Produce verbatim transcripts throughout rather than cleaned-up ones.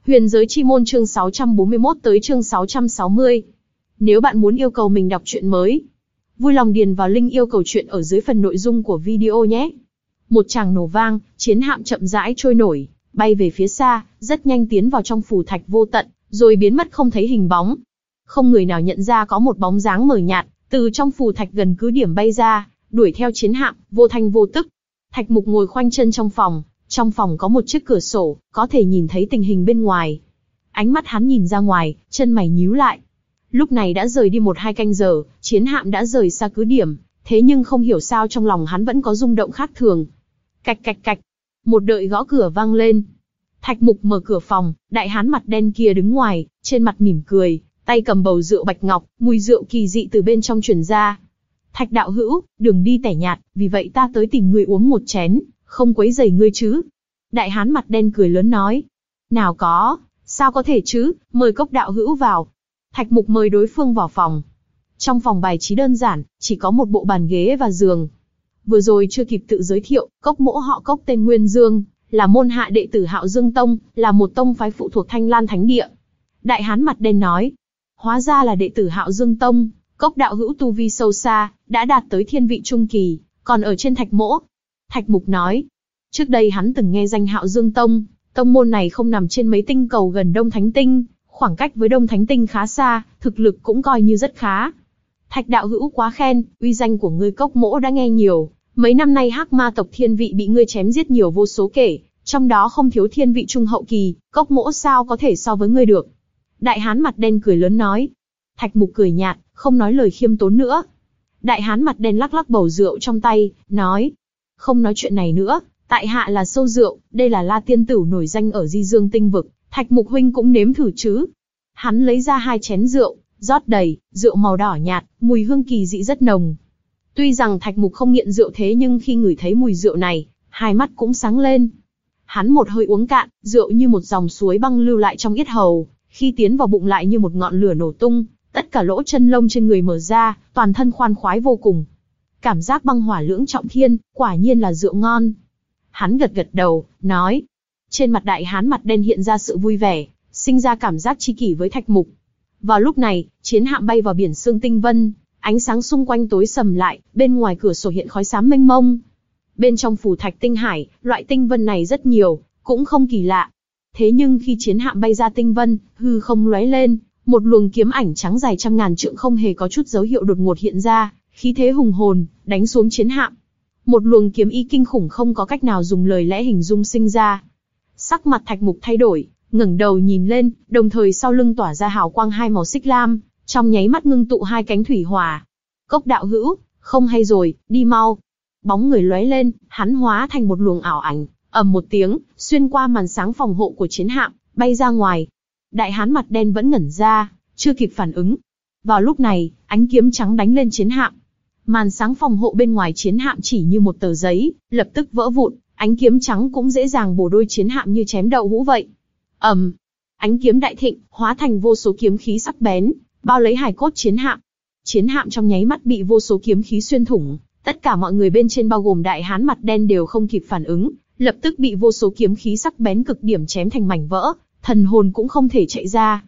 Huyền giới chi môn chương sáu trăm bốn mươi mốt tới chương sáu trăm sáu mươi. Nếu bạn muốn yêu cầu mình đọc truyện mới, vui lòng điền vào link yêu cầu truyện ở dưới phần nội dung của video nhé. Một tràng nổ vang, chiến hạm chậm rãi trôi nổi, bay về phía xa, rất nhanh tiến vào trong phù thạch vô tận, rồi biến mất không thấy hình bóng. Không người nào nhận ra có một bóng dáng mờ nhạt, từ trong phù thạch gần cứ điểm bay ra, đuổi theo chiến hạm, vô thanh vô tức. Thạch Mục ngồi khoanh chân trong phòng, trong phòng có một chiếc cửa sổ, có thể nhìn thấy tình hình bên ngoài. Ánh mắt hắn nhìn ra ngoài, chân mày nhíu lại. Lúc này đã rời đi một hai canh giờ, chiến hạm đã rời xa cứ điểm, thế nhưng không hiểu sao trong lòng hắn vẫn có rung động khác thường. Cạch cạch cạch, một đợi gõ cửa vang lên. Thạch Mục mở cửa phòng, đại hán mặt đen kia đứng ngoài, trên mặt mỉm cười, tay cầm bầu rượu bạch ngọc, mùi rượu kỳ dị từ bên trong truyền ra. Thạch đạo hữu, đường đi tẻ nhạt, vì vậy ta tới tìm ngươi uống một chén, không quấy rầy ngươi chứ? Đại hán mặt đen cười lớn nói. Nào có, sao có thể chứ, mời Cốc đạo hữu vào. Thạch Mục mời đối phương vào phòng. Trong phòng bài trí đơn giản, chỉ có một bộ bàn ghế và giường. Vừa rồi chưa kịp tự giới thiệu, Cốc mỗ họ Cốc tên Nguyên Dương, là môn hạ đệ tử Hạo Dương Tông, là một tông phái phụ thuộc Thanh Lan Thánh Địa. Đại hán mặt đen nói. Hóa ra là đệ tử Hạo Dương Tông, Cốc đạo hữu tu vi sâu xa, đã đạt tới thiên vị trung kỳ, còn ở trên Thạch mỗ. Thạch Mục nói. Trước đây hắn từng nghe danh Hạo Dương Tông, tông môn này không nằm trên mấy tinh cầu gần Đông Thánh Tinh, khoảng cách với Đông Thánh Tinh khá xa, thực lực cũng coi như rất khá. Thạch đạo hữu quá khen, uy danh của ngươi Cốc mỗ đã nghe nhiều, mấy năm nay Hắc Ma tộc thiên vị bị ngươi chém giết nhiều vô số kể, trong đó không thiếu thiên vị trung hậu kỳ, Cốc mỗ sao có thể so với ngươi được. Đại hán mặt đen cười lớn nói. Thạch Mục cười nhạt, không nói lời khiêm tốn nữa. Đại hán mặt đen lắc lắc bầu rượu trong tay, nói. Không nói chuyện này nữa, tại hạ là Sâu Rượu, đây là La Tiên Tử nổi danh ở Di Dương Tinh Vực, Thạch Mục huynh cũng nếm thử chứ. Hắn lấy ra hai chén rượu, rót đầy, rượu màu đỏ nhạt, mùi hương kỳ dị rất nồng. Tuy rằng Thạch Mục không nghiện rượu thế nhưng khi ngửi thấy mùi rượu này, hai mắt cũng sáng lên. Hắn một hơi uống cạn, rượu như một dòng suối băng lưu lại trong yết hầu, khi tiến vào bụng lại như một ngọn lửa nổ tung, tất cả lỗ chân lông trên người mở ra, toàn thân khoan khoái vô cùng. Cảm giác băng hỏa lưỡng trọng thiên, quả nhiên là rượu ngon. Hắn gật gật đầu, nói. Trên mặt đại hán mặt đen hiện ra sự vui vẻ, sinh ra cảm giác tri kỷ với Thạch Mục. Vào lúc này, chiến hạm bay vào biển Sương Tinh Vân, ánh sáng xung quanh tối sầm lại, bên ngoài cửa sổ hiện khói xám mênh mông. Bên trong phù thạch tinh hải, loại tinh vân này rất nhiều, cũng không kỳ lạ. Thế nhưng khi chiến hạm bay ra tinh vân, hư không lóe lên, một luồng kiếm ảnh trắng dài trăm ngàn trượng không hề có chút dấu hiệu đột ngột hiện ra, khí thế hùng hồn, đánh xuống chiến hạm. Một luồng kiếm ý kinh khủng không có cách nào dùng lời lẽ hình dung sinh ra. Sắc mặt Thạch Mục thay đổi, ngẩng đầu nhìn lên, đồng thời sau lưng tỏa ra hào quang hai màu xích lam, trong nháy mắt ngưng tụ hai cánh thủy hỏa. Cốc đạo hữu, không hay rồi, đi mau. Bóng người lóe lên, hắn hóa thành một luồng ảo ảnh, ầm một tiếng, xuyên qua màn sáng phòng hộ của chiến hạm, bay ra ngoài. Đại hán mặt đen vẫn ngẩn ra, chưa kịp phản ứng. Vào lúc này, ánh kiếm trắng đánh lên chiến hạm. Màn sáng phòng hộ bên ngoài chiến hạm chỉ như một tờ giấy, lập tức vỡ vụn, ánh kiếm trắng cũng dễ dàng bổ đôi chiến hạm như chém đậu hũ vậy. ầm, um, ánh kiếm đại thịnh, hóa thành vô số kiếm khí sắc bén, bao lấy hài cốt chiến hạm. Chiến hạm trong nháy mắt bị vô số kiếm khí xuyên thủng, tất cả mọi người bên trên bao gồm đại hán mặt đen đều không kịp phản ứng, lập tức bị vô số kiếm khí sắc bén cực điểm chém thành mảnh vỡ, thần hồn cũng không thể chạy ra.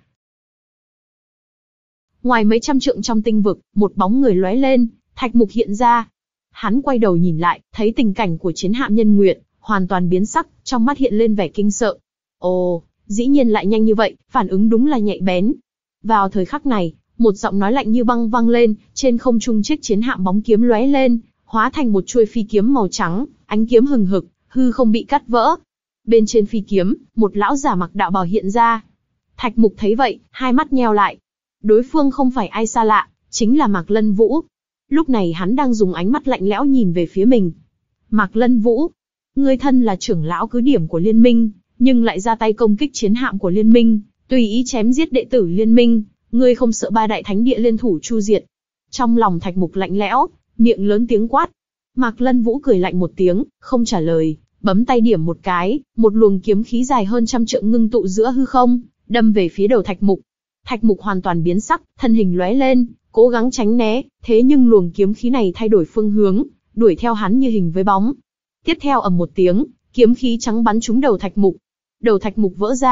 Ngoài mấy trăm trượng trong tinh vực, một bóng người lóe lên, Thạch Mục hiện ra. Hắn quay đầu nhìn lại, thấy tình cảnh của chiến hạm Nhân Nguyệt, hoàn toàn biến sắc, trong mắt hiện lên vẻ kinh sợ. Ồ, dĩ nhiên lại nhanh như vậy, phản ứng đúng là nhạy bén. Vào thời khắc này, một giọng nói lạnh như băng vang lên, trên không trung chiếc chiến hạm bóng kiếm lóe lên, hóa thành một chuôi phi kiếm màu trắng, ánh kiếm hừng hực, hư không bị cắt vỡ. Bên trên phi kiếm, một lão giả mặc đạo bào hiện ra. Thạch Mục thấy vậy, hai mắt nheo lại. Đối phương không phải ai xa lạ, chính là Mạc Lân Vũ. Lúc này hắn đang dùng ánh mắt lạnh lẽo nhìn về phía mình. Mạc Lân Vũ, ngươi thân là trưởng lão cứ điểm của liên minh, nhưng lại ra tay công kích chiến hạm của liên minh, tùy ý chém giết đệ tử liên minh, ngươi không sợ ba đại thánh địa liên thủ chu diệt? Trong lòng Thạch Mục lạnh lẽo, miệng lớn tiếng quát. Mạc Lân Vũ cười lạnh một tiếng, không trả lời, bấm tay điểm một cái, một luồng kiếm khí dài hơn trăm trượng ngưng tụ giữa hư không, đâm về phía đầu Thạch Mục. Thạch Mục hoàn toàn biến sắc, thân hình lóe lên, cố gắng tránh né, thế nhưng luồng kiếm khí này thay đổi phương hướng, đuổi theo hắn như hình với bóng. Tiếp theo ầm một tiếng, kiếm khí trắng bắn trúng đầu Thạch Mục. Đầu Thạch Mục vỡ ra,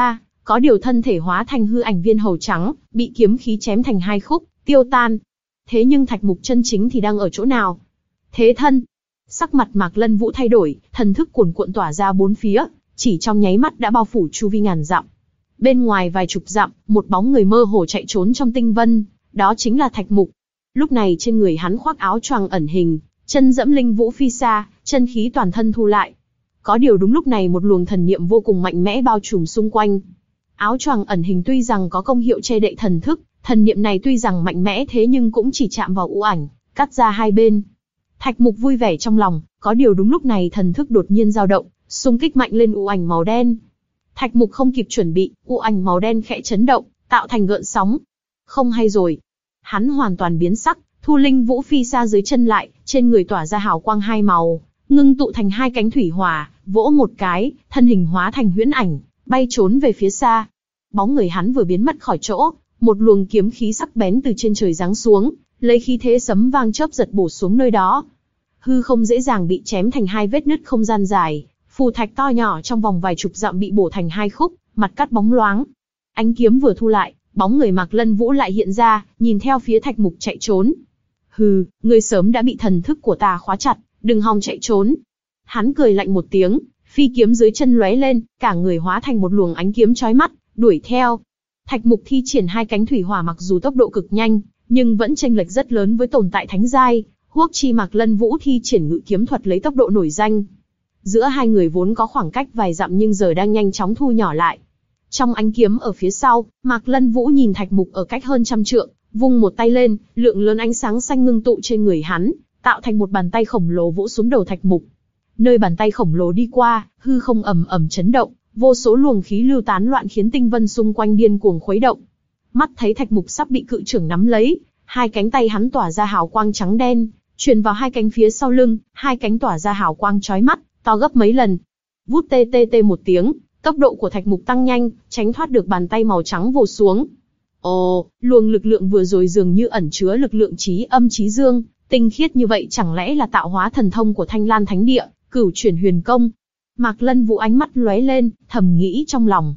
Có điều thân thể hóa thành hư ảnh viên hầu trắng, bị kiếm khí chém thành hai khúc, tiêu tan. Thế nhưng Thạch Mục chân chính thì đang ở chỗ nào? Thế thân. Sắc mặt Mạc Lân Vũ thay đổi, thần thức cuồn cuộn tỏa ra bốn phía, chỉ trong nháy mắt đã bao phủ chu vi ngàn dặm. Bên ngoài vài chục dặm, một bóng người mơ hồ chạy trốn trong tinh vân, đó chính là Thạch Mục. Lúc này trên người hắn khoác áo choàng ẩn hình, chân dẫm linh vũ phi xa, chân khí toàn thân thu lại. Có điều đúng lúc này một luồng thần niệm vô cùng mạnh mẽ bao trùm xung quanh. Áo choàng ẩn hình tuy rằng có công hiệu che đậy thần thức, thần niệm này tuy rằng mạnh mẽ thế nhưng cũng chỉ chạm vào u ảnh, cắt ra hai bên. Thạch Mục vui vẻ trong lòng, có điều đúng lúc này thần thức đột nhiên dao động, xung kích mạnh lên u ảnh màu đen. Thạch Mục không kịp chuẩn bị, u ảnh màu đen khẽ chấn động, tạo thành gợn sóng. Không hay rồi. Hắn hoàn toàn biến sắc, thu linh vũ phi xa dưới chân lại, trên người tỏa ra hào quang hai màu, ngưng tụ thành hai cánh thủy hỏa, vỗ một cái, thân hình hóa thành huyễn ảnh, bay trốn về phía xa. Bóng người hắn vừa biến mất khỏi chỗ, một luồng kiếm khí sắc bén từ trên trời giáng xuống, lấy khí thế sấm vang chớp giật bổ xuống nơi đó. Hư không dễ dàng bị chém thành hai vết nứt không gian dài, phù thạch to nhỏ trong vòng vài chục dặm bị bổ thành hai khúc, mặt cắt bóng loáng. Ánh kiếm vừa thu lại, bóng người Mạc Lân Vũ lại hiện ra, nhìn theo phía Thạch Mục chạy trốn. Hừ, ngươi sớm đã bị thần thức của ta khóa chặt, đừng hòng chạy trốn. Hắn cười lạnh một tiếng, phi kiếm dưới chân lóe lên, cả người hóa thành một luồng ánh kiếm chói mắt, đuổi theo. Thạch Mục thi triển hai cánh thủy hỏa mặc dù tốc độ cực nhanh, nhưng vẫn chênh lệch rất lớn với tồn tại thánh giai, huống chi Mạc Lân Vũ thi triển ngự kiếm thuật lấy tốc độ nổi danh. Giữa hai người vốn có khoảng cách vài dặm nhưng giờ đang nhanh chóng thu nhỏ lại. Trong ánh kiếm ở phía sau, Mạc Lân Vũ nhìn Thạch Mục ở cách hơn trăm trượng, vung một tay lên, lượng lớn ánh sáng xanh ngưng tụ trên người hắn, tạo thành một bàn tay khổng lồ vỗ xuống đầu Thạch Mục. Nơi bàn tay khổng lồ đi qua, hư không ầm ầm chấn động, vô số luồng khí lưu tán loạn khiến tinh vân xung quanh điên cuồng khuấy động. Mắt thấy Thạch Mục sắp bị cự trưởng nắm lấy, hai cánh tay hắn tỏa ra hào quang trắng đen, truyền vào hai cánh phía sau lưng, hai cánh tỏa ra hào quang chói mắt, to gấp mấy lần. Vút tê tê tê một tiếng, tốc độ của Thạch Mục tăng nhanh, tránh thoát được bàn tay màu trắng vồ xuống. Ồ, luồng lực lượng vừa rồi dường như ẩn chứa lực lượng chí âm chí dương, tinh khiết như vậy chẳng lẽ là tạo hóa thần thông của Thanh Lan Thánh Địa, Cửu Chuyển Huyền Công? Mạc Lân Vũ ánh mắt lóe lên, thầm nghĩ trong lòng.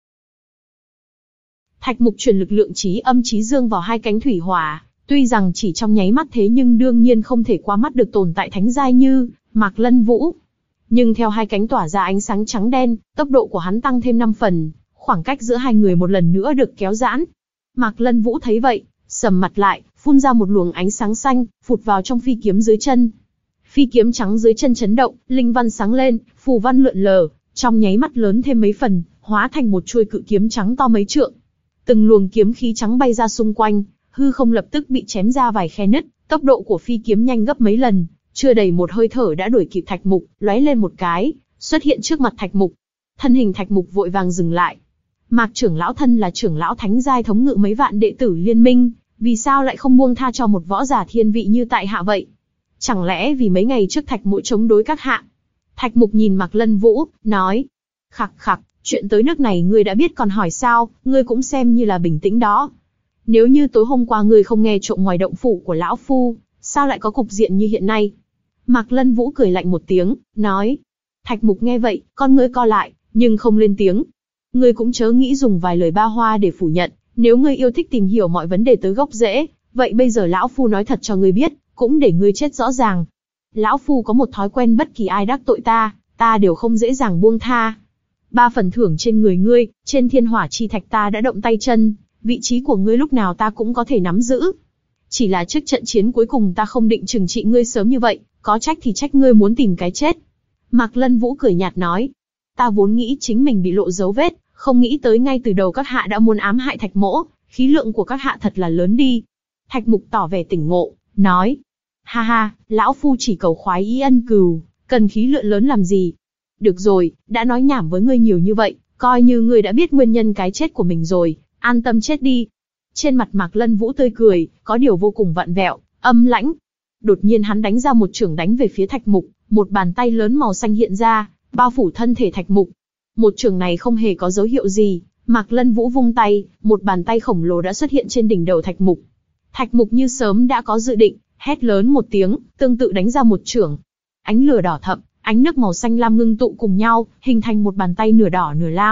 Thạch Mục truyền lực lượng chí âm chí dương vào hai cánh thủy hỏa, tuy rằng chỉ trong nháy mắt thế nhưng đương nhiên không thể qua mắt được tồn tại thánh giai như Mạc Lân Vũ. Nhưng theo hai cánh tỏa ra ánh sáng trắng đen, tốc độ của hắn tăng thêm năm phần, khoảng cách giữa hai người một lần nữa được kéo giãn. Mạc Lân Vũ thấy vậy, sầm mặt lại, phun ra một luồng ánh sáng xanh, phụt vào trong phi kiếm dưới chân. Phi kiếm trắng dưới chân chấn động, linh văn sáng lên, phù văn lượn lờ, trong nháy mắt lớn thêm mấy phần, hóa thành một chuôi cự kiếm trắng to mấy trượng. Từng luồng kiếm khí trắng bay ra xung quanh, hư không lập tức bị chém ra vài khe nứt, tốc độ của phi kiếm nhanh gấp mấy lần, chưa đầy một hơi thở đã đuổi kịp Thạch Mục, lóe lên một cái, xuất hiện trước mặt Thạch Mục. Thân hình Thạch Mục vội vàng dừng lại. Mạc trưởng lão thân là trưởng lão thánh giai thống ngự mấy vạn đệ tử liên minh, vì sao lại không buông tha cho một võ giả thiên vị như tại hạ vậy? Chẳng lẽ vì mấy ngày trước Thạch Mỗ chống đối các hạ? Thạch Mục nhìn Mạc Lân Vũ, nói: khặc khặc, chuyện tới nước này ngươi đã biết còn hỏi sao, ngươi cũng xem như là bình tĩnh đó. Nếu như tối hôm qua ngươi không nghe trộm ngoài động phủ của lão phu, sao lại có cục diện như hiện nay? Mạc Lân Vũ cười lạnh một tiếng, nói. Thạch Mục nghe vậy, con ngươi co lại, nhưng không lên tiếng. Ngươi cũng chớ nghĩ dùng vài lời ba hoa để phủ nhận, nếu ngươi yêu thích tìm hiểu mọi vấn đề tới gốc rễ, vậy bây giờ lão phu nói thật cho ngươi biết, cũng để ngươi chết rõ ràng. Lão phu có một thói quen, bất kỳ ai đắc tội ta, ta đều không dễ dàng buông tha. Ba phần thưởng trên người ngươi, trên thiên hỏa chi thạch ta đã động tay chân, vị trí của ngươi lúc nào ta cũng có thể nắm giữ. Chỉ là trước trận chiến cuối cùng ta không định trừng trị ngươi sớm như vậy, có trách thì trách ngươi muốn tìm cái chết. Mạc Lân Vũ cười nhạt nói. Ta vốn nghĩ chính mình bị lộ dấu vết, không nghĩ tới ngay từ đầu các hạ đã muốn ám hại Thạch Mỗ, khí lượng của các hạ thật là lớn đi. Thạch Mục tỏ vẻ tỉnh ngộ, nói. Ha ha, lão phu chỉ cầu khoái ý ân cừu, cần khí lượng lớn làm gì? Được rồi, đã nói nhảm với ngươi nhiều như vậy, coi như ngươi đã biết nguyên nhân cái chết của mình rồi, an tâm chết đi. Trên mặt Mạc Lân Vũ tươi cười, có điều vô cùng vặn vẹo, âm lãnh. Đột nhiên hắn đánh ra một chưởng đánh về phía Thạch Mục, một bàn tay lớn màu xanh hiện ra, bao phủ thân thể Thạch Mục. Một chưởng này không hề có dấu hiệu gì, Mạc Lân Vũ vung tay, một bàn tay khổng lồ đã xuất hiện trên đỉnh đầu Thạch Mục. Thạch Mục như sớm đã có dự định, hét lớn một tiếng, tương tự đánh ra một chưởng. Ánh lửa đỏ thẫm, ánh nước màu xanh lam ngưng tụ cùng nhau, hình thành một bàn tay nửa đỏ nửa lam,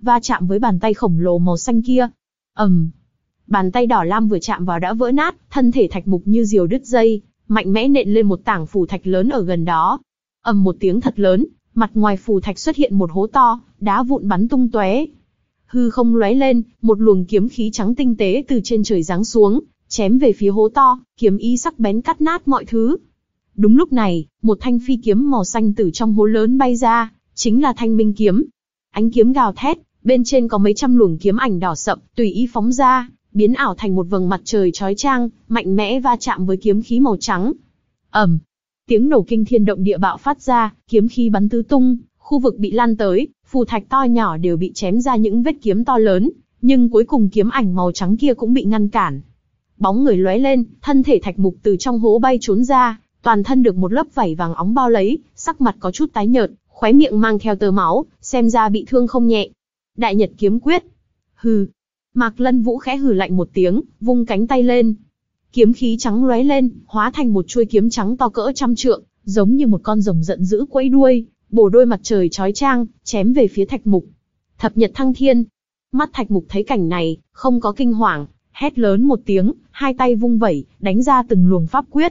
va chạm với bàn tay khổng lồ màu xanh kia. ầm, bàn tay đỏ lam vừa chạm vào đã vỡ nát, thân thể Thạch Mục như diều đứt dây, mạnh mẽ nện lên một tảng phù thạch lớn ở gần đó. ầm một tiếng thật lớn, mặt ngoài phù thạch xuất hiện một hố to, đá vụn bắn tung tóe. Hư không lóe lên, một luồng kiếm khí trắng tinh tế từ trên trời giáng xuống, chém về phía hố to, kiếm ý sắc bén cắt nát mọi thứ. Đúng lúc này, một thanh phi kiếm màu xanh từ trong hố lớn bay ra, chính là Thanh Minh kiếm. Ánh kiếm gào thét, bên trên có mấy trăm luồng kiếm ảnh đỏ sậm, tùy ý phóng ra, biến ảo thành một vầng mặt trời chói chang, mạnh mẽ va chạm với kiếm khí màu trắng. ầm, tiếng nổ kinh thiên động địa bạo phát ra, kiếm khí bắn tứ tung, khu vực bị lan tới, phù thạch to nhỏ đều bị chém ra những vết kiếm to lớn, nhưng cuối cùng kiếm ảnh màu trắng kia cũng bị ngăn cản. Bóng người lóe lên, thân thể Thạch Mục từ trong hố bay trốn ra, toàn thân được một lớp vảy vàng óng bao lấy, sắc mặt có chút tái nhợt, khóe miệng mang theo tơ máu, xem ra bị thương không nhẹ. Đại Nhật kiếm quyết. Hừ. Mạc Lân Vũ khẽ hừ lạnh một tiếng, vung cánh tay lên. Kiếm khí trắng lóe lên, hóa thành một chuôi kiếm trắng to cỡ trăm trượng, giống như một con rồng giận dữ quẫy đuôi, bổ đôi mặt trời chói chang, chém về phía Thạch Mục. Thập Nhật Thăng Thiên. Mắt Thạch Mục thấy cảnh này, không có kinh hoàng, hét lớn một tiếng, hai tay vung vẩy, đánh ra từng luồng pháp quyết.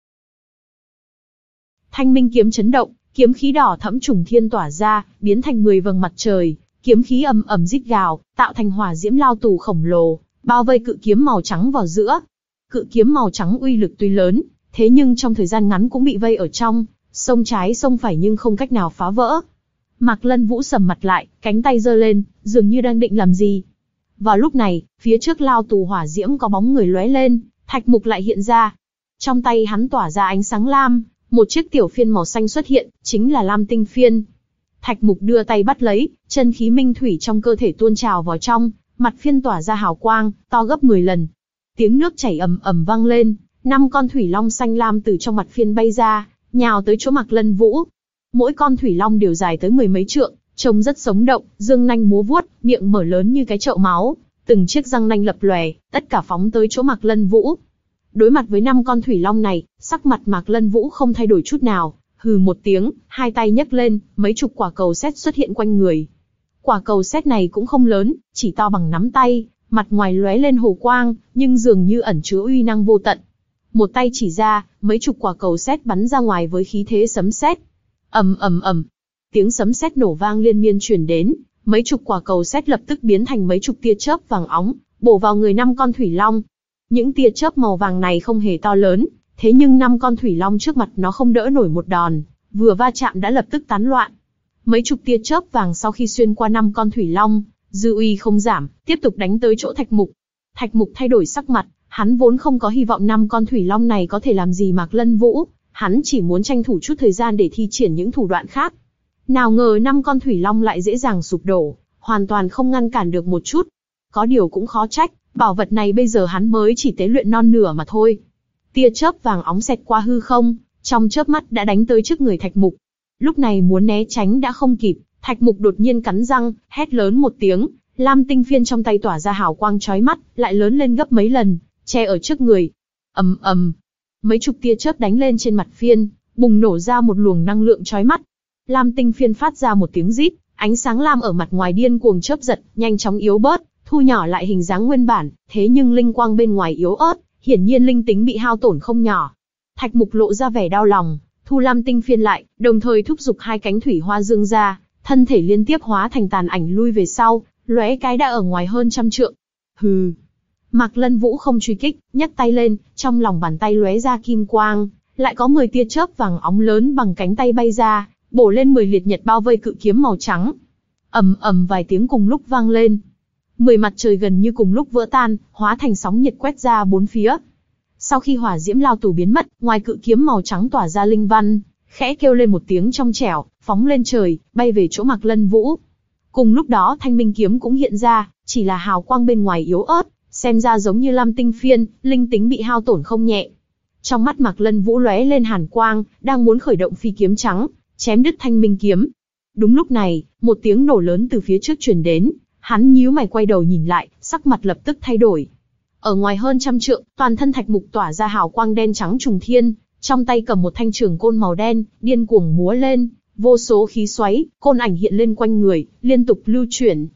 Thanh Minh kiếm chấn động, kiếm khí đỏ thẫm trùng thiên tỏa ra, biến thành mười vầng mặt trời, kiếm khí ầm ầm rít gào, tạo thành hỏa diễm lao tù khổng lồ, bao vây cự kiếm màu trắng vào giữa. Cự kiếm màu trắng uy lực tuy lớn, thế nhưng trong thời gian ngắn cũng bị vây ở trong, xông trái xông phải nhưng không cách nào phá vỡ. Mạc Lân Vũ sầm mặt lại, cánh tay giơ lên, dường như đang định làm gì. Vào lúc này, phía trước lao tù hỏa diễm có bóng người lóe lên, Thạch Mục lại hiện ra. Trong tay hắn tỏa ra ánh sáng lam, một chiếc tiểu phiên màu xanh xuất hiện, chính là Lam Tinh Phiên. Thạch Mục đưa tay bắt lấy, chân khí minh thủy trong cơ thể tuôn trào vào trong, mặt phiên tỏa ra hào quang, to gấp mười lần. Tiếng nước chảy ầm ầm vang lên, năm con thủy long xanh lam từ trong mặt phiên bay ra, nhào tới chỗ Mạc Lân Vũ. Mỗi con thủy long đều dài tới mười mấy trượng, trông rất sống động, dương nanh múa vuốt, miệng mở lớn như cái chậu máu, từng chiếc răng nanh lập lòe, tất cả phóng tới chỗ Mạc Lân Vũ. Đối mặt với năm con thủy long này, sắc mặt Mạc Lân Vũ không thay đổi chút nào, hừ một tiếng, hai tay nhấc lên, mấy chục quả cầu sét xuất hiện quanh người. Quả cầu sét này cũng không lớn, chỉ to bằng nắm tay, mặt ngoài lóe lên hồ quang, nhưng dường như ẩn chứa uy năng vô tận. Một tay chỉ ra, mấy chục quả cầu sét bắn ra ngoài với khí thế sấm sét. ầm ầm ầm, tiếng sấm sét nổ vang liên miên truyền đến, mấy chục quả cầu sét lập tức biến thành mấy chục tia chớp vàng óng, bổ vào người năm con thủy long. Những tia chớp màu vàng này không hề to lớn, thế nhưng năm con thủy long trước mặt nó không đỡ nổi một đòn, vừa va chạm đã lập tức tán loạn. Mấy chục tia chớp vàng sau khi xuyên qua năm con thủy long, dư uy không giảm, tiếp tục đánh tới chỗ Thạch Mục. Thạch Mục thay đổi sắc mặt, hắn vốn không có hy vọng năm con thủy long này có thể làm gì Mạc Lân Vũ, hắn chỉ muốn tranh thủ chút thời gian để thi triển những thủ đoạn khác. Nào ngờ năm con thủy long lại dễ dàng sụp đổ, hoàn toàn không ngăn cản được một chút. Có điều cũng khó trách, bảo vật này bây giờ hắn mới chỉ tế luyện non nửa mà thôi. Tia chớp vàng óng xẹt qua hư không, trong chớp mắt đã đánh tới trước người Thạch Mục. Lúc này muốn né tránh đã không kịp, Thạch Mục đột nhiên cắn răng, hét lớn một tiếng, Lam Tinh Phiên trong tay tỏa ra hào quang chói mắt, lại lớn lên gấp mấy lần, che ở trước người. Ầm ầm, mấy chục tia chớp đánh lên trên mặt phiên, bùng nổ ra một luồng năng lượng chói mắt. Lam Tinh Phiên phát ra một tiếng rít, ánh sáng lam ở mặt ngoài điên cuồng chớp giật, nhanh chóng yếu bớt, thu nhỏ lại hình dáng nguyên bản, thế nhưng linh quang bên ngoài yếu ớt, hiển nhiên linh tính bị hao tổn không nhỏ. Thạch Mục lộ ra vẻ đau lòng, thu Lam Tinh Phiên lại, đồng thời thúc giục hai cánh thủy hoa dương ra, thân thể liên tiếp hóa thành tàn ảnh lui về sau, lóe cái đã ở ngoài hơn trăm trượng. Hừ. Mạc Lân Vũ không truy kích, nhấc tay lên, trong lòng bàn tay lóe ra kim quang, lại có mười tia chớp vàng óng lớn bằng cánh tay bay ra, bổ lên mười liệt nhật bao vây cự kiếm màu trắng. Ầm ầm vài tiếng cùng lúc vang lên. Mười mặt trời gần như cùng lúc vỡ tan, hóa thành sóng nhiệt quét ra bốn phía. Sau khi hỏa diễm lao tù biến mất, ngoài cự kiếm màu trắng tỏa ra linh văn, khẽ kêu lên một tiếng trong trẻo, phóng lên trời, bay về chỗ Mạc Lân Vũ. Cùng lúc đó Thanh Minh kiếm cũng hiện ra, chỉ là hào quang bên ngoài yếu ớt, xem ra giống như Lam Tinh Phiên, linh tính bị hao tổn không nhẹ. Trong mắt Mạc Lân Vũ lóe lên hàn quang, đang muốn khởi động phi kiếm trắng, chém đứt Thanh Minh kiếm. Đúng lúc này, một tiếng nổ lớn từ phía trước truyền đến, hắn nhíu mày quay đầu nhìn lại, sắc mặt lập tức thay đổi. Ở ngoài hơn trăm trượng, toàn thân Thạch Mục tỏa ra hào quang đen trắng trùng thiên, trong tay cầm một thanh trường côn màu đen, điên cuồng múa lên, vô số khí xoáy, côn ảnh hiện lên quanh người, liên tục lưu chuyển.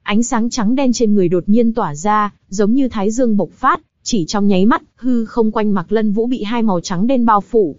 Ánh sáng trắng đen trên người đột nhiên tỏa ra, giống như thái dương bộc phát, chỉ trong nháy mắt, hư không quanh Mạc Lân Vũ bị hai màu trắng đen bao phủ.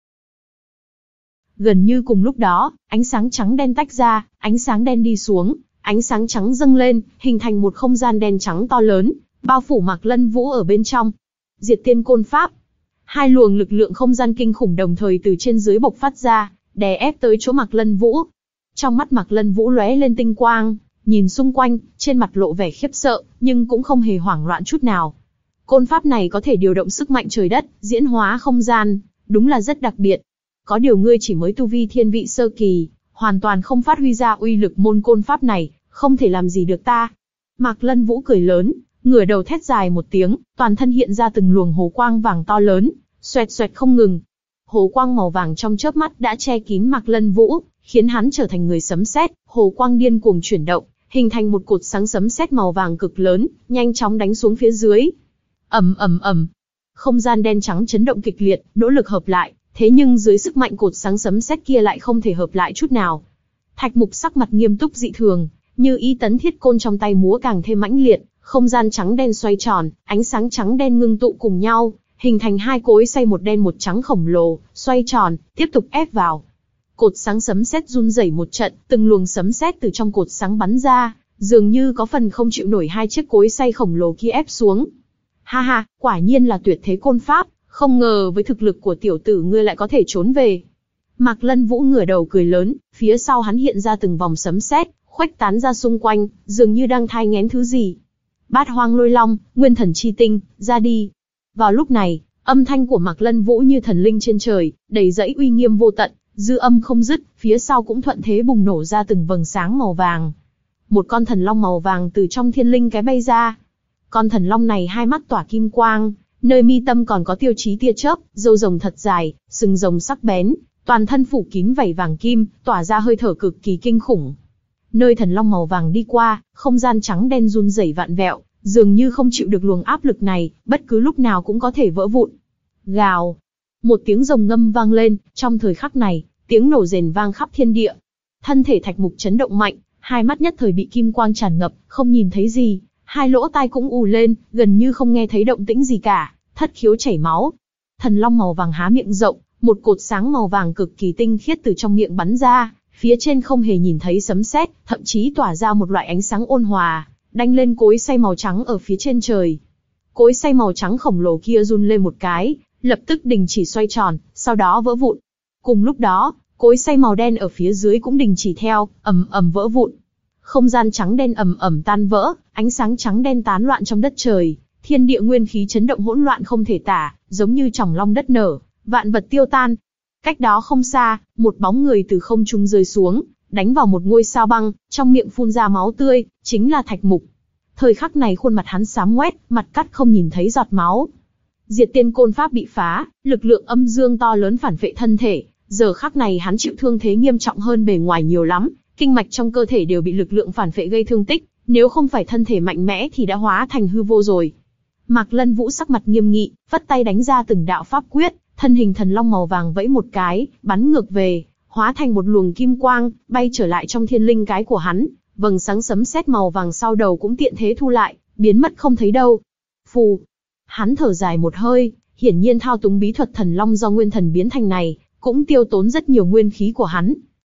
Gần như cùng lúc đó, ánh sáng trắng đen tách ra, ánh sáng đen đi xuống, ánh sáng trắng dâng lên, hình thành một không gian đen trắng to lớn, bao phủ Mạc Lân Vũ ở bên trong. Diệt Tiên Côn Pháp. Hai luồng lực lượng không gian kinh khủng đồng thời từ trên dưới bộc phát ra, đè ép tới chỗ Mạc Lân Vũ. Trong mắt Mạc Lân Vũ lóe lên tinh quang, nhìn xung quanh, trên mặt lộ vẻ khiếp sợ, nhưng cũng không hề hoảng loạn chút nào. Côn pháp này có thể điều động sức mạnh trời đất, diễn hóa không gian, đúng là rất đặc biệt. Có điều ngươi chỉ mới tu vi thiên vị sơ kỳ, hoàn toàn không phát huy ra uy lực môn côn pháp này, không thể làm gì được ta. Mạc Lân Vũ cười lớn, ngửa đầu thét dài một tiếng, toàn thân hiện ra từng luồng hồ quang vàng to lớn, xoẹt xoẹt không ngừng. Hồ quang màu vàng trong chớp mắt đã che kín Mạc Lân Vũ, khiến hắn trở thành người sấm sét. Hồ quang điên cuồng chuyển động, hình thành một cột sáng sấm sét màu vàng cực lớn, nhanh chóng đánh xuống phía dưới. Ầm ầm ầm, không gian đen trắng chấn động kịch liệt, nỗ lực hợp lại, thế nhưng dưới sức mạnh cột sáng sấm sét kia lại không thể hợp lại chút nào. Thạch Mục sắc mặt nghiêm túc dị thường, như ý tấn thiết côn trong tay múa càng thêm mãnh liệt, không gian trắng đen xoay tròn, ánh sáng trắng đen ngưng tụ cùng nhau, hình thành hai cối xay một đen một trắng khổng lồ, xoay tròn, tiếp tục ép vào. Cột sáng sấm sét run rẩy một trận, từng luồng sấm sét từ trong cột sáng bắn ra, dường như có phần không chịu nổi hai chiếc cối xay khổng lồ kia ép xuống. Ha ha, quả nhiên là tuyệt thế côn pháp, không ngờ với thực lực của tiểu tử ngươi lại có thể trốn về. Mạc Lân Vũ ngửa đầu cười lớn, phía sau hắn hiện ra từng vòng sấm sét, khuếch tán ra xung quanh, dường như đang thai nghén thứ gì. Bát Hoang Lôi Long, Nguyên Thần Chi Tinh, ra đi. Vào lúc này, âm thanh của Mạc Lân Vũ như thần linh trên trời, đầy dẫy uy nghiêm vô tận, dư âm không dứt, phía sau cũng thuận thế bùng nổ ra từng vầng sáng màu vàng. Một con thần long màu vàng từ trong thiên linh cái bay ra. Con thần long này hai mắt tỏa kim quang, nơi mi tâm còn có tiêu chí tia chớp, râu rồng thật dài, sừng rồng sắc bén, toàn thân phủ kín vảy vàng kim, tỏa ra hơi thở cực kỳ kinh khủng. Nơi thần long màu vàng đi qua, không gian trắng đen run rẩy vạn vẹo, dường như không chịu được luồng áp lực này, bất cứ lúc nào cũng có thể vỡ vụn. Gào! Một tiếng rồng ngâm vang lên, trong thời khắc này, tiếng nổ rền vang khắp thiên địa. Thân thể Thạch Mục chấn động mạnh, hai mắt nhất thời bị kim quang tràn ngập, không nhìn thấy gì, hai lỗ tai cũng ù lên, gần như không nghe thấy động tĩnh gì cả, thất khiếu chảy máu. Thần long màu vàng há miệng rộng, một cột sáng màu vàng cực kỳ tinh khiết từ trong miệng bắn ra, phía trên không hề nhìn thấy sấm sét, thậm chí tỏa ra một loại ánh sáng ôn hòa, đanh lên cối xay màu trắng ở phía trên trời. Cối xay màu trắng khổng lồ kia run lên một cái, lập tức đình chỉ xoay tròn, sau đó vỡ vụn. Cùng lúc đó, cối xay màu đen ở phía dưới cũng đình chỉ theo, ầm ầm vỡ vụn. Không gian trắng đen ầm ầm tan vỡ, ánh sáng trắng đen tán loạn trong đất trời, thiên địa nguyên khí chấn động hỗn loạn không thể tả, giống như tròng long đất nở, vạn vật tiêu tan. Cách đó không xa, một bóng người từ không trung rơi xuống, đánh vào một ngôi sao băng, trong miệng phun ra máu tươi, chính là Thạch Mục. Thời khắc này khuôn mặt hắn xám ngoét, mặt cắt không nhìn thấy giọt máu. Diệt Tiên Côn Pháp bị phá, lực lượng âm dương to lớn phản vệ thân thể, giờ khắc này hắn chịu thương thế nghiêm trọng hơn bề ngoài nhiều lắm, kinh mạch trong cơ thể đều bị lực lượng phản vệ gây thương tích, nếu không phải thân thể mạnh mẽ thì đã hóa thành hư vô rồi. Mạc Lân Vũ sắc mặt nghiêm nghị, vất tay đánh ra từng đạo pháp quyết, thân hình thần long màu vàng vẫy một cái, bắn ngược về, hóa thành một luồng kim quang, bay trở lại trong thiên linh cái của hắn, vầng sáng sấm sét màu vàng sau đầu cũng tiện thế thu lại, biến mất không thấy đâu. Phù, hắn thở dài một hơi, hiển nhiên thao túng bí thuật thần long do nguyên thần biến thành này, cũng tiêu tốn rất nhiều nguyên khí của hắn.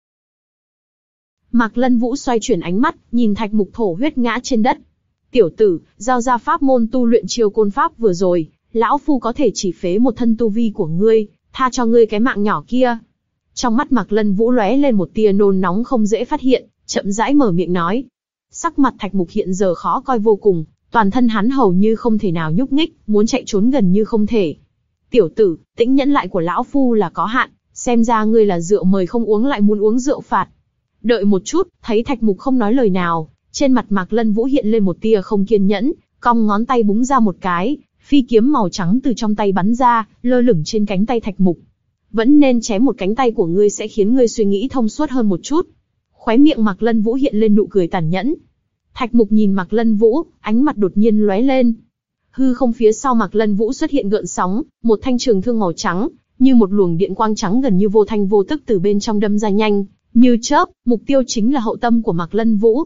Mạc Lân Vũ xoay chuyển ánh mắt, nhìn Thạch Mục thổ huyết ngã trên đất. Tiểu tử, giao ra pháp môn tu luyện chiêu côn pháp vừa rồi, lão phu có thể chỉ phế một thân tu vi của ngươi, tha cho ngươi cái mạng nhỏ kia. Trong mắt Mạc Lân Vũ lóe lên một tia nôn nóng không dễ phát hiện, chậm rãi mở miệng nói. Sắc mặt Thạch Mục hiện giờ khó coi vô cùng, toàn thân hắn hầu như không thể nào nhúc nhích, muốn chạy trốn gần như không thể. Tiểu tử, tĩnh nhẫn lại của lão phu là có hạn, xem ra ngươi là rượu mời không uống lại muốn uống rượu phạt. Đợi một chút, thấy Thạch Mục không nói lời nào, trên mặt Mạc Lân Vũ hiện lên một tia không kiên nhẫn, cong ngón tay búng ra một cái, phi kiếm màu trắng từ trong tay bắn ra, lơ lửng trên cánh tay Thạch Mục. Vẫn nên chém một cánh tay của ngươi sẽ khiến ngươi suy nghĩ thông suốt hơn một chút. Khóe miệng Mạc Lân Vũ hiện lên nụ cười tàn nhẫn. Thạch Mục nhìn Mạc Lân Vũ, ánh mặt đột nhiên lóe lên. Hư không phía sau Mạc Lân Vũ xuất hiện gợn sóng, một thanh trường thương màu trắng, như một luồng điện quang trắng gần như vô thanh vô tức từ bên trong đâm ra nhanh như chớp, mục tiêu chính là hậu tâm của Mạc Lân Vũ.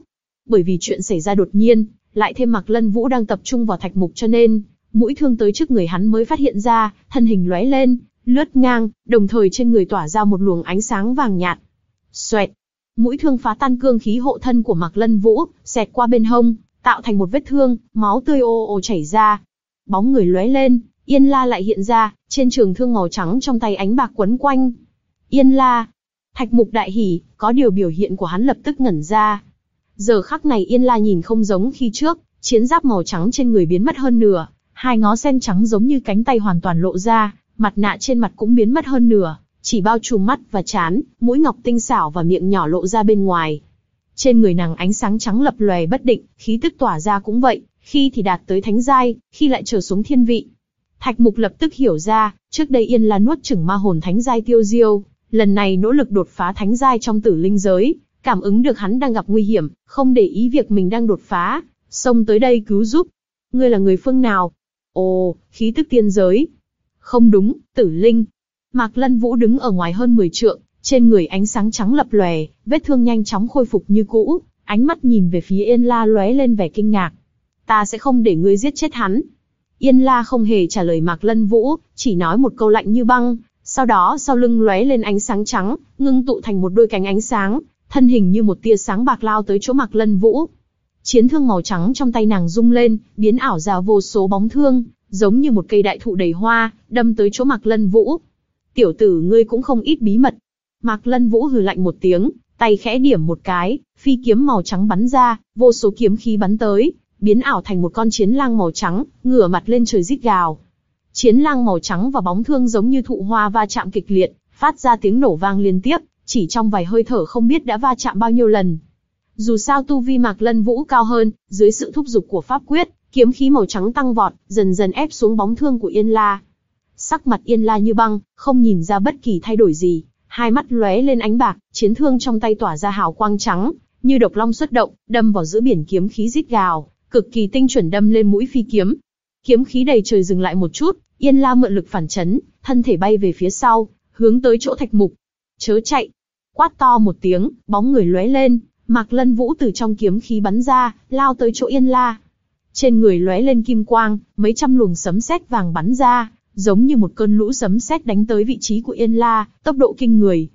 Bởi vì chuyện xảy ra đột nhiên, lại thêm Mạc Lân Vũ đang tập trung vào Thạch Mục cho nên, mũi thương tới trước người hắn mới phát hiện ra, thân hình lóe lên, lướt ngang, đồng thời trên người tỏa ra một luồng ánh sáng vàng nhạt. Xoẹt, mũi thương phá tan cương khí hộ thân của Mạc Lân Vũ, xẹt qua bên hông, tạo thành một vết thương, máu tươi ồ ồ chảy ra. Bóng người lóe lên, Yên La lại hiện ra, trên trường thương màu trắng trong tay ánh bạc quấn quanh. Yên La, Thạch Mục đại hỉ, có điều biểu hiện của hắn lập tức ngẩn ra. Giờ khắc này Yên La nhìn không giống khi trước, chiến giáp màu trắng trên người biến mất hơn nửa, hai ngó sen trắng giống như cánh tay hoàn toàn lộ ra, mặt nạ trên mặt cũng biến mất hơn nửa, chỉ bao trùm mắt và trán, mũi ngọc tinh xảo và miệng nhỏ lộ ra bên ngoài. Trên người nàng ánh sáng trắng lập lòe bất định, khí tức tỏa ra cũng vậy, khi thì đạt tới thánh giai, khi lại trở xuống thiên vị. Thạch Mục lập tức hiểu ra, trước đây Yên La nuốt chửng ma hồn thánh giai tiêu diêu, lần này nỗ lực đột phá thánh giai trong tử linh giới, cảm ứng được hắn đang gặp nguy hiểm, không để ý việc mình đang đột phá, xông tới đây cứu giúp. Ngươi là người phương nào? Ồ, khí tức tiên giới. Không đúng, tử linh. Mạc Lân Vũ đứng ở ngoài hơn mười trượng, trên người ánh sáng trắng lập lòe, vết thương nhanh chóng khôi phục như cũ, ánh mắt nhìn về phía Yên La lóe lên vẻ kinh ngạc. Ta sẽ không để ngươi giết chết hắn. Yên La không hề trả lời Mạc Lân Vũ, chỉ nói một câu lạnh như băng, sau đó sau lưng lóe lên ánh sáng trắng, ngưng tụ thành một đôi cánh ánh sáng, thân hình như một tia sáng bạc lao tới chỗ Mạc Lân Vũ. Chiến thương màu trắng trong tay nàng rung lên, biến ảo ra vô số bóng thương, giống như một cây đại thụ đầy hoa, đâm tới chỗ Mạc Lân Vũ. Tiểu tử ngươi cũng không ít bí mật. Mạc Lân Vũ hừ lạnh một tiếng, tay khẽ điểm một cái, phi kiếm màu trắng bắn ra, vô số kiếm khí bắn tới, biến ảo thành một con chiến lang màu trắng, ngửa mặt lên trời rít gào. Chiến lang màu trắng và bóng thương giống như thụ hoa va chạm kịch liệt, phát ra tiếng nổ vang liên tiếp, chỉ trong vài hơi thở không biết đã va chạm bao nhiêu lần. Dù sao tu vi Mạc Lân Vũ cao hơn, dưới sự thúc giục của pháp quyết, kiếm khí màu trắng tăng vọt, dần dần ép xuống bóng thương của Yên La. Sắc mặt Yên La như băng, không nhìn ra bất kỳ thay đổi gì, hai mắt lóe lên ánh bạc, chiến thương trong tay tỏa ra hào quang trắng, như độc long xuất động, đâm vào giữa biển kiếm khí rít gào, cực kỳ tinh chuẩn đâm lên mũi phi kiếm. Kiếm khí đầy trời dừng lại một chút, Yên La mượn lực phản chấn, thân thể bay về phía sau, hướng tới chỗ Thạch Mục. Chớ chạy! Quát to một tiếng, bóng người lóe lên, Mạc Lân Vũ từ trong kiếm khí bắn ra, lao tới chỗ Yên La. Trên người lóe lên kim quang, mấy trăm luồng sấm sét vàng bắn ra, giống như một cơn lũ sấm sét đánh tới vị trí của Yên La, tốc độ kinh người.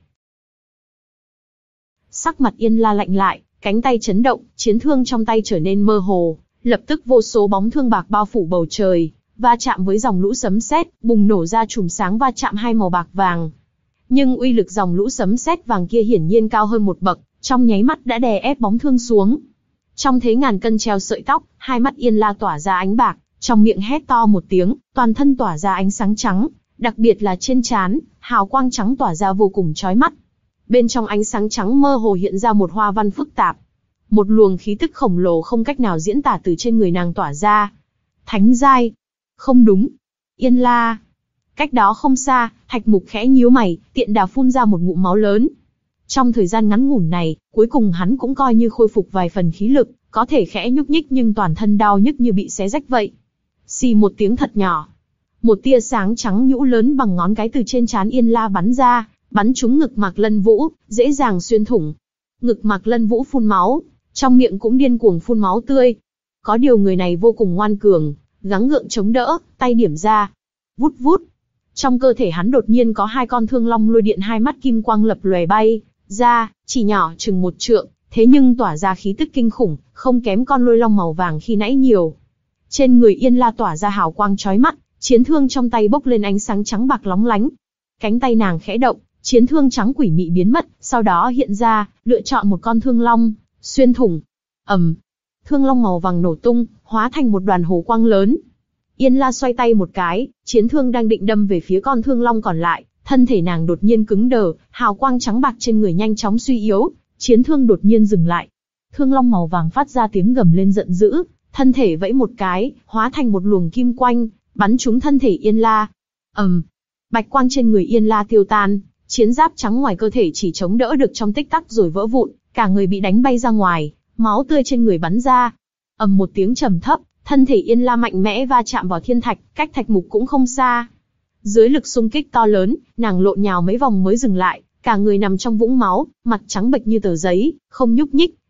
Sắc mặt Yên La lạnh lại, cánh tay chấn động, chiến thương trong tay trở nên mơ hồ, lập tức vô số bóng thương bạc bao phủ bầu trời, va chạm với dòng lũ sấm sét, bùng nổ ra chùm sáng va chạm hai màu bạc vàng. Nhưng uy lực dòng lũ sấm sét vàng kia hiển nhiên cao hơn một bậc, trong nháy mắt đã đè ép bóng thương xuống. Trong thế ngàn cân treo sợi tóc, hai mắt Yên La tỏa ra ánh bạc, trong miệng hét to một tiếng, toàn thân tỏa ra ánh sáng trắng, đặc biệt là trên trán, hào quang trắng tỏa ra vô cùng chói mắt. Bên trong ánh sáng trắng mơ hồ hiện ra một hoa văn phức tạp. Một luồng khí tức khổng lồ không cách nào diễn tả từ trên người nàng tỏa ra. Thánh giai. Không đúng. Yên La. Cách đó không xa, Thạch Mục khẽ nhíu mày, tiện đà phun ra một ngụm máu lớn. Trong thời gian ngắn ngủn này, cuối cùng hắn cũng coi như khôi phục vài phần khí lực, có thể khẽ nhúc nhích nhưng toàn thân đau nhức như bị xé rách vậy. Xì một tiếng thật nhỏ. Một tia sáng trắng nhũ lớn bằng ngón cái từ trên trán Yên La bắn ra, bắn trúng ngực Mạc Lân Vũ, dễ dàng xuyên thủng. Ngực Mạc Lân Vũ phun máu, trong miệng cũng điên cuồng phun máu tươi. Có điều người này vô cùng ngoan cường, gắng gượng chống đỡ, tay điểm ra. Vút vút. Trong cơ thể hắn đột nhiên có hai con thương long lôi điện hai mắt kim quang lập lòe bay ra, chỉ nhỏ chừng một trượng, thế nhưng tỏa ra khí tức kinh khủng, không kém con lôi long màu vàng khi nãy nhiều. Trên người Yên La tỏa ra hào quang chói mắt, chiến thương trong tay bốc lên ánh sáng trắng bạc lóng lánh. Cánh tay nàng khẽ động, chiến thương trắng quỷ mị biến mất, sau đó hiện ra, lựa chọn một con thương long, xuyên thủng. ầm, thương long màu vàng nổ tung, hóa thành một đoàn hồ quang lớn. Yên La xoay tay một cái, chiến thương đang định đâm về phía con thương long còn lại, thân thể nàng đột nhiên cứng đờ, hào quang trắng bạc trên người nhanh chóng suy yếu, chiến thương đột nhiên dừng lại. Thương long màu vàng phát ra tiếng gầm lên giận dữ, thân thể vẫy một cái, hóa thành một luồng kim quang, bắn trúng thân thể Yên La. ầm, bạch quang trên người Yên La tiêu tan, chiến giáp trắng ngoài cơ thể chỉ chống đỡ được trong tích tắc rồi vỡ vụn, cả người bị đánh bay ra ngoài, máu tươi trên người bắn ra. ầm một tiếng trầm thấp, thân thể Yên La mạnh mẽ va chạm vào thiên thạch, cách Thạch Mục cũng không xa. Dưới lực xung kích to lớn, nàng lộn nhào mấy vòng mới dừng lại, cả người nằm trong vũng máu, mặt trắng bệch như tờ giấy, không nhúc nhích,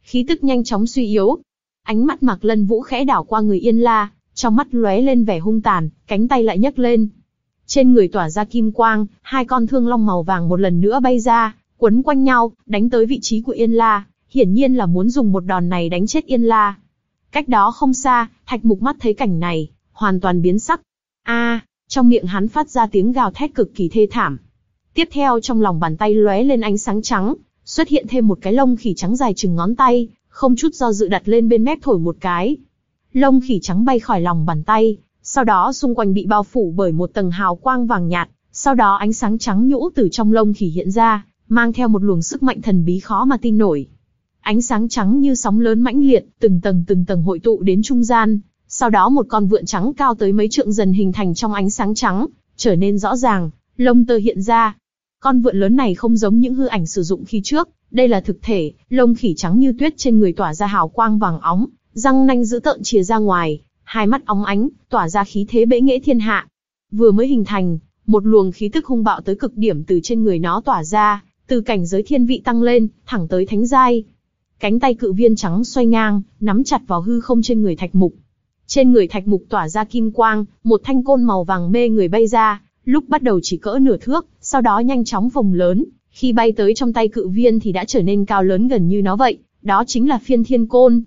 khí tức nhanh chóng suy yếu. Ánh mắt Mạc Lân Vũ khẽ đảo qua người Yên La, trong mắt lóe lên vẻ hung tàn, cánh tay lại nhấc lên. Trên người tỏa ra kim quang, hai con thương long màu vàng một lần nữa bay ra, quấn quanh nhau, đánh tới vị trí của Yên La, hiển nhiên là muốn dùng một đòn này đánh chết Yên La. Cách đó không xa, Thạch Mục mắt thấy cảnh này, hoàn toàn biến sắc. A, trong miệng hắn phát ra tiếng gào thét cực kỳ thê thảm. Tiếp theo trong lòng bàn tay lóe lên ánh sáng trắng, xuất hiện thêm một cái lông khỉ trắng dài chừng ngón tay, không chút do dự đặt lên bên mép thổi một cái. Lông khỉ trắng bay khỏi lòng bàn tay, sau đó xung quanh bị bao phủ bởi một tầng hào quang vàng nhạt, sau đó ánh sáng trắng nhũ từ trong lông khỉ hiện ra, mang theo một luồng sức mạnh thần bí khó mà tin nổi. Ánh sáng trắng như sóng lớn mãnh liệt, từng tầng từng tầng hội tụ đến trung gian, sau đó một con vượn trắng cao tới mấy trượng dần hình thành trong ánh sáng trắng, trở nên rõ ràng, lông tơ hiện ra. Con vượn lớn này không giống những hư ảnh sử dụng khi trước, đây là thực thể, lông khỉ trắng như tuyết trên người tỏa ra hào quang vàng óng, răng nanh dữ tợn chìa ra ngoài, hai mắt óng ánh, tỏa ra khí thế bệ nghệ thiên hạ. Vừa mới hình thành, một luồng khí tức hung bạo tới cực điểm từ trên người nó tỏa ra, từ cảnh giới thiên vị tăng lên, thẳng tới thánh giai. Cánh tay cự viên trắng xoay ngang, nắm chặt vào hư không trên người Thạch Mục. Trên người Thạch Mục tỏa ra kim quang, một thanh côn màu vàng mê người bay ra, lúc bắt đầu chỉ cỡ nửa thước, sau đó nhanh chóng phồng lớn, khi bay tới trong tay cự viên thì đã trở nên cao lớn gần như nó vậy, đó chính là Phiên Thiên Côn.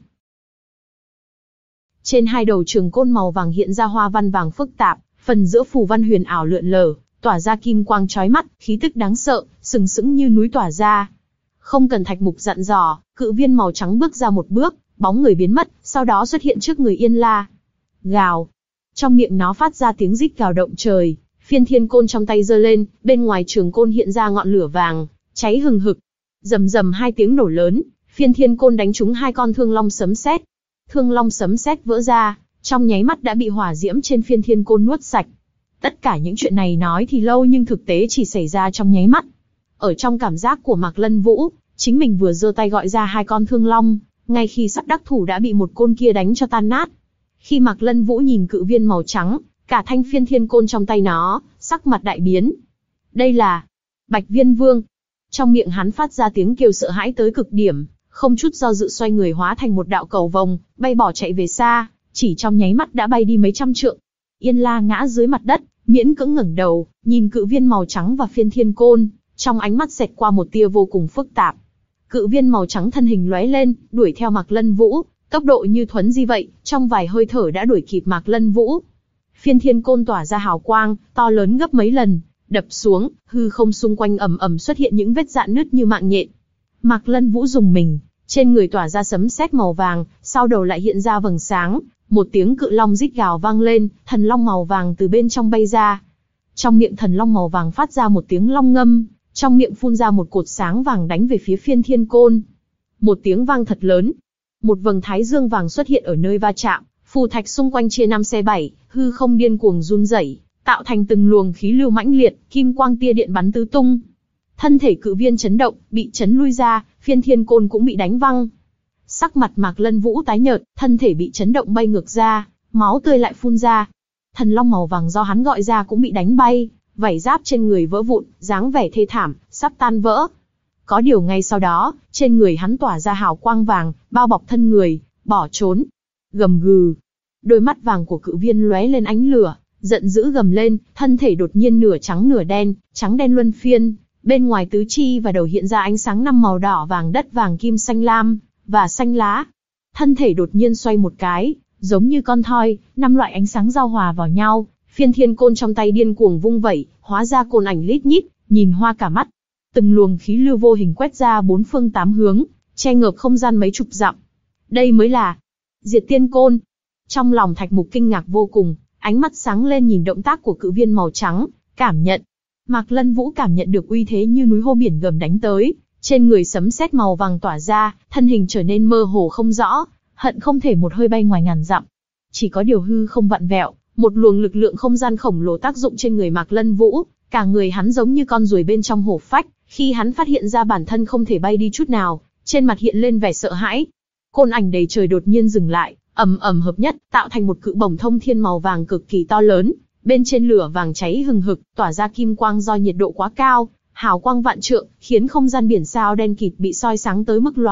Trên hai đầu trường côn màu vàng hiện ra hoa văn vàng phức tạp, phần giữa phù văn huyền ảo lượn lờ, tỏa ra kim quang chói mắt, khí tức đáng sợ, sừng sững như núi tỏa ra. Không cần Thạch Mục dặn dò, cự viên màu trắng bước ra một bước, bóng người biến mất, sau đó xuất hiện trước người Yên La. Gào. Trong miệng nó phát ra tiếng rít gào động trời, Phiên Thiên Côn trong tay giơ lên, bên ngoài trường côn hiện ra ngọn lửa vàng, cháy hừng hực. Rầm rầm hai tiếng nổ lớn, Phiên Thiên Côn đánh trúng hai con thương long sấm sét. Thương long sấm sét vỡ ra, trong nháy mắt đã bị hỏa diễm trên Phiên Thiên Côn nuốt sạch. Tất cả những chuyện này nói thì lâu nhưng thực tế chỉ xảy ra trong nháy mắt. Ở trong cảm giác của Mạc Lân Vũ, chính mình vừa giơ tay gọi ra hai con thương long, ngay khi sắp đắc thủ đã bị một côn kia đánh cho tan nát. Khi Mạc Lân Vũ nhìn cự viên màu trắng, cả thanh Phiên Thiên Côn trong tay nó, sắc mặt đại biến. Đây là Bạch Viên Vương. Trong miệng hắn phát ra tiếng kêu sợ hãi tới cực điểm, không chút do dự xoay người hóa thành một đạo cầu vồng, bay bỏ chạy về xa, chỉ trong nháy mắt đã bay đi mấy trăm trượng. Yên La ngã dưới mặt đất, miễn cưỡng ngẩng đầu, nhìn cự viên màu trắng và Phiên Thiên Côn, trong ánh mắt xẹt qua một tia vô cùng phức tạp. Cự viên màu trắng thân hình lóe lên, đuổi theo Mạc Lân Vũ, tốc độ như thuấn di vậy, trong vài hơi thở đã đuổi kịp Mạc Lân Vũ. Phiên Thiên Côn tỏa ra hào quang, to lớn gấp mấy lần, đập xuống, hư không xung quanh ầm ầm xuất hiện những vết rạn nứt như mạng nhện. Mạc Lân Vũ dùng mình, trên người tỏa ra sấm sét màu vàng, sau đầu lại hiện ra vầng sáng, một tiếng cự long rít gào vang lên, thần long màu vàng từ bên trong bay ra. Trong miệng thần long màu vàng phát ra một tiếng long ngâm, trong miệng phun ra một cột sáng vàng đánh về phía Phiên Thiên Côn. Một tiếng vang thật lớn, một vầng thái dương vàng xuất hiện ở nơi va chạm, phù thạch xung quanh chia năm xẻ bảy, hư không điên cuồng run rẩy, tạo thành từng luồng khí lưu mãnh liệt, kim quang tia điện bắn tứ tung. Thân thể cự viên chấn động, bị chấn lui ra, Phiên Thiên Côn cũng bị đánh văng. Sắc mặt Mạc Lân Vũ tái nhợt, thân thể bị chấn động bay ngược ra, máu tươi lại phun ra. Thần long màu vàng do hắn gọi ra cũng bị đánh bay, vảy giáp trên người vỡ vụn, dáng vẻ thê thảm, sắp tan vỡ. Có điều ngay sau đó, trên người hắn tỏa ra hào quang vàng, bao bọc thân người, bỏ trốn. Gầm gừ. Đôi mắt vàng của cự viên lóe lên ánh lửa, giận dữ gầm lên, thân thể đột nhiên nửa trắng nửa đen, trắng đen luân phiên, bên ngoài tứ chi và đầu hiện ra ánh sáng năm màu đỏ vàng đất vàng kim xanh lam, và xanh lá. Thân thể đột nhiên xoay một cái, giống như con thoi, năm loại ánh sáng giao hòa vào nhau, Phiên Thiên Côn trong tay điên cuồng vung vẩy, hóa ra côn ảnh lít nhít, nhìn hoa cả mắt. Từng luồng khí lưu vô hình quét ra bốn phương tám hướng, che ngợp không gian mấy chục dặm. Đây mới là Diệt Tiên Côn. Trong lòng Thạch Mục kinh ngạc vô cùng, ánh mắt sáng lên nhìn động tác của cự viên màu trắng, cảm nhận. Mạc Lân Vũ cảm nhận được uy thế như núi hô biển gầm đánh tới, trên người sấm sét màu vàng tỏa ra, thân hình trở nên mơ hồ không rõ, hận không thể một hơi bay ngoài ngàn dặm. Chỉ có điều hư không vặn vẹo, một luồng lực lượng không gian khổng lồ tác dụng trên người Mạc Lân Vũ, cả người hắn giống như con ruồi bên trong hổ phách, khi hắn phát hiện ra bản thân không thể bay đi chút nào, trên mặt hiện lên vẻ sợ hãi. Côn ảnh đầy trời đột nhiên dừng lại, ầm ầm hợp nhất, tạo thành một cự bổng thông thiên màu vàng cực kỳ to lớn, bên trên lửa vàng cháy hừng hực, tỏa ra kim quang do nhiệt độ quá cao, hào quang vạn trượng, khiến không gian biển sao đen kịt bị soi sáng tới mức lóa mắt,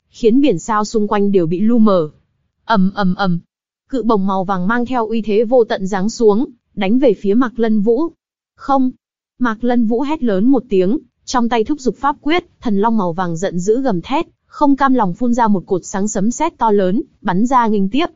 khiến biển sao xung quanh đều bị lu mờ. Ầm ầm ầm, cự bổng màu vàng mang theo uy thế vô tận giáng xuống, đánh về phía Mạc Lân Vũ. Không! Mạc Lân Vũ hét lớn một tiếng, trong tay thúc giục pháp quyết, thần long màu vàng giận dữ gầm thét, không cam lòng phun ra một cột sáng sấm sét to lớn, bắn ra nghênh tiếp.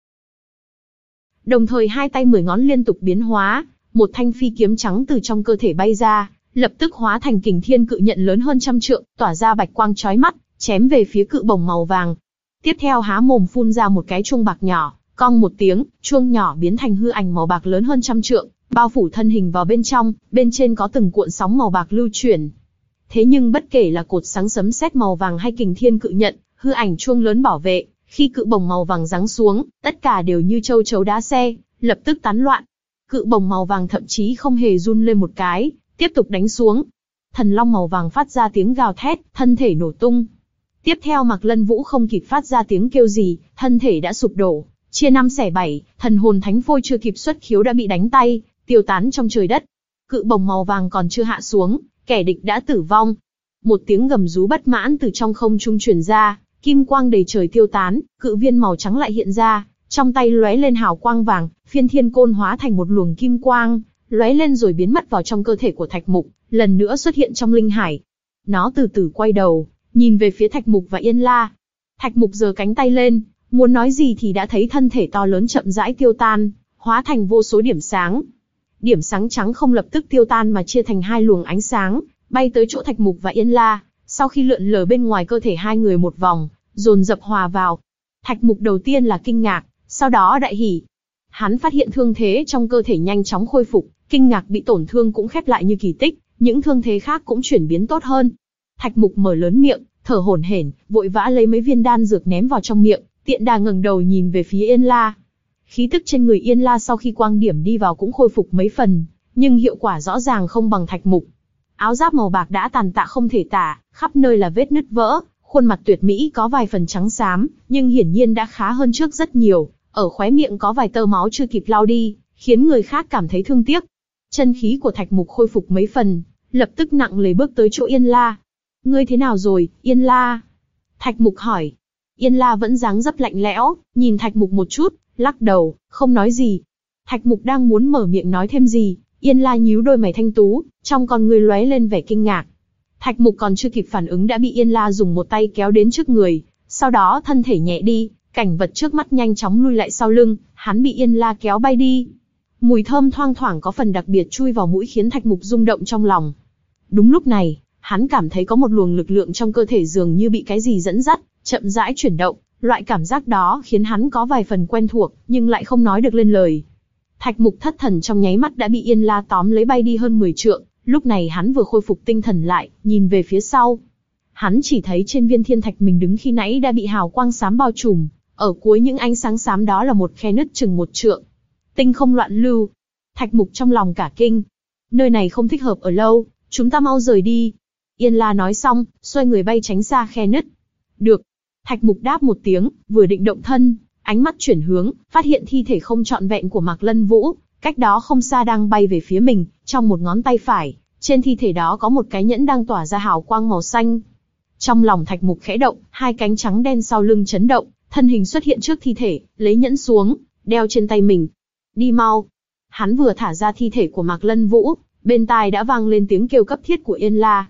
Đồng thời hai tay mười ngón liên tục biến hóa, một thanh phi kiếm trắng từ trong cơ thể bay ra, lập tức hóa thành kình thiên cự nhận lớn hơn trăm trượng, tỏa ra bạch quang chói mắt, chém về phía cự bổng màu vàng. Tiếp theo há mồm phun ra một cái chuông bạc nhỏ, cong một tiếng, chuông nhỏ biến thành hư ảnh màu bạc lớn hơn trăm trượng, bao phủ thân hình vào bên trong, bên trên có từng cuộn sóng màu bạc lưu chuyển. Thế nhưng bất kể là cột sáng sấm sét màu vàng hay kình thiên cự nhận, hư ảnh chuông lớn bảo vệ, khi cự bổng màu vàng giáng xuống, tất cả đều như châu chấu đá xe, lập tức tán loạn. Cự bổng màu vàng thậm chí không hề run lên một cái, tiếp tục đánh xuống. Thần long màu vàng phát ra tiếng gào thét, thân thể nổ tung. Tiếp theo Mạc Lân Vũ không kịp phát ra tiếng kêu gì, thân thể đã sụp đổ, chia năm xẻ bảy, thần hồn thánh phôi chưa kịp xuất khiếu đã bị đánh tay, tiêu tán trong trời đất. Cự bổng màu vàng còn chưa hạ xuống, kẻ địch đã tử vong. Một tiếng gầm rú bất mãn từ trong không trung truyền ra, kim quang đầy trời tiêu tán, cự viên màu trắng lại hiện ra, trong tay lóe lên hào quang vàng, phiên thiên côn hóa thành một luồng kim quang, lóe lên rồi biến mất vào trong cơ thể của Thạch Mục, lần nữa xuất hiện trong linh hải. Nó từ từ quay đầu, nhìn về phía Thạch Mục và Yên La. Thạch Mục giơ cánh tay lên, muốn nói gì thì đã thấy thân thể to lớn chậm rãi tiêu tan, hóa thành vô số điểm sáng. Điểm sáng trắng không lập tức tiêu tan mà chia thành hai luồng ánh sáng, bay tới chỗ Thạch Mục và Yên La, sau khi lượn lờ bên ngoài cơ thể hai người một vòng, dồn dập hòa vào. Thạch Mục đầu tiên là kinh ngạc, sau đó đại hỉ. Hắn phát hiện thương thế trong cơ thể nhanh chóng khôi phục, kinh ngạc bị tổn thương cũng khép lại như kỳ tích, những thương thế khác cũng chuyển biến tốt hơn. Thạch Mục mở lớn miệng, thở hổn hển, vội vã lấy mấy viên đan dược ném vào trong miệng, tiện đà ngẩng đầu nhìn về phía Yên La. Khí tức trên người Yên La sau khi quang điểm đi vào cũng khôi phục mấy phần, nhưng hiệu quả rõ ràng không bằng Thạch Mục. Áo giáp màu bạc đã tàn tạ không thể tả, khắp nơi là vết nứt vỡ, khuôn mặt tuyệt mỹ có vài phần trắng xám, nhưng hiển nhiên đã khá hơn trước rất nhiều, ở khóe miệng có vài tơ máu chưa kịp lau đi, khiến người khác cảm thấy thương tiếc. Chân khí của Thạch Mục khôi phục mấy phần, lập tức nặng nề bước tới chỗ Yên La. Ngươi thế nào rồi, Yên La? Thạch Mục hỏi. Yên La vẫn dáng dấp lạnh lẽo, nhìn Thạch Mục một chút, lắc đầu, không nói gì. Thạch Mục đang muốn mở miệng nói thêm gì, Yên La nhíu đôi mày thanh tú, trong con ngươi lóe lên vẻ kinh ngạc. Thạch Mục còn chưa kịp phản ứng đã bị Yên La dùng một tay kéo đến trước người, sau đó thân thể nhẹ đi, cảnh vật trước mắt nhanh chóng lui lại sau lưng, hắn bị Yên La kéo bay đi. Mùi thơm thoang thoảng có phần đặc biệt chui vào mũi khiến Thạch Mục rung động trong lòng. Đúng lúc này, hắn cảm thấy có một luồng lực lượng trong cơ thể dường như bị cái gì dẫn dắt, chậm rãi chuyển động, loại cảm giác đó khiến hắn có vài phần quen thuộc, nhưng lại không nói được lên lời. Thạch Mục thất thần trong nháy mắt đã bị Yên La tóm lấy bay đi hơn mười trượng, lúc này hắn vừa khôi phục tinh thần lại, nhìn về phía sau. Hắn chỉ thấy trên viên thiên thạch mình đứng khi nãy đã bị hào quang xám bao trùm, ở cuối những ánh sáng xám đó là một khe nứt chừng một trượng. Tinh không loạn lưu. Thạch Mục trong lòng cả kinh. Nơi này không thích hợp ở lâu, chúng ta mau rời đi. Yên La nói xong, xoay người bay tránh xa khe nứt. Được. Thạch Mục đáp một tiếng, vừa định động thân, ánh mắt chuyển hướng, phát hiện thi thể không trọn vẹn của Mạc Lân Vũ, cách đó không xa đang bay về phía mình, trong một ngón tay phải, trên thi thể đó có một cái nhẫn đang tỏa ra hào quang màu xanh. Trong lòng Thạch Mục khẽ động, hai cánh trắng đen sau lưng chấn động, thân hình xuất hiện trước thi thể, lấy nhẫn xuống, đeo trên tay mình. Đi mau. Hắn vừa thả ra thi thể của Mạc Lân Vũ, bên tai đã vang lên tiếng kêu cấp thiết của Yên La.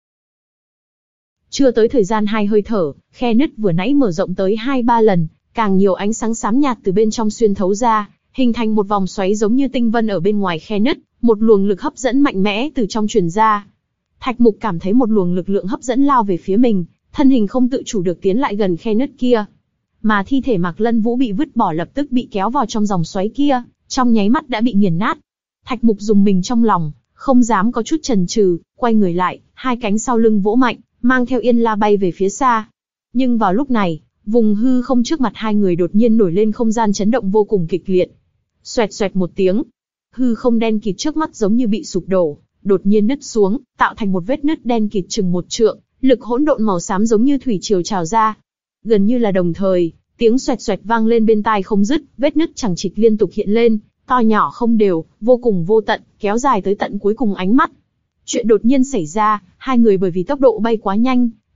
Chưa tới thời gian hai hơi thở, khe nứt vừa nãy mở rộng tới hai ba lần, càng nhiều ánh sáng xám nhạt từ bên trong xuyên thấu ra, hình thành một vòng xoáy giống như tinh vân ở bên ngoài khe nứt, một luồng lực hấp dẫn mạnh mẽ từ trong truyền ra. Thạch Mục cảm thấy một luồng lực lượng hấp dẫn lao về phía mình, thân hình không tự chủ được tiến lại gần khe nứt kia. Mà thi thể Mạc Lân Vũ bị vứt bỏ lập tức bị kéo vào trong dòng xoáy kia, trong nháy mắt đã bị nghiền nát. Thạch Mục dùng mình trong lòng, không dám có chút chần chừ, quay người lại, hai cánh sau lưng vỗ mạnh, mang theo Yên La bay về phía xa. Nhưng vào lúc này, vùng hư không trước mặt hai người đột nhiên nổi lên không gian chấn động vô cùng kịch liệt. Xoẹt xoẹt một tiếng, hư không đen kịt trước mắt giống như bị sụp đổ, đột nhiên nứt xuống, tạo thành một vết nứt đen kịt chừng một trượng, lực hỗn độn màu xám giống như thủy triều trào ra. Gần như là đồng thời, tiếng xoẹt xoẹt vang lên bên tai không dứt, vết nứt chằng chịt liên tục hiện lên, to nhỏ không đều, vô cùng vô tận, kéo dài tới tận cuối cùng ánh mắt. Chuyện đột nhiên xảy ra, hai người bởi vì tốc độ bay quá nhanh,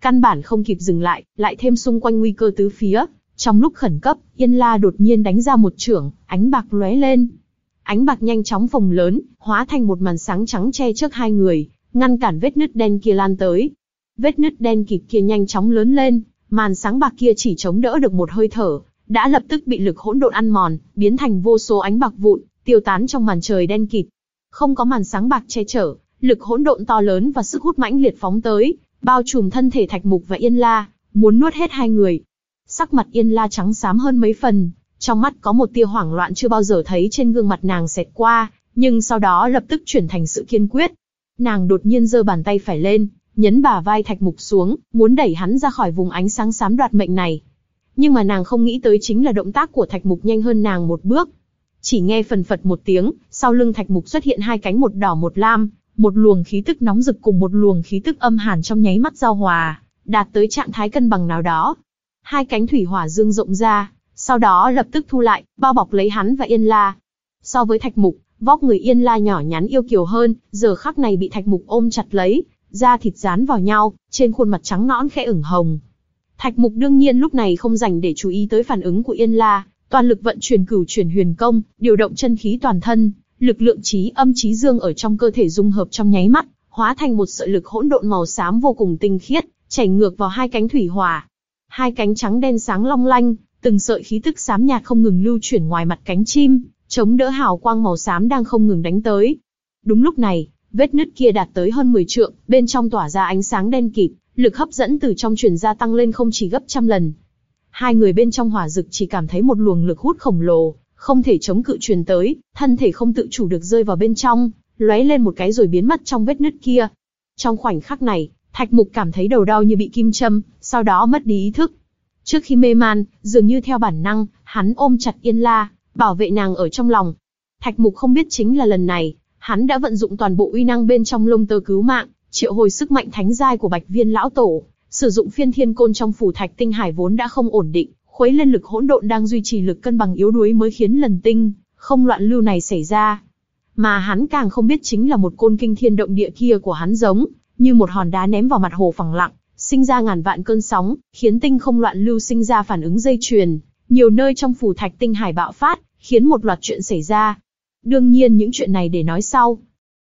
căn bản không kịp dừng lại, lại thêm xung quanh nguy cơ tứ phía. Trong lúc khẩn cấp, Yên La đột nhiên đánh ra một chưởng, ánh bạc lóe lên. Ánh bạc nhanh chóng phồng lớn, hóa thành một màn sáng trắng che trước hai người, ngăn cản vết nứt đen kia lan tới. Vết nứt đen kịt kia nhanh chóng lớn lên, màn sáng bạc kia chỉ chống đỡ được một hơi thở, đã lập tức bị lực hỗn độn ăn mòn, biến thành vô số ánh bạc vụn, tiêu tán trong màn trời đen kịt. Không có màn sáng bạc che chở, lực hỗn độn to lớn và sức hút mãnh liệt phóng tới, bao trùm thân thể Thạch Mục và Yên La, muốn nuốt hết hai người. Sắc mặt Yên La trắng xám hơn mấy phần, trong mắt có một tia hoảng loạn chưa bao giờ thấy trên gương mặt nàng xẹt qua, nhưng sau đó lập tức chuyển thành sự kiên quyết. Nàng đột nhiên giơ bàn tay phải lên, nhấn bả vai Thạch Mục xuống, muốn đẩy hắn ra khỏi vùng ánh sáng xám đoạt mệnh này. Nhưng mà nàng không nghĩ tới chính là động tác của Thạch Mục nhanh hơn nàng một bước. Chỉ nghe phần phật một tiếng, sau lưng Thạch Mục xuất hiện hai cánh một đỏ một lam, một luồng khí tức nóng rực cùng một luồng khí tức âm hàn trong nháy mắt giao hòa, đạt tới trạng thái cân bằng nào đó. Hai cánh thủy hỏa dương rộng ra, sau đó lập tức thu lại, bao bọc lấy hắn và Yên La. So với Thạch Mục, vóc người Yên La nhỏ nhắn yêu kiều hơn, giờ khắc này bị Thạch Mục ôm chặt lấy, da thịt dán vào nhau, trên khuôn mặt trắng nõn khẽ ửng hồng. Thạch Mục đương nhiên lúc này không dành để chú ý tới phản ứng của Yên La, toàn lực vận chuyển cửu chuyển huyền công, điều động chân khí toàn thân, lực lượng trí âm trí dương ở trong cơ thể dung hợp trong nháy mắt, hóa thành một sợi lực hỗn độn màu xám vô cùng tinh khiết, chảy ngược vào hai cánh thủy hỏa. Hai cánh trắng đen sáng long lanh, từng sợi khí tức xám nhạt không ngừng lưu chuyển ngoài mặt cánh chim, chống đỡ hào quang màu xám đang không ngừng đánh tới. Đúng lúc này, vết nứt kia đạt tới hơn mười trượng, bên trong tỏa ra ánh sáng đen kịt, lực hấp dẫn từ trong truyền ra tăng lên không chỉ gấp trăm lần. Hai người bên trong hỏa dực chỉ cảm thấy một luồng lực hút khổng lồ, không thể chống cự truyền tới, thân thể không tự chủ được rơi vào bên trong, lóe lên một cái rồi biến mất trong vết nứt kia. Trong khoảnh khắc này, Thạch Mục cảm thấy đầu đau như bị kim châm, sau đó mất đi ý thức. Trước khi mê man, dường như theo bản năng, hắn ôm chặt Yên La, bảo vệ nàng ở trong lòng. Thạch Mục không biết chính là lần này, hắn đã vận dụng toàn bộ uy năng bên trong lông tơ cứu mạng, triệu hồi sức mạnh thánh giai của Bạch Viên lão tổ, sử dụng phiên thiên côn trong phủ thạch tinh hải vốn đã không ổn định, khuấy lên lực hỗn độn đang duy trì lực cân bằng yếu đuối mới khiến lần tinh không loạn lưu này xảy ra. Mà hắn càng không biết chính là một côn kinh thiên động địa kia của hắn giống như một hòn đá ném vào mặt hồ phẳng lặng, sinh ra ngàn vạn cơn sóng, khiến tinh không loạn lưu sinh ra phản ứng dây chuyền, nhiều nơi trong phủ thạch tinh hải bạo phát, khiến một loạt chuyện xảy ra. Đương nhiên những chuyện này để nói sau.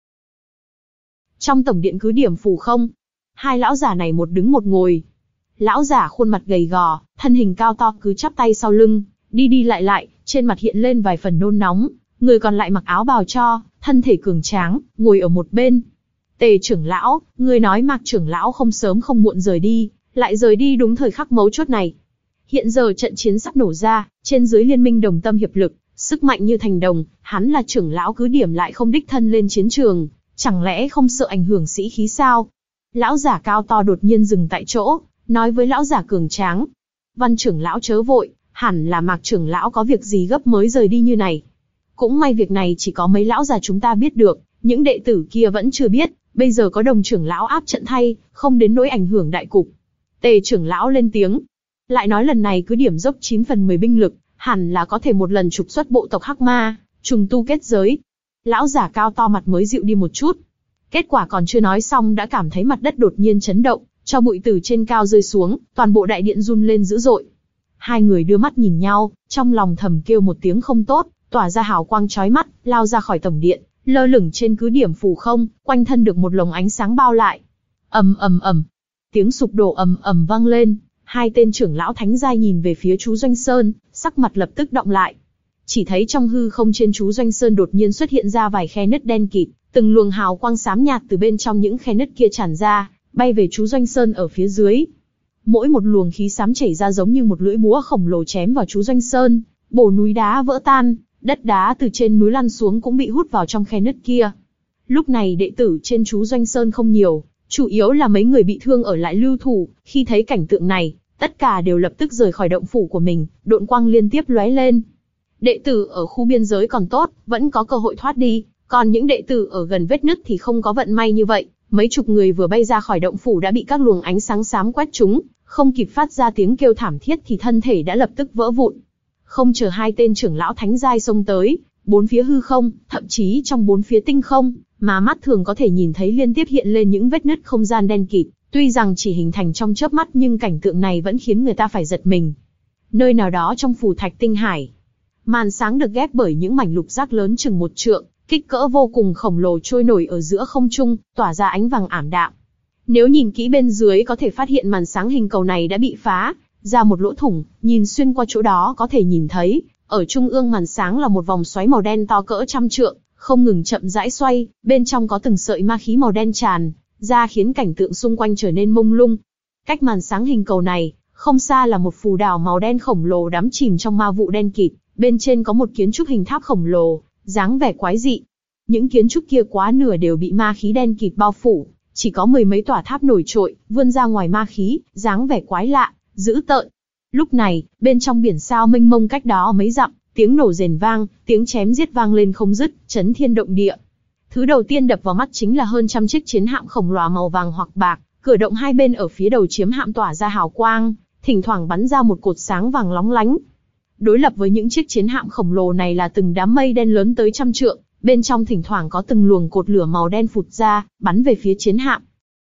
Trong tổng điện cứ điểm phủ không, hai lão giả này một đứng một ngồi. Lão giả khuôn mặt gầy gò, thân hình cao to cứ chắp tay sau lưng, đi đi lại lại, trên mặt hiện lên vài phần nôn nóng. Người còn lại mặc áo bào cho, thân thể cường tráng, ngồi ở một bên. Tề trưởng lão, người nói Mạc trưởng lão không sớm không muộn rời đi, lại rời đi đúng thời khắc mấu chốt này. Hiện giờ trận chiến sắp nổ ra, trên dưới liên minh đồng tâm hiệp lực, sức mạnh như thành đồng, hắn là trưởng lão cứ điểm lại không đích thân lên chiến trường, chẳng lẽ không sợ ảnh hưởng sĩ khí sao? Lão giả cao to đột nhiên dừng tại chỗ, nói với lão giả cường tráng. Văn trưởng lão chớ vội, hẳn là Mạc trưởng lão có việc gì gấp mới rời đi như này. Cũng may việc này chỉ có mấy lão già chúng ta biết được, những đệ tử kia vẫn chưa biết, bây giờ có đồng trưởng lão áp trận thay, không đến nỗi ảnh hưởng đại cục. Tề trưởng lão lên tiếng, lại nói lần này cứ điểm dốc chín phần mười binh lực, hẳn là có thể một lần trục xuất bộ tộc Hắc Ma, trùng tu kết giới. Lão giả cao to mặt mới dịu đi một chút. Kết quả còn chưa nói xong đã cảm thấy mặt đất đột nhiên chấn động, cho bụi từ trên cao rơi xuống, toàn bộ đại điện run lên dữ dội. Hai người đưa mắt nhìn nhau, trong lòng thầm kêu một tiếng không tốt, tỏa ra hào quang chói mắt, lao ra khỏi tổng điện, lơ lửng trên cứ điểm phủ không, quanh thân được một lồng ánh sáng bao lại. Ầm ầm ầm, tiếng sụp đổ ầm ầm vang lên, hai tên trưởng lão thánh giai nhìn về phía chú Doanh Sơn, sắc mặt lập tức động lại. Chỉ thấy trong hư không trên chú Doanh Sơn đột nhiên xuất hiện ra vài khe nứt đen kịt, từng luồng hào quang xám nhạt từ bên trong những khe nứt kia tràn ra, bay về chú Doanh Sơn ở phía dưới. Mỗi một luồng khí xám chảy ra giống như một lưỡi búa khổng lồ chém vào chú Doanh Sơn, bổ núi đá vỡ tan, đất đá từ trên núi lăn xuống cũng bị hút vào trong khe nứt kia. Lúc này đệ tử trên chú Doanh Sơn không nhiều, chủ yếu là mấy người bị thương ở lại lưu thủ, khi thấy cảnh tượng này, tất cả đều lập tức rời khỏi động phủ của mình, độn quang liên tiếp lóe lên. Đệ tử ở khu biên giới còn tốt, vẫn có cơ hội thoát đi, còn những đệ tử ở gần vết nứt thì không có vận may như vậy, mấy chục người vừa bay ra khỏi động phủ đã bị các luồng ánh sáng xám quét trúng, không kịp phát ra tiếng kêu thảm thiết thì thân thể đã lập tức vỡ vụn. Không chờ hai tên trưởng lão thánh giai xông tới, bốn phía hư không, thậm chí trong bốn phía tinh không, mà mắt thường có thể nhìn thấy liên tiếp hiện lên những vết nứt không gian đen kịt, Tuy rằng chỉ hình thành trong chớp mắt nhưng cảnh tượng này vẫn khiến người ta phải giật mình. Nơi nào đó trong phù thạch tinh hải, màn sáng được ghép bởi những mảnh lục giác lớn chừng một trượng, kích cỡ vô cùng khổng lồ trôi nổi ở giữa không trung, tỏa ra ánh vàng ảm đạm. Nếu nhìn kỹ bên dưới có thể phát hiện màn sáng hình cầu này đã bị phá ra một lỗ thủng, nhìn xuyên qua chỗ đó có thể nhìn thấy, ở trung ương màn sáng là một vòng xoáy màu đen to cỡ trăm trượng, không ngừng chậm rãi xoay, bên trong có từng sợi ma khí màu đen tràn ra khiến cảnh tượng xung quanh trở nên mông lung. Cách màn sáng hình cầu này, không xa là một phù đảo màu đen khổng lồ đắm chìm trong ma vụ đen kịt, bên trên có một kiến trúc hình tháp khổng lồ, dáng vẻ quái dị. Những kiến trúc kia quá nửa đều bị ma khí đen kịt bao phủ, chỉ có mười mấy tòa tháp nổi trội, vươn ra ngoài ma khí, dáng vẻ quái lạ, dữ tợn. Lúc này, bên trong biển sao mênh mông cách đó mấy dặm, tiếng nổ rền vang, tiếng chém giết vang lên không dứt, chấn thiên động địa. Thứ đầu tiên đập vào mắt chính là hơn trăm chiếc chiến hạm khổng lồ màu vàng hoặc bạc, cửa động hai bên ở phía đầu chiếm hạm tỏa ra hào quang, thỉnh thoảng bắn ra một cột sáng vàng lóng lánh. Đối lập với những chiếc chiến hạm khổng lồ này là từng đám mây đen lớn tới trăm trượng, bên trong thỉnh thoảng có từng luồng cột lửa màu đen phụt ra, bắn về phía chiến hạm.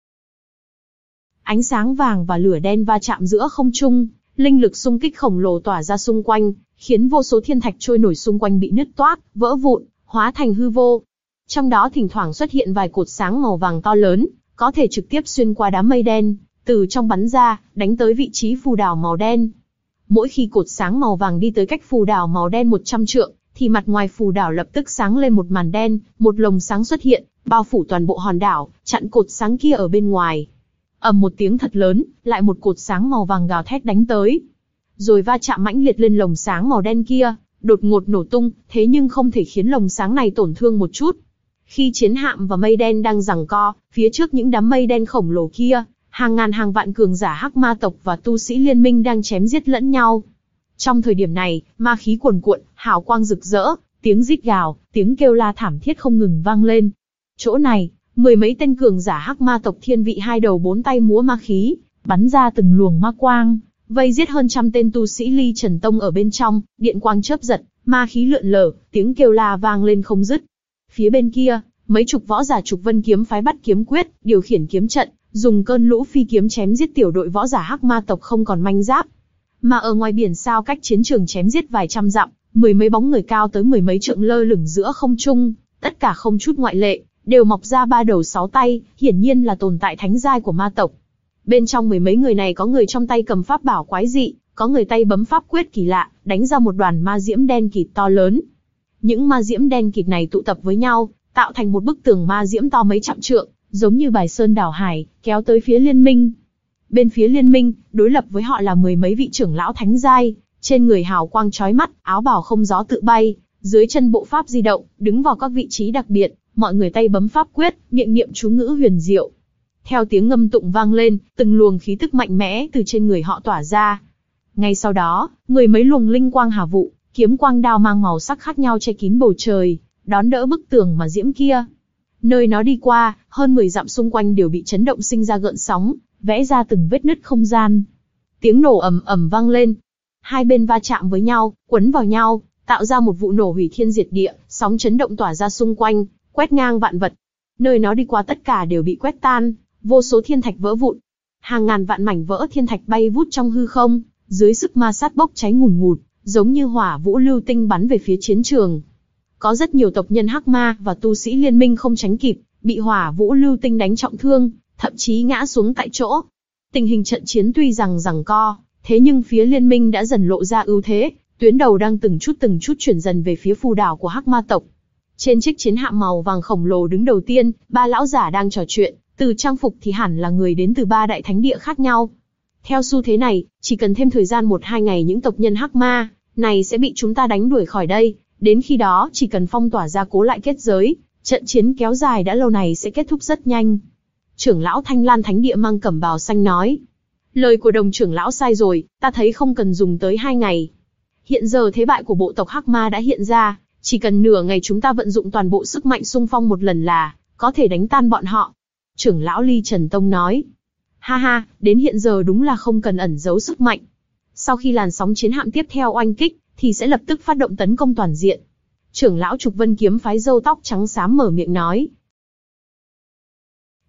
Ánh sáng vàng và lửa đen va chạm giữa không trung, linh lực xung kích khổng lồ tỏa ra xung quanh, khiến vô số thiên thạch trôi nổi xung quanh bị nứt toác, vỡ vụn, hóa thành hư vô. Trong đó thỉnh thoảng xuất hiện vài cột sáng màu vàng to lớn, có thể trực tiếp xuyên qua đám mây đen, từ trong bắn ra, đánh tới vị trí phù đảo màu đen. Mỗi khi cột sáng màu vàng đi tới cách phù đảo màu đen một trăm trượng, thì mặt ngoài phù đảo lập tức sáng lên một màn đen, một lồng sáng xuất hiện, bao phủ toàn bộ hòn đảo, chặn cột sáng kia ở bên ngoài. Ầm một tiếng thật lớn, lại một cột sáng màu vàng gào thét đánh tới, rồi va chạm mãnh liệt lên lồng sáng màu đen kia, đột ngột nổ tung, thế nhưng không thể khiến lồng sáng này tổn thương một chút. Khi chiến hạm và mây đen đang giằng co, phía trước những đám mây đen khổng lồ kia, hàng ngàn hàng vạn cường giả hắc ma tộc và tu sĩ liên minh đang chém giết lẫn nhau. Trong thời điểm này, ma khí cuồn cuộn, hào quang rực rỡ, tiếng rít gào, tiếng kêu la thảm thiết không ngừng vang lên. Chỗ này, mười mấy tên cường giả hắc ma tộc thiên vị hai đầu bốn tay múa ma khí, bắn ra từng luồng ma quang, vây giết hơn trăm tên tu sĩ Ly Trần Tông ở bên trong, điện quang chớp giật, ma khí lượn lờ, tiếng kêu la vang lên không dứt. Phía bên kia, mấy chục võ giả Trục Vân kiếm phái bắt kiếm quyết, điều khiển kiếm trận, dùng cơn lũ phi kiếm chém giết tiểu đội võ giả hắc ma tộc không còn manh giáp. Mà ở ngoài biển sao cách chiến trường chém giết vài trăm dặm, mười mấy bóng người cao tới mười mấy trượng lơ lửng giữa không trung, tất cả không chút ngoại lệ, đều mọc ra ba đầu sáu tay, hiển nhiên là tồn tại thánh giai của ma tộc. Bên trong mười mấy người này có người trong tay cầm pháp bảo quái dị, có người tay bấm pháp quyết kỳ lạ, đánh ra một đoàn ma diễm đen kịt to lớn. Những ma diễm đen kịt này tụ tập với nhau, tạo thành một bức tường ma diễm to mấy trăm trượng, giống như bài sơn đảo hải, kéo tới phía liên minh. Bên phía liên minh, đối lập với họ là mười mấy vị trưởng lão thánh giai, trên người hào quang chói mắt, áo bào không gió tự bay, dưới chân bộ pháp di động, đứng vào các vị trí đặc biệt, mọi người tay bấm pháp quyết, miệng niệm chú ngữ huyền diệu. Theo tiếng ngâm tụng vang lên, từng luồng khí tức mạnh mẽ từ trên người họ tỏa ra. Ngay sau đó, mười mấy luồng linh quang hà vụ, kiếm quang đao mang màu sắc khác nhau che kín bầu trời, đón đỡ bức tường mà diễm kia. Nơi nó đi qua, hơn mười dặm xung quanh đều bị chấn động sinh ra gợn sóng, vẽ ra từng vết nứt không gian. Tiếng nổ ầm ầm vang lên. Hai bên va chạm với nhau, quấn vào nhau, tạo ra một vụ nổ hủy thiên diệt địa, sóng chấn động tỏa ra xung quanh, quét ngang vạn vật. Nơi nó đi qua tất cả đều bị quét tan, vô số thiên thạch vỡ vụn. Hàng ngàn vạn mảnh vỡ thiên thạch bay vút trong hư không, dưới sức ma sát bốc cháy ngùn ngụt, giống như hỏa vũ lưu tinh bắn về phía chiến trường. Có rất nhiều tộc nhân hắc ma và tu sĩ liên minh không tránh kịp, bị hỏa vũ lưu tinh đánh trọng thương, thậm chí ngã xuống tại chỗ. Tình hình trận chiến tuy rằng giằng co, thế nhưng phía liên minh đã dần lộ ra ưu thế, tuyến đầu đang từng chút từng chút chuyển dần về phía phù đảo của hắc ma tộc. Trên chiếc chiến hạm màu vàng khổng lồ đứng đầu tiên, ba lão giả đang trò chuyện, từ trang phục thì hẳn là người đến từ ba đại thánh địa khác nhau. Theo xu thế này, chỉ cần thêm thời gian một hai ngày những tộc nhân hắc ma này sẽ bị chúng ta đánh đuổi khỏi đây, đến khi đó chỉ cần phong tỏa gia cố lại kết giới, trận chiến kéo dài đã lâu này sẽ kết thúc rất nhanh. Trưởng lão Thanh Lan Thánh Địa mang cẩm bào xanh nói. Lời của đồng trưởng lão sai rồi, ta thấy không cần dùng tới hai ngày. Hiện giờ thế bại của bộ tộc hắc ma đã hiện ra, chỉ cần nửa ngày chúng ta vận dụng toàn bộ sức mạnh xung phong một lần là có thể đánh tan bọn họ. Trưởng lão Ly Trần Tông nói. Ha ha, đến hiện giờ đúng là không cần ẩn giấu sức mạnh. Sau khi làn sóng chiến hạm tiếp theo oanh kích, thì sẽ lập tức phát động tấn công toàn diện. Trưởng lão Trục Vân kiếm phái râu tóc trắng xám mở miệng nói.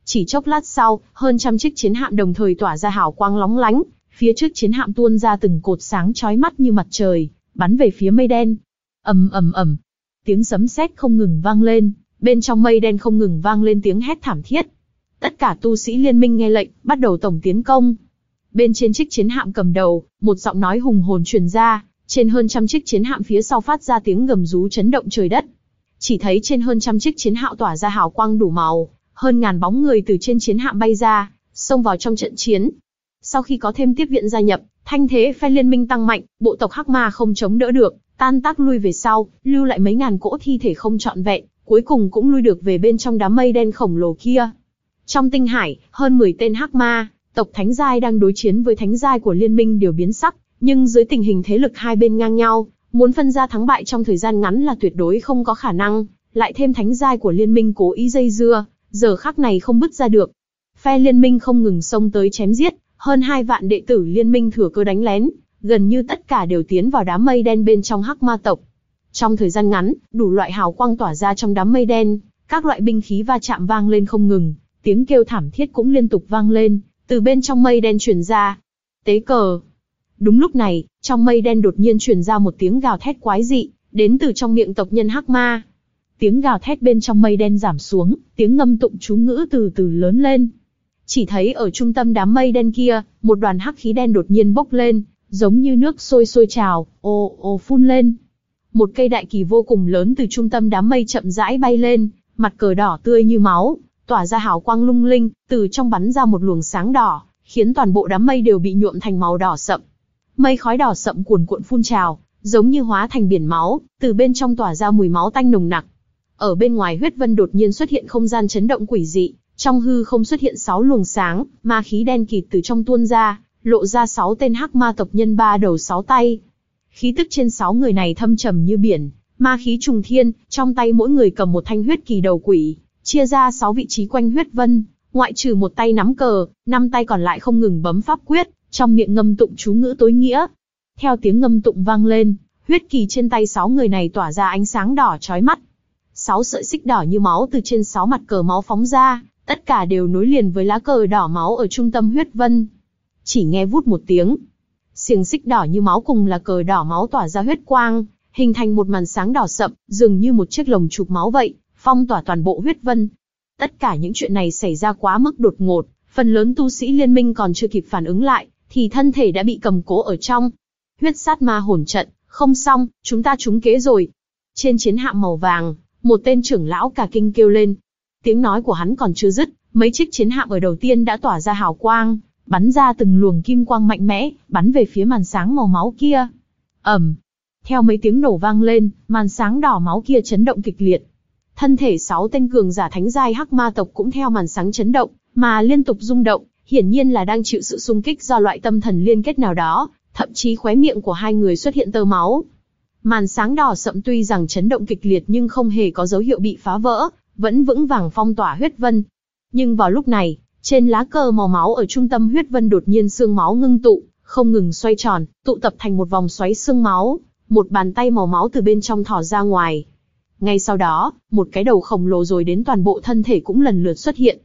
Chỉ chốc lát sau, hơn trăm chiếc chiến hạm đồng thời tỏa ra hào quang lóng lánh, phía trước chiến hạm tuôn ra từng cột sáng chói mắt như mặt trời, bắn về phía mây đen. Ầm ầm ầm, tiếng sấm sét không ngừng vang lên, bên trong mây đen không ngừng vang lên tiếng hét thảm thiết. Tất cả tu sĩ liên minh nghe lệnh, bắt đầu tổng tiến công. Bên trên chiếc chiến hạm cầm đầu, một giọng nói hùng hồn truyền ra, trên hơn trăm chiếc chiến hạm phía sau phát ra tiếng gầm rú chấn động trời đất. Chỉ thấy trên hơn trăm chiếc chiến hạm tỏa ra hào quang đủ màu, hơn ngàn bóng người từ trên chiến hạm bay ra, xông vào trong trận chiến. Sau khi có thêm tiếp viện gia nhập, thanh thế phe liên minh tăng mạnh, bộ tộc Hắc Ma không chống đỡ được, tan tác lui về sau, lưu lại mấy ngàn cỗ thi thể không trọn vẹn, cuối cùng cũng lui được về bên trong đám mây đen khổng lồ kia. Trong tinh hải, hơn mười tên Hắc Ma, tộc thánh giai đang đối chiến với thánh giai của liên minh đều biến sắc, nhưng dưới tình hình thế lực hai bên ngang nhau, muốn phân ra thắng bại trong thời gian ngắn là tuyệt đối không có khả năng, lại thêm thánh giai của liên minh cố ý dây dưa, giờ khắc này không bứt ra được. Phe liên minh không ngừng xông tới chém giết, hơn hai vạn đệ tử liên minh thừa cơ đánh lén, gần như tất cả đều tiến vào đám mây đen bên trong Hắc Ma tộc. Trong thời gian ngắn, đủ loại hào quang tỏa ra trong đám mây đen, các loại binh khí va chạm vang lên không ngừng, tiếng kêu thảm thiết cũng liên tục vang lên, từ bên trong mây đen truyền ra. Tế cờ. Đúng lúc này, trong mây đen đột nhiên truyền ra một tiếng gào thét quái dị, đến từ trong miệng tộc nhân Hắc Ma. Tiếng gào thét bên trong mây đen giảm xuống, tiếng ngâm tụng chú ngữ từ từ lớn lên. Chỉ thấy ở trung tâm đám mây đen kia, một đoàn hắc khí đen đột nhiên bốc lên, giống như nước sôi sôi trào, ồ ồ phun lên. Một cây đại kỳ vô cùng lớn từ trung tâm đám mây chậm rãi bay lên, mặt cờ đỏ tươi như máu, tỏa ra hào quang lung linh, từ trong bắn ra một luồng sáng đỏ, khiến toàn bộ đám mây đều bị nhuộm thành màu đỏ sậm. Mây khói đỏ sậm cuồn cuộn phun trào, giống như hóa thành biển máu, từ bên trong tỏa ra mùi máu tanh nồng nặc. Ở bên ngoài huyết vân đột nhiên xuất hiện không gian chấn động quỷ dị, trong hư không xuất hiện sáu luồng sáng, ma khí đen kịt từ trong tuôn ra, lộ ra sáu tên Hắc Ma tộc nhân ba đầu sáu tay. Khí tức trên sáu người này thâm trầm như biển, ma khí trùng thiên, trong tay mỗi người cầm một thanh huyết kỳ đầu quỷ, chia ra sáu vị trí quanh huyết vân, ngoại trừ một tay nắm cờ, năm tay còn lại không ngừng bấm pháp quyết, trong miệng ngâm tụng chú ngữ tối nghĩa. Theo tiếng ngâm tụng vang lên, huyết kỳ trên tay sáu người này tỏa ra ánh sáng đỏ chói mắt. Sáu sợi xích đỏ như máu từ trên sáu mặt cờ máu phóng ra, tất cả đều nối liền với lá cờ đỏ máu ở trung tâm huyết vân. Chỉ nghe vút một tiếng, xiềng xích đỏ như máu cùng là cờ đỏ máu tỏa ra huyết quang, hình thành một màn sáng đỏ sậm, dường như một chiếc lồng chụp máu vậy, phong tỏa toàn bộ huyết vân. Tất cả những chuyện này xảy ra quá mức đột ngột, phần lớn tu sĩ liên minh còn chưa kịp phản ứng lại, thì thân thể đã bị cầm cố ở trong. Huyết sát ma hồn trận, không xong, chúng ta trúng kế rồi. Trên chiến hạm màu vàng, một tên trưởng lão cả kinh kêu lên. Tiếng nói của hắn còn chưa dứt, mấy chiếc chiến hạm ở đầu tiên đã tỏa ra hào quang, bắn ra từng luồng kim quang mạnh mẽ, bắn về phía màn sáng màu máu kia. ầm, theo mấy tiếng nổ vang lên, màn sáng đỏ máu kia chấn động kịch liệt. Thân thể sáu tên cường giả thánh giai Hắc Ma tộc cũng theo màn sáng chấn động, mà liên tục rung động, hiển nhiên là đang chịu sự xung kích do loại tâm thần liên kết nào đó, thậm chí khóe miệng của hai người xuất hiện tơ máu. Màn sáng đỏ sậm tuy rằng chấn động kịch liệt nhưng không hề có dấu hiệu bị phá vỡ, vẫn vững vàng phong tỏa huyết vân. Nhưng vào lúc này, trên lá cờ màu máu ở trung tâm huyết vân đột nhiên xương máu ngưng tụ, không ngừng xoay tròn, tụ tập thành một vòng xoáy xương máu, một bàn tay màu máu từ bên trong thò ra ngoài. Ngay sau đó, một cái đầu khổng lồ rồi đến toàn bộ thân thể cũng lần lượt xuất hiện.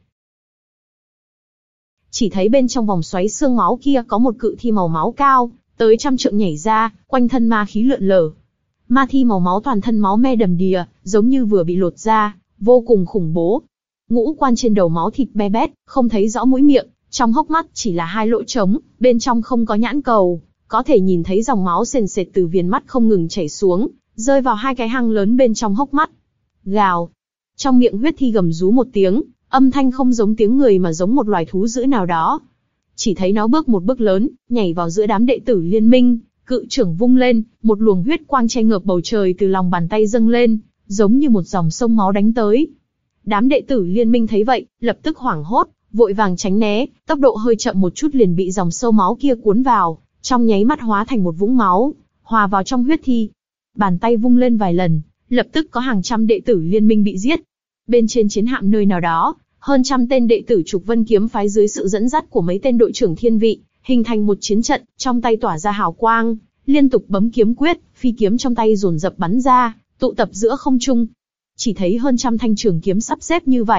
Chỉ thấy bên trong vòng xoáy xương máu kia có một cự thi màu máu cao, tới trăm trượng nhảy ra, quanh thân ma khí lượn lờ. Ma thi màu máu toàn thân máu me đầm đìa, giống như vừa bị lột da, vô cùng khủng bố. Ngũ quan trên đầu máu thịt be bét, không thấy rõ mũi miệng, trong hốc mắt chỉ là hai lỗ trống, bên trong không có nhãn cầu, có thể nhìn thấy dòng máu sền sệt từ viền mắt không ngừng chảy xuống, rơi vào hai cái hang lớn bên trong hốc mắt. Gào. Trong miệng huyết thi gầm rú một tiếng, âm thanh không giống tiếng người mà giống một loài thú dữ nào đó. Chỉ thấy nó bước một bước lớn, nhảy vào giữa đám đệ tử liên minh, cự trưởng vung lên, một luồng huyết quang che ngợp bầu trời từ lòng bàn tay dâng lên, giống như một dòng sông máu đánh tới. Đám đệ tử liên minh thấy vậy, lập tức hoảng hốt, vội vàng tránh né, tốc độ hơi chậm một chút liền bị dòng sâu máu kia cuốn vào, trong nháy mắt hóa thành một vũng máu, hòa vào trong huyết thi. Bàn tay vung lên vài lần, lập tức có hàng trăm đệ tử liên minh bị giết. Bên trên chiến hạm nơi nào đó, hơn trăm tên đệ tử Trục Vân kiếm phái dưới sự dẫn dắt của mấy tên đội trưởng thiên vị, hình thành một chiến trận, trong tay tỏa ra hào quang, liên tục bấm kiếm quyết, phi kiếm trong tay dồn dập bắn ra, tụ tập giữa không trung. Chỉ thấy hơn trăm thanh trường kiếm sắp xếp như vậy,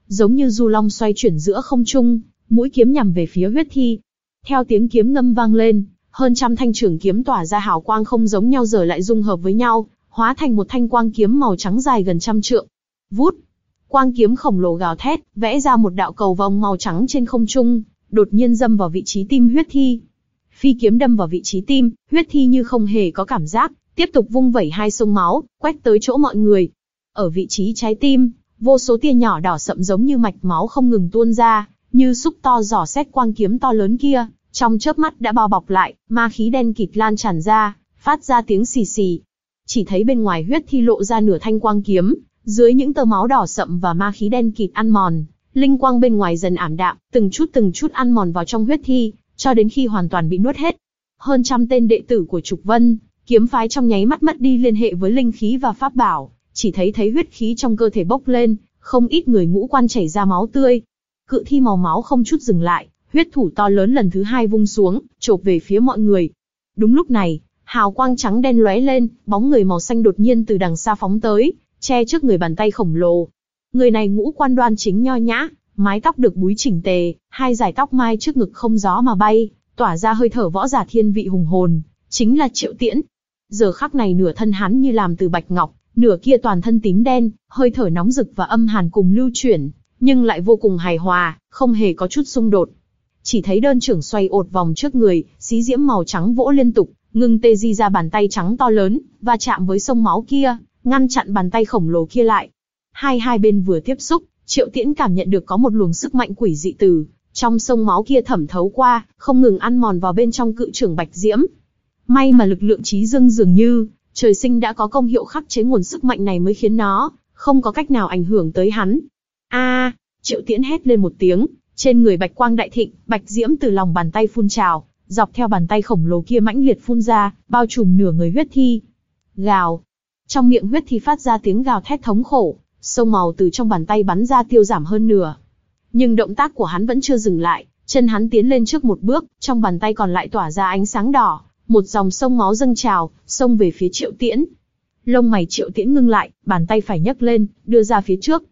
giống như du long xoay chuyển giữa không trung, mũi kiếm nhằm về phía huyết thi. Theo tiếng kiếm ngâm vang lên, hơn trăm thanh trường kiếm tỏa ra hào quang không giống nhau giờ lại dung hợp với nhau, hóa thành một thanh quang kiếm màu trắng dài gần trăm trượng. Vút, quang kiếm khổng lồ gào thét, vẽ ra một đạo cầu vồng màu trắng trên không trung, đột nhiên đâm vào vị trí tim huyết thi. Phi kiếm đâm vào vị trí tim, huyết thi như không hề có cảm giác, tiếp tục vung vẩy hai sông máu, quét tới chỗ mọi người. Ở vị trí trái tim, vô số tia nhỏ đỏ sậm giống như mạch máu không ngừng tuôn ra, như xúc to dò xét quang kiếm to lớn kia, trong chớp mắt đã bao bọc lại, ma khí đen kịt lan tràn ra, phát ra tiếng xì xì. Chỉ thấy bên ngoài huyết thi lộ ra nửa thanh quang kiếm, dưới những tơ máu đỏ sậm và ma khí đen kịt ăn mòn, linh quang bên ngoài dần ảm đạm, từng chút từng chút ăn mòn vào trong huyết thi, cho đến khi hoàn toàn bị nuốt hết. Hơn trăm tên đệ tử của Trục Vân kiếm phái trong nháy mắt mất đi liên hệ với linh khí và pháp bảo, chỉ thấy thấy huyết khí trong cơ thể bốc lên, không ít người ngũ quan chảy ra máu tươi. Cự thi màu máu không chút dừng lại, huyết thủ to lớn lần thứ hai vung xuống, chộp về phía mọi người. Đúng lúc này, hào quang trắng đen lóe lên, bóng người màu xanh đột nhiên từ đằng xa phóng tới, che trước người bàn tay khổng lồ. Người này ngũ quan đoan chính nho nhã, mái tóc được búi chỉnh tề, hai dải tóc mai trước ngực không gió mà bay, tỏa ra hơi thở võ giả thiên vị hùng hồn, chính là Triệu Tiễn. Giờ khắc này nửa thân hắn như làm từ bạch ngọc, nửa kia toàn thân tím đen, hơi thở nóng rực và âm hàn cùng lưu chuyển, nhưng lại vô cùng hài hòa, không hề có chút xung đột. Chỉ thấy đơn trưởng xoay ột vòng trước người, xí diễm màu trắng vỗ liên tục, ngưng tê di ra bàn tay trắng to lớn, và chạm với sông máu kia, ngăn chặn bàn tay khổng lồ kia lại. Hai hai bên vừa tiếp xúc, Triệu Tiễn cảm nhận được có một luồng sức mạnh quỷ dị từ trong sông máu kia thẩm thấu qua, không ngừng ăn mòn vào bên trong cự trưởng bạch diễm. May mà lực lượng trí dương dường như trời sinh đã có công hiệu khắc chế nguồn sức mạnh này mới khiến nó không có cách nào ảnh hưởng tới hắn. A! À, Triệu Tiễn hét lên một tiếng, trên người bạch quang đại thịnh, bạch diễm từ lòng bàn tay phun trào, dọc theo bàn tay khổng lồ kia mãnh liệt phun ra, bao trùm nửa người huyết thi. Gào! Trong miệng huyết thi phát ra tiếng gào thét thống khổ, sông màu từ trong bàn tay bắn ra tiêu giảm hơn nửa. Nhưng động tác của hắn vẫn chưa dừng lại, chân hắn tiến lên trước một bước, trong bàn tay còn lại tỏa ra ánh sáng đỏ, một dòng sông máu dâng trào, xông về phía Triệu Tiễn. Lông mày Triệu Tiễn ngưng lại, bàn tay phải nhấc lên, đưa ra phía trước.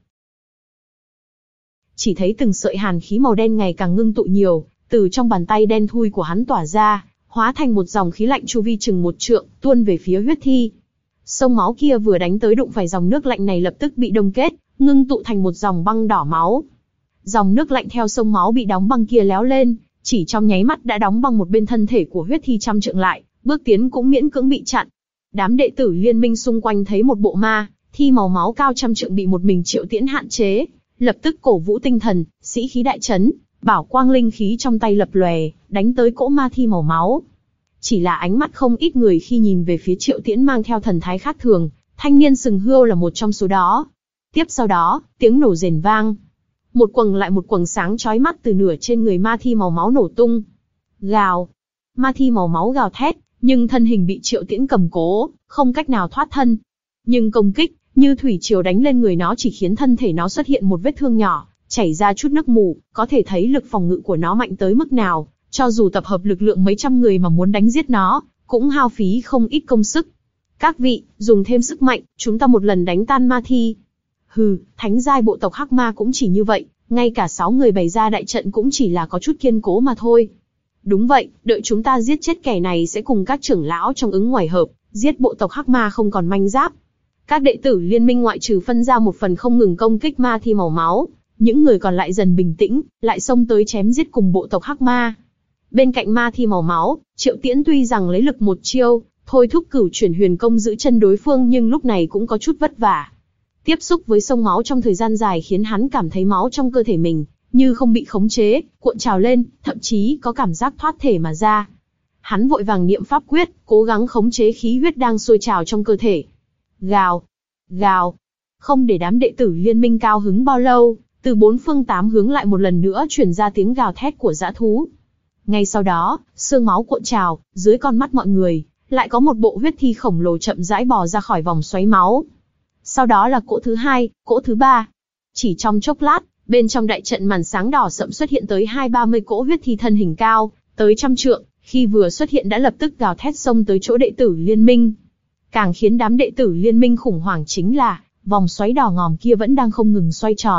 Chỉ thấy từng sợi hàn khí màu đen ngày càng ngưng tụ nhiều, từ trong bàn tay đen thui của hắn tỏa ra, hóa thành một dòng khí lạnh chu vi chừng một trượng, tuôn về phía huyết thi. Sông máu kia vừa đánh tới đụng phải dòng nước lạnh này lập tức bị đông kết, ngưng tụ thành một dòng băng đỏ máu. Dòng nước lạnh theo sông máu bị đóng băng kia léo lên, chỉ trong nháy mắt đã đóng băng một bên thân thể của huyết thi trăm trượng lại, bước tiến cũng miễn cưỡng bị chặn. Đám đệ tử liên minh xung quanh thấy một bộ ma thi màu máu cao trăm trượng bị một mình Triệu Tiễn hạn chế, lập tức cổ vũ tinh thần, sĩ khí đại chấn, bảo quang linh khí trong tay lập lòe, đánh tới cỗ ma thi màu máu. Chỉ là ánh mắt không ít người khi nhìn về phía Triệu Tiễn mang theo thần thái khác thường, thanh niên sừng hươu là một trong số đó. Tiếp sau đó, tiếng nổ rền vang. Một quầng lại một quầng sáng chói mắt từ nửa trên người ma thi màu máu nổ tung. Gào! Ma thi màu máu gào thét, nhưng thân hình bị Triệu Tiễn cầm cố, không cách nào thoát thân. Nhưng công kích, như thủy triều đánh lên người nó chỉ khiến thân thể nó xuất hiện một vết thương nhỏ, chảy ra chút nước mù, có thể thấy lực phòng ngự của nó mạnh tới mức nào. Cho dù tập hợp lực lượng mấy trăm người mà muốn đánh giết nó, cũng hao phí không ít công sức. Các vị, dùng thêm sức mạnh, chúng ta một lần đánh tan ma thi. Hừ, thánh giai bộ tộc Hắc Ma cũng chỉ như vậy, ngay cả sáu người bày ra đại trận cũng chỉ là có chút kiên cố mà thôi. Đúng vậy, đợi chúng ta giết chết kẻ này sẽ cùng các trưởng lão trong ứng ngoài hợp, giết bộ tộc Hắc Ma không còn manh giáp. Các đệ tử liên minh ngoại trừ phân ra một phần không ngừng công kích ma thi màu máu, những người còn lại dần bình tĩnh, lại xông tới chém giết cùng bộ tộc Hắc Ma. Bên cạnh ma thi màu máu, Triệu Tiễn tuy rằng lấy lực một chiêu, thôi thúc cửu chuyển huyền công giữ chân đối phương nhưng lúc này cũng có chút vất vả. Tiếp xúc với sông máu trong thời gian dài khiến hắn cảm thấy máu trong cơ thể mình như không bị khống chế, cuộn trào lên, thậm chí có cảm giác thoát thể mà ra. Hắn vội vàng niệm pháp quyết, cố gắng khống chế khí huyết đang sôi trào trong cơ thể. Gào, gào, không để đám đệ tử liên minh cao hứng bao lâu, từ bốn phương tám hướng lại một lần nữa truyền ra tiếng gào thét của dã thú. Ngay sau đó, xương máu cuộn trào, dưới con mắt mọi người, lại có một bộ huyết thi khổng lồ chậm rãi bò ra khỏi vòng xoáy máu. Sau đó là cỗ thứ hai, cỗ thứ ba. Chỉ trong chốc lát, bên trong đại trận màn sáng đỏ sậm xuất hiện tới hai ba mươi cỗ huyết thi thân hình cao, tới trăm trượng, khi vừa xuất hiện đã lập tức gào thét xông tới chỗ đệ tử liên minh. Càng khiến đám đệ tử liên minh khủng hoảng chính là, vòng xoáy đỏ ngòm kia vẫn đang không ngừng xoay tròn,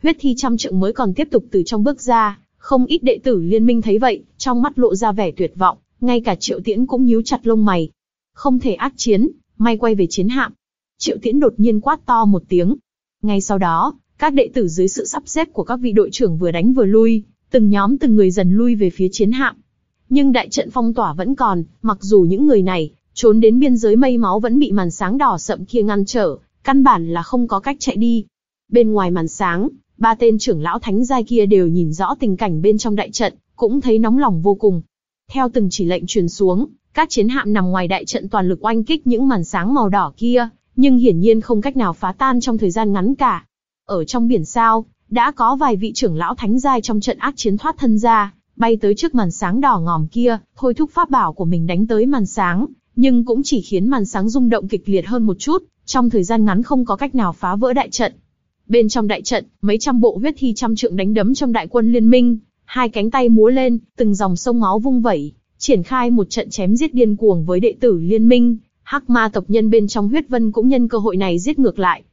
Huyết thi trăm trượng mới còn tiếp tục từ trong bước ra, không ít đệ tử liên minh thấy vậy, trong mắt lộ ra vẻ tuyệt vọng, ngay cả Triệu Tiễn cũng nhíu chặt lông mày. Không thể ác chiến, may quay về chiến hạm. Triệu Tiễn đột nhiên quát to một tiếng. Ngay sau đó, các đệ tử dưới sự sắp xếp của các vị đội trưởng vừa đánh vừa lui, từng nhóm từng người dần lui về phía chiến hạm. Nhưng đại trận phong tỏa vẫn còn, mặc dù những người này trốn đến biên giới mây máu vẫn bị màn sáng đỏ sậm kia ngăn trở, căn bản là không có cách chạy đi. Bên ngoài màn sáng, ba tên trưởng lão thánh giai kia đều nhìn rõ tình cảnh bên trong đại trận, cũng thấy nóng lòng vô cùng. Theo từng chỉ lệnh truyền xuống, các chiến hạm nằm ngoài đại trận toàn lực oanh kích những màn sáng màu đỏ kia, nhưng hiển nhiên không cách nào phá tan trong thời gian ngắn cả. Ở trong biển sao, đã có vài vị trưởng lão thánh giai trong trận ác chiến thoát thân ra, bay tới trước màn sáng đỏ ngòm kia, thôi thúc pháp bảo của mình đánh tới màn sáng, nhưng cũng chỉ khiến màn sáng rung động kịch liệt hơn một chút, trong thời gian ngắn không có cách nào phá vỡ đại trận. Bên trong đại trận, mấy trăm bộ huyết thi trăm trượng đánh đấm trong đại quân liên minh, hai cánh tay múa lên, từng dòng sông máu vung vẩy, triển khai một trận chém giết điên cuồng với đệ tử liên minh. Hắc ma tộc nhân bên trong huyết vân cũng nhân cơ hội này giết ngược lại.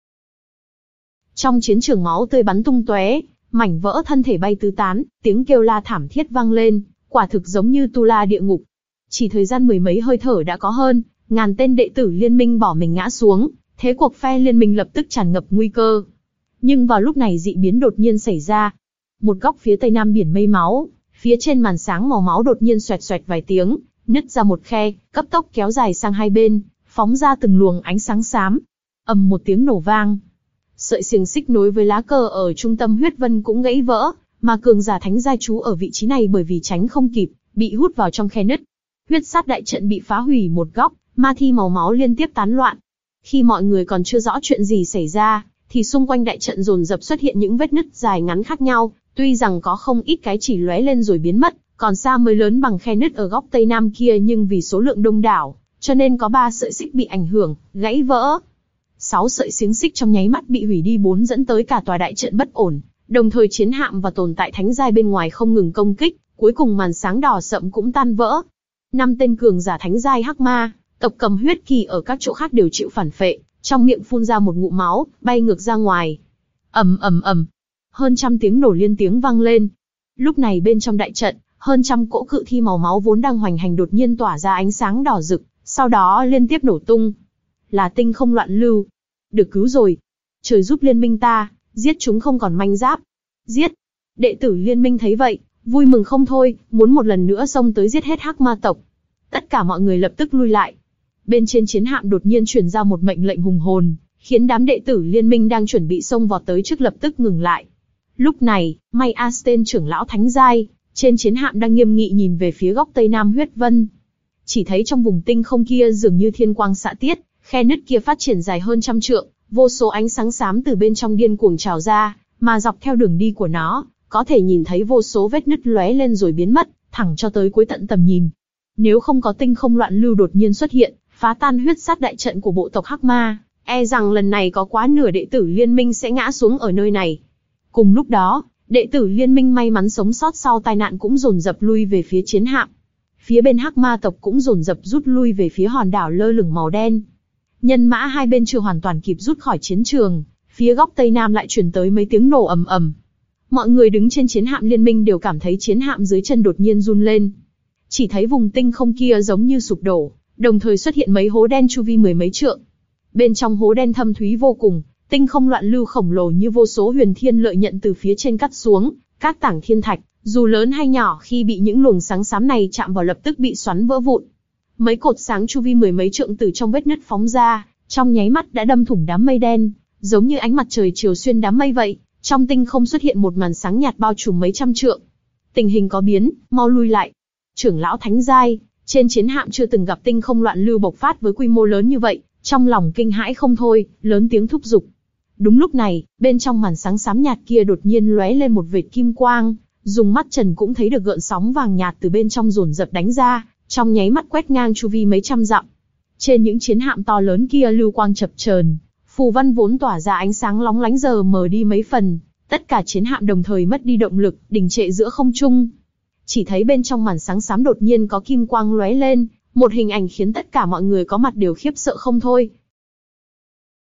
Trong chiến trường máu tươi bắn tung tóe, mảnh vỡ thân thể bay tứ tán, tiếng kêu la thảm thiết vang lên, quả thực giống như tu la địa ngục. Chỉ thời gian mười mấy hơi thở đã có hơn ngàn tên đệ tử liên minh bỏ mình ngã xuống, thế cuộc phe liên minh lập tức tràn ngập nguy cơ. Nhưng vào lúc này dị biến đột nhiên xảy ra. Một góc phía tây nam biển mây máu, phía trên màn sáng màu máu đột nhiên xoẹt xoẹt vài tiếng, nứt ra một khe, cấp tốc kéo dài sang hai bên, phóng ra từng luồng ánh sáng xám. Ầm một tiếng nổ vang. Sợi xiềng xích nối với lá cờ ở trung tâm huyết vân cũng gãy vỡ, mà cường giả thánh giai trú ở vị trí này bởi vì tránh không kịp, bị hút vào trong khe nứt. Huyết sát đại trận bị phá hủy một góc, ma thi màu máu liên tiếp tán loạn. Khi mọi người còn chưa rõ chuyện gì xảy ra, thì xung quanh đại trận dồn dập xuất hiện những vết nứt dài ngắn khác nhau, tuy rằng có không ít cái chỉ lóe lên rồi biến mất, còn xa mới lớn bằng khe nứt ở góc tây nam kia, nhưng vì số lượng đông đảo, cho nên có ba sợi xích bị ảnh hưởng, gãy vỡ. Sáu sợi xiềng xích trong nháy mắt bị hủy đi, bốn dẫn tới cả tòa đại trận bất ổn, đồng thời chiến hạm và tồn tại thánh giai bên ngoài không ngừng công kích, cuối cùng màn sáng đỏ sậm cũng tan vỡ. Năm tên cường giả thánh giai hắc ma tộc cầm huyết kỳ ở các chỗ khác đều chịu phản phệ, trong miệng phun ra một ngụm máu, bay ngược ra ngoài. Ầm ầm ầm, hơn trăm tiếng nổ liên tiếng vang lên. Lúc này bên trong đại trận, hơn trăm cỗ cự thi màu máu vốn đang hoành hành đột nhiên tỏa ra ánh sáng đỏ rực, sau đó liên tiếp nổ tung. Là tinh không loạn lưu. Được cứu rồi. Trời giúp liên minh ta, giết chúng không còn manh giáp. Giết. Đệ tử liên minh thấy vậy, vui mừng không thôi, muốn một lần nữa xông tới giết hết hắc ma tộc. Tất cả mọi người lập tức lui lại. Bên trên chiến hạm đột nhiên truyền ra một mệnh lệnh hùng hồn, khiến đám đệ tử liên minh đang chuẩn bị xông vọt tới trước lập tức ngừng lại. Lúc này, May Asten trưởng lão thánh giai trên chiến hạm đang nghiêm nghị nhìn về phía góc tây nam huyết vân. Chỉ thấy trong vùng tinh không kia dường như thiên quang xạ tiết, khe nứt kia phát triển dài hơn trăm trượng, vô số ánh sáng xám từ bên trong điên cuồng trào ra, mà dọc theo đường đi của nó, có thể nhìn thấy vô số vết nứt lóe lên rồi biến mất, thẳng cho tới cuối tận tầm nhìn. Nếu không có tinh không loạn lưu đột nhiên xuất hiện, phá tan huyết sát đại trận của bộ tộc Hắc Ma, e rằng lần này có quá nửa đệ tử liên minh sẽ ngã xuống ở nơi này. Cùng lúc đó, đệ tử liên minh may mắn sống sót sau tai nạn cũng dồn dập lui về phía chiến hạm. Phía bên Hắc Ma tộc cũng dồn dập rút lui về phía hòn đảo lơ lửng màu đen. Nhân mã hai bên chưa hoàn toàn kịp rút khỏi chiến trường, phía góc tây nam lại truyền tới mấy tiếng nổ ầm ầm. Mọi người đứng trên chiến hạm liên minh đều cảm thấy chiến hạm dưới chân đột nhiên run lên. Chỉ thấy vùng tinh không kia giống như sụp đổ, đồng thời xuất hiện mấy hố đen chu vi mười mấy trượng. Bên trong hố đen thâm thúy vô cùng, tinh không loạn lưu khổng lồ như vô số huyền thiên lợi nhận từ phía trên cắt xuống, các tảng thiên thạch, dù lớn hay nhỏ khi bị những luồng sáng xám này chạm vào lập tức bị xoắn vỡ vụn. Mấy cột sáng chu vi mười mấy trượng từ trong vết nứt phóng ra, trong nháy mắt đã đâm thủng đám mây đen, giống như ánh mặt trời chiếu xuyên đám mây vậy. Trong tinh không xuất hiện một màn sáng nhạt bao trùm mấy trăm trượng. Tình hình có biến, mau lui lại. Trưởng lão thánh giai trên chiến hạm chưa từng gặp tinh không loạn lưu bộc phát với quy mô lớn như vậy, trong lòng kinh hãi không thôi, lớn tiếng thúc giục. Đúng lúc này, bên trong màn sáng xám nhạt kia đột nhiên lóe lên một vệt kim quang, dùng mắt trần cũng thấy được gợn sóng vàng nhạt từ bên trong dồn dập đánh ra, trong nháy mắt quét ngang chu vi mấy trăm dặm. Trên những chiến hạm to lớn kia lưu quang chập chờn, phù văn vốn tỏa ra ánh sáng lóng lánh giờ mờ đi mấy phần, tất cả chiến hạm đồng thời mất đi động lực, đình trệ giữa không trung. Chỉ thấy bên trong màn sáng xám đột nhiên có kim quang lóe lên, một hình ảnh khiến tất cả mọi người có mặt đều khiếp sợ không thôi.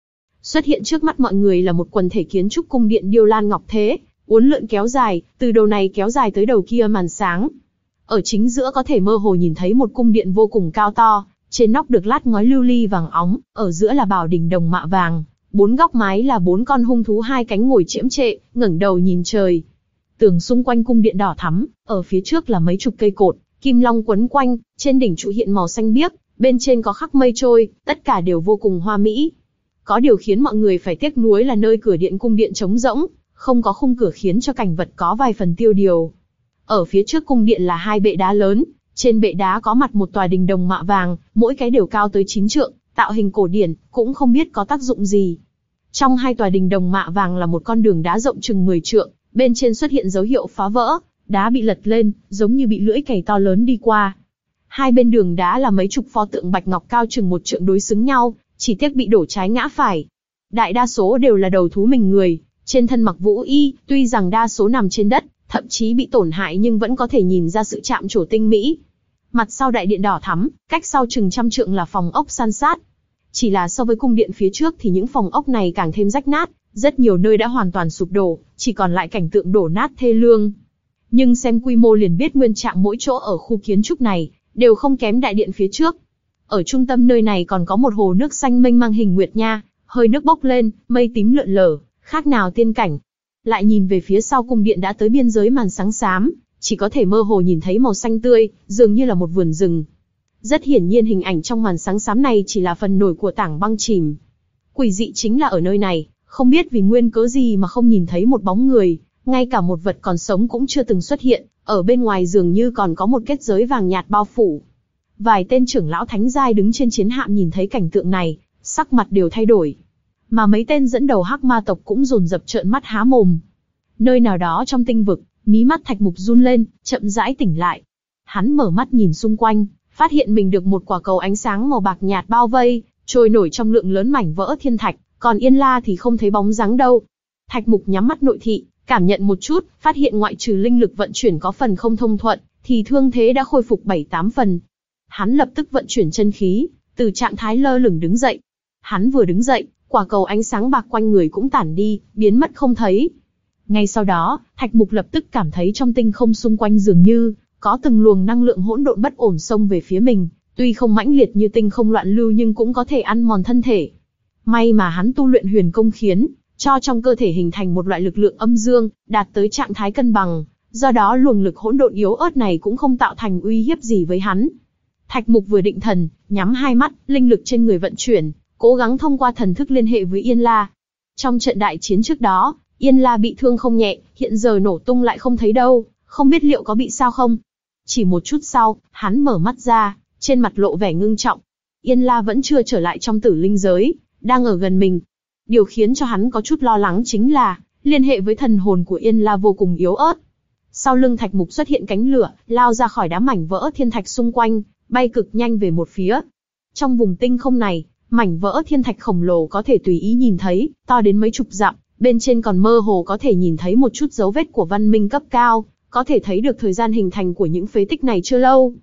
Xuất hiện trước mắt mọi người là một quần thể kiến trúc cung điện điêu lan ngọc thế, uốn lượn kéo dài, từ đầu này kéo dài tới đầu kia màn sáng. Ở chính giữa có thể mơ hồ nhìn thấy một cung điện vô cùng cao to, trên nóc được lát ngói lưu ly vàng óng, ở giữa là bảo đình đồng mạ vàng, bốn góc mái là bốn con hung thú hai cánh ngồi chiễm trệ, ngẩng đầu nhìn trời. Tường xung quanh cung điện đỏ thắm, ở phía trước là mấy chục cây cột, kim long quấn quanh, trên đỉnh trụ hiện màu xanh biếc, bên trên có khắc mây trôi, tất cả đều vô cùng hoa mỹ. Có điều khiến mọi người phải tiếc nuối là nơi cửa điện cung điện trống rỗng, không có khung cửa khiến cho cảnh vật có vài phần tiêu điều. Ở phía trước cung điện là hai bệ đá lớn, trên bệ đá có mặt một tòa đình đồng mạ vàng, mỗi cái đều cao tới chín trượng, tạo hình cổ điển, cũng không biết có tác dụng gì. Trong hai tòa đình đồng mạ vàng là một con đường đá rộng chừng mười trượng, bên trên xuất hiện dấu hiệu phá vỡ, đá bị lật lên, giống như bị lưỡi cày to lớn đi qua. Hai bên đường đá là mấy chục pho tượng bạch ngọc cao chừng một trượng đối xứng nhau, chỉ tiếc bị đổ trái ngã phải. Đại đa số đều là đầu thú mình người, trên thân mặc vũ y, tuy rằng đa số nằm trên đất, thậm chí bị tổn hại nhưng vẫn có thể nhìn ra sự chạm trổ tinh mỹ. Mặt sau đại điện đỏ thắm, cách sau chừng trăm trượng là phòng ốc san sát. Chỉ là so với cung điện phía trước thì những phòng ốc này càng thêm rách nát, rất nhiều nơi đã hoàn toàn sụp đổ, chỉ còn lại cảnh tượng đổ nát thê lương. Nhưng xem quy mô liền biết nguyên trạng mỗi chỗ ở khu kiến trúc này đều không kém đại điện phía trước. Ở trung tâm nơi này còn có một hồ nước xanh mênh mang hình nguyệt nha, hơi nước bốc lên, mây tím lượn lờ, khác nào tiên cảnh. Lại nhìn về phía sau cung điện đã tới biên giới màn sáng xám, chỉ có thể mơ hồ nhìn thấy màu xanh tươi, dường như là một vườn rừng. Rất hiển nhiên hình ảnh trong màn sáng xám này chỉ là phần nổi của tảng băng chìm. Quỷ dị chính là ở nơi này, không biết vì nguyên cớ gì mà không nhìn thấy một bóng người, ngay cả một vật còn sống cũng chưa từng xuất hiện, ở bên ngoài dường như còn có một kết giới vàng nhạt bao phủ. Vài tên trưởng lão thánh giai đứng trên chiến hạm nhìn thấy cảnh tượng này, sắc mặt đều thay đổi. Mà mấy tên dẫn đầu hắc ma tộc cũng dồn dập trợn mắt há mồm. Nơi nào đó trong tinh vực, mí mắt Thạch Mục run lên, chậm rãi tỉnh lại. Hắn mở mắt nhìn xung quanh, phát hiện mình được một quả cầu ánh sáng màu bạc nhạt bao vây, trôi nổi trong lượng lớn mảnh vỡ thiên thạch, còn Yên La thì không thấy bóng dáng đâu. Thạch Mục nhắm mắt nội thị, cảm nhận một chút, phát hiện ngoại trừ linh lực vận chuyển có phần không thông thuận, thì thương thế đã khôi phục bảy tám phần. Hắn lập tức vận chuyển chân khí, từ trạng thái lơ lửng đứng dậy. Hắn vừa đứng dậy, quả cầu ánh sáng bạc quanh người cũng tản đi, biến mất không thấy. Ngay sau đó, Thạch Mục lập tức cảm thấy trong tinh không xung quanh dường như có từng luồng năng lượng hỗn độn bất ổn xông về phía mình, tuy không mãnh liệt như tinh không loạn lưu nhưng cũng có thể ăn mòn thân thể. May mà hắn tu luyện huyền công khiến cho trong cơ thể hình thành một loại lực lượng âm dương, đạt tới trạng thái cân bằng, do đó luồng lực hỗn độn yếu ớt này cũng không tạo thành uy hiếp gì với hắn. Thạch Mục vừa định thần, nhắm hai mắt, linh lực trên người vận chuyển, cố gắng thông qua thần thức liên hệ với Yên La. Trong trận đại chiến trước đó, Yên La bị thương không nhẹ, hiện giờ nổ tung lại không thấy đâu, không biết liệu có bị sao không. Chỉ một chút sau, hắn mở mắt ra, trên mặt lộ vẻ ngưng trọng. Yên La vẫn chưa trở lại trong tử linh giới, đang ở gần mình. Điều khiến cho hắn có chút lo lắng chính là, liên hệ với thần hồn của Yên La vô cùng yếu ớt. Sau lưng Thạch Mục xuất hiện cánh lửa, lao ra khỏi đám mảnh vỡ thiên thạch xung quanh, bay cực nhanh về một phía. Trong vùng tinh không này, mảnh vỡ thiên thạch khổng lồ có thể tùy ý nhìn thấy, to đến mấy chục dặm, bên trên còn mơ hồ có thể nhìn thấy một chút dấu vết của văn minh cấp cao, có thể thấy được thời gian hình thành của những phế tích này chưa lâu.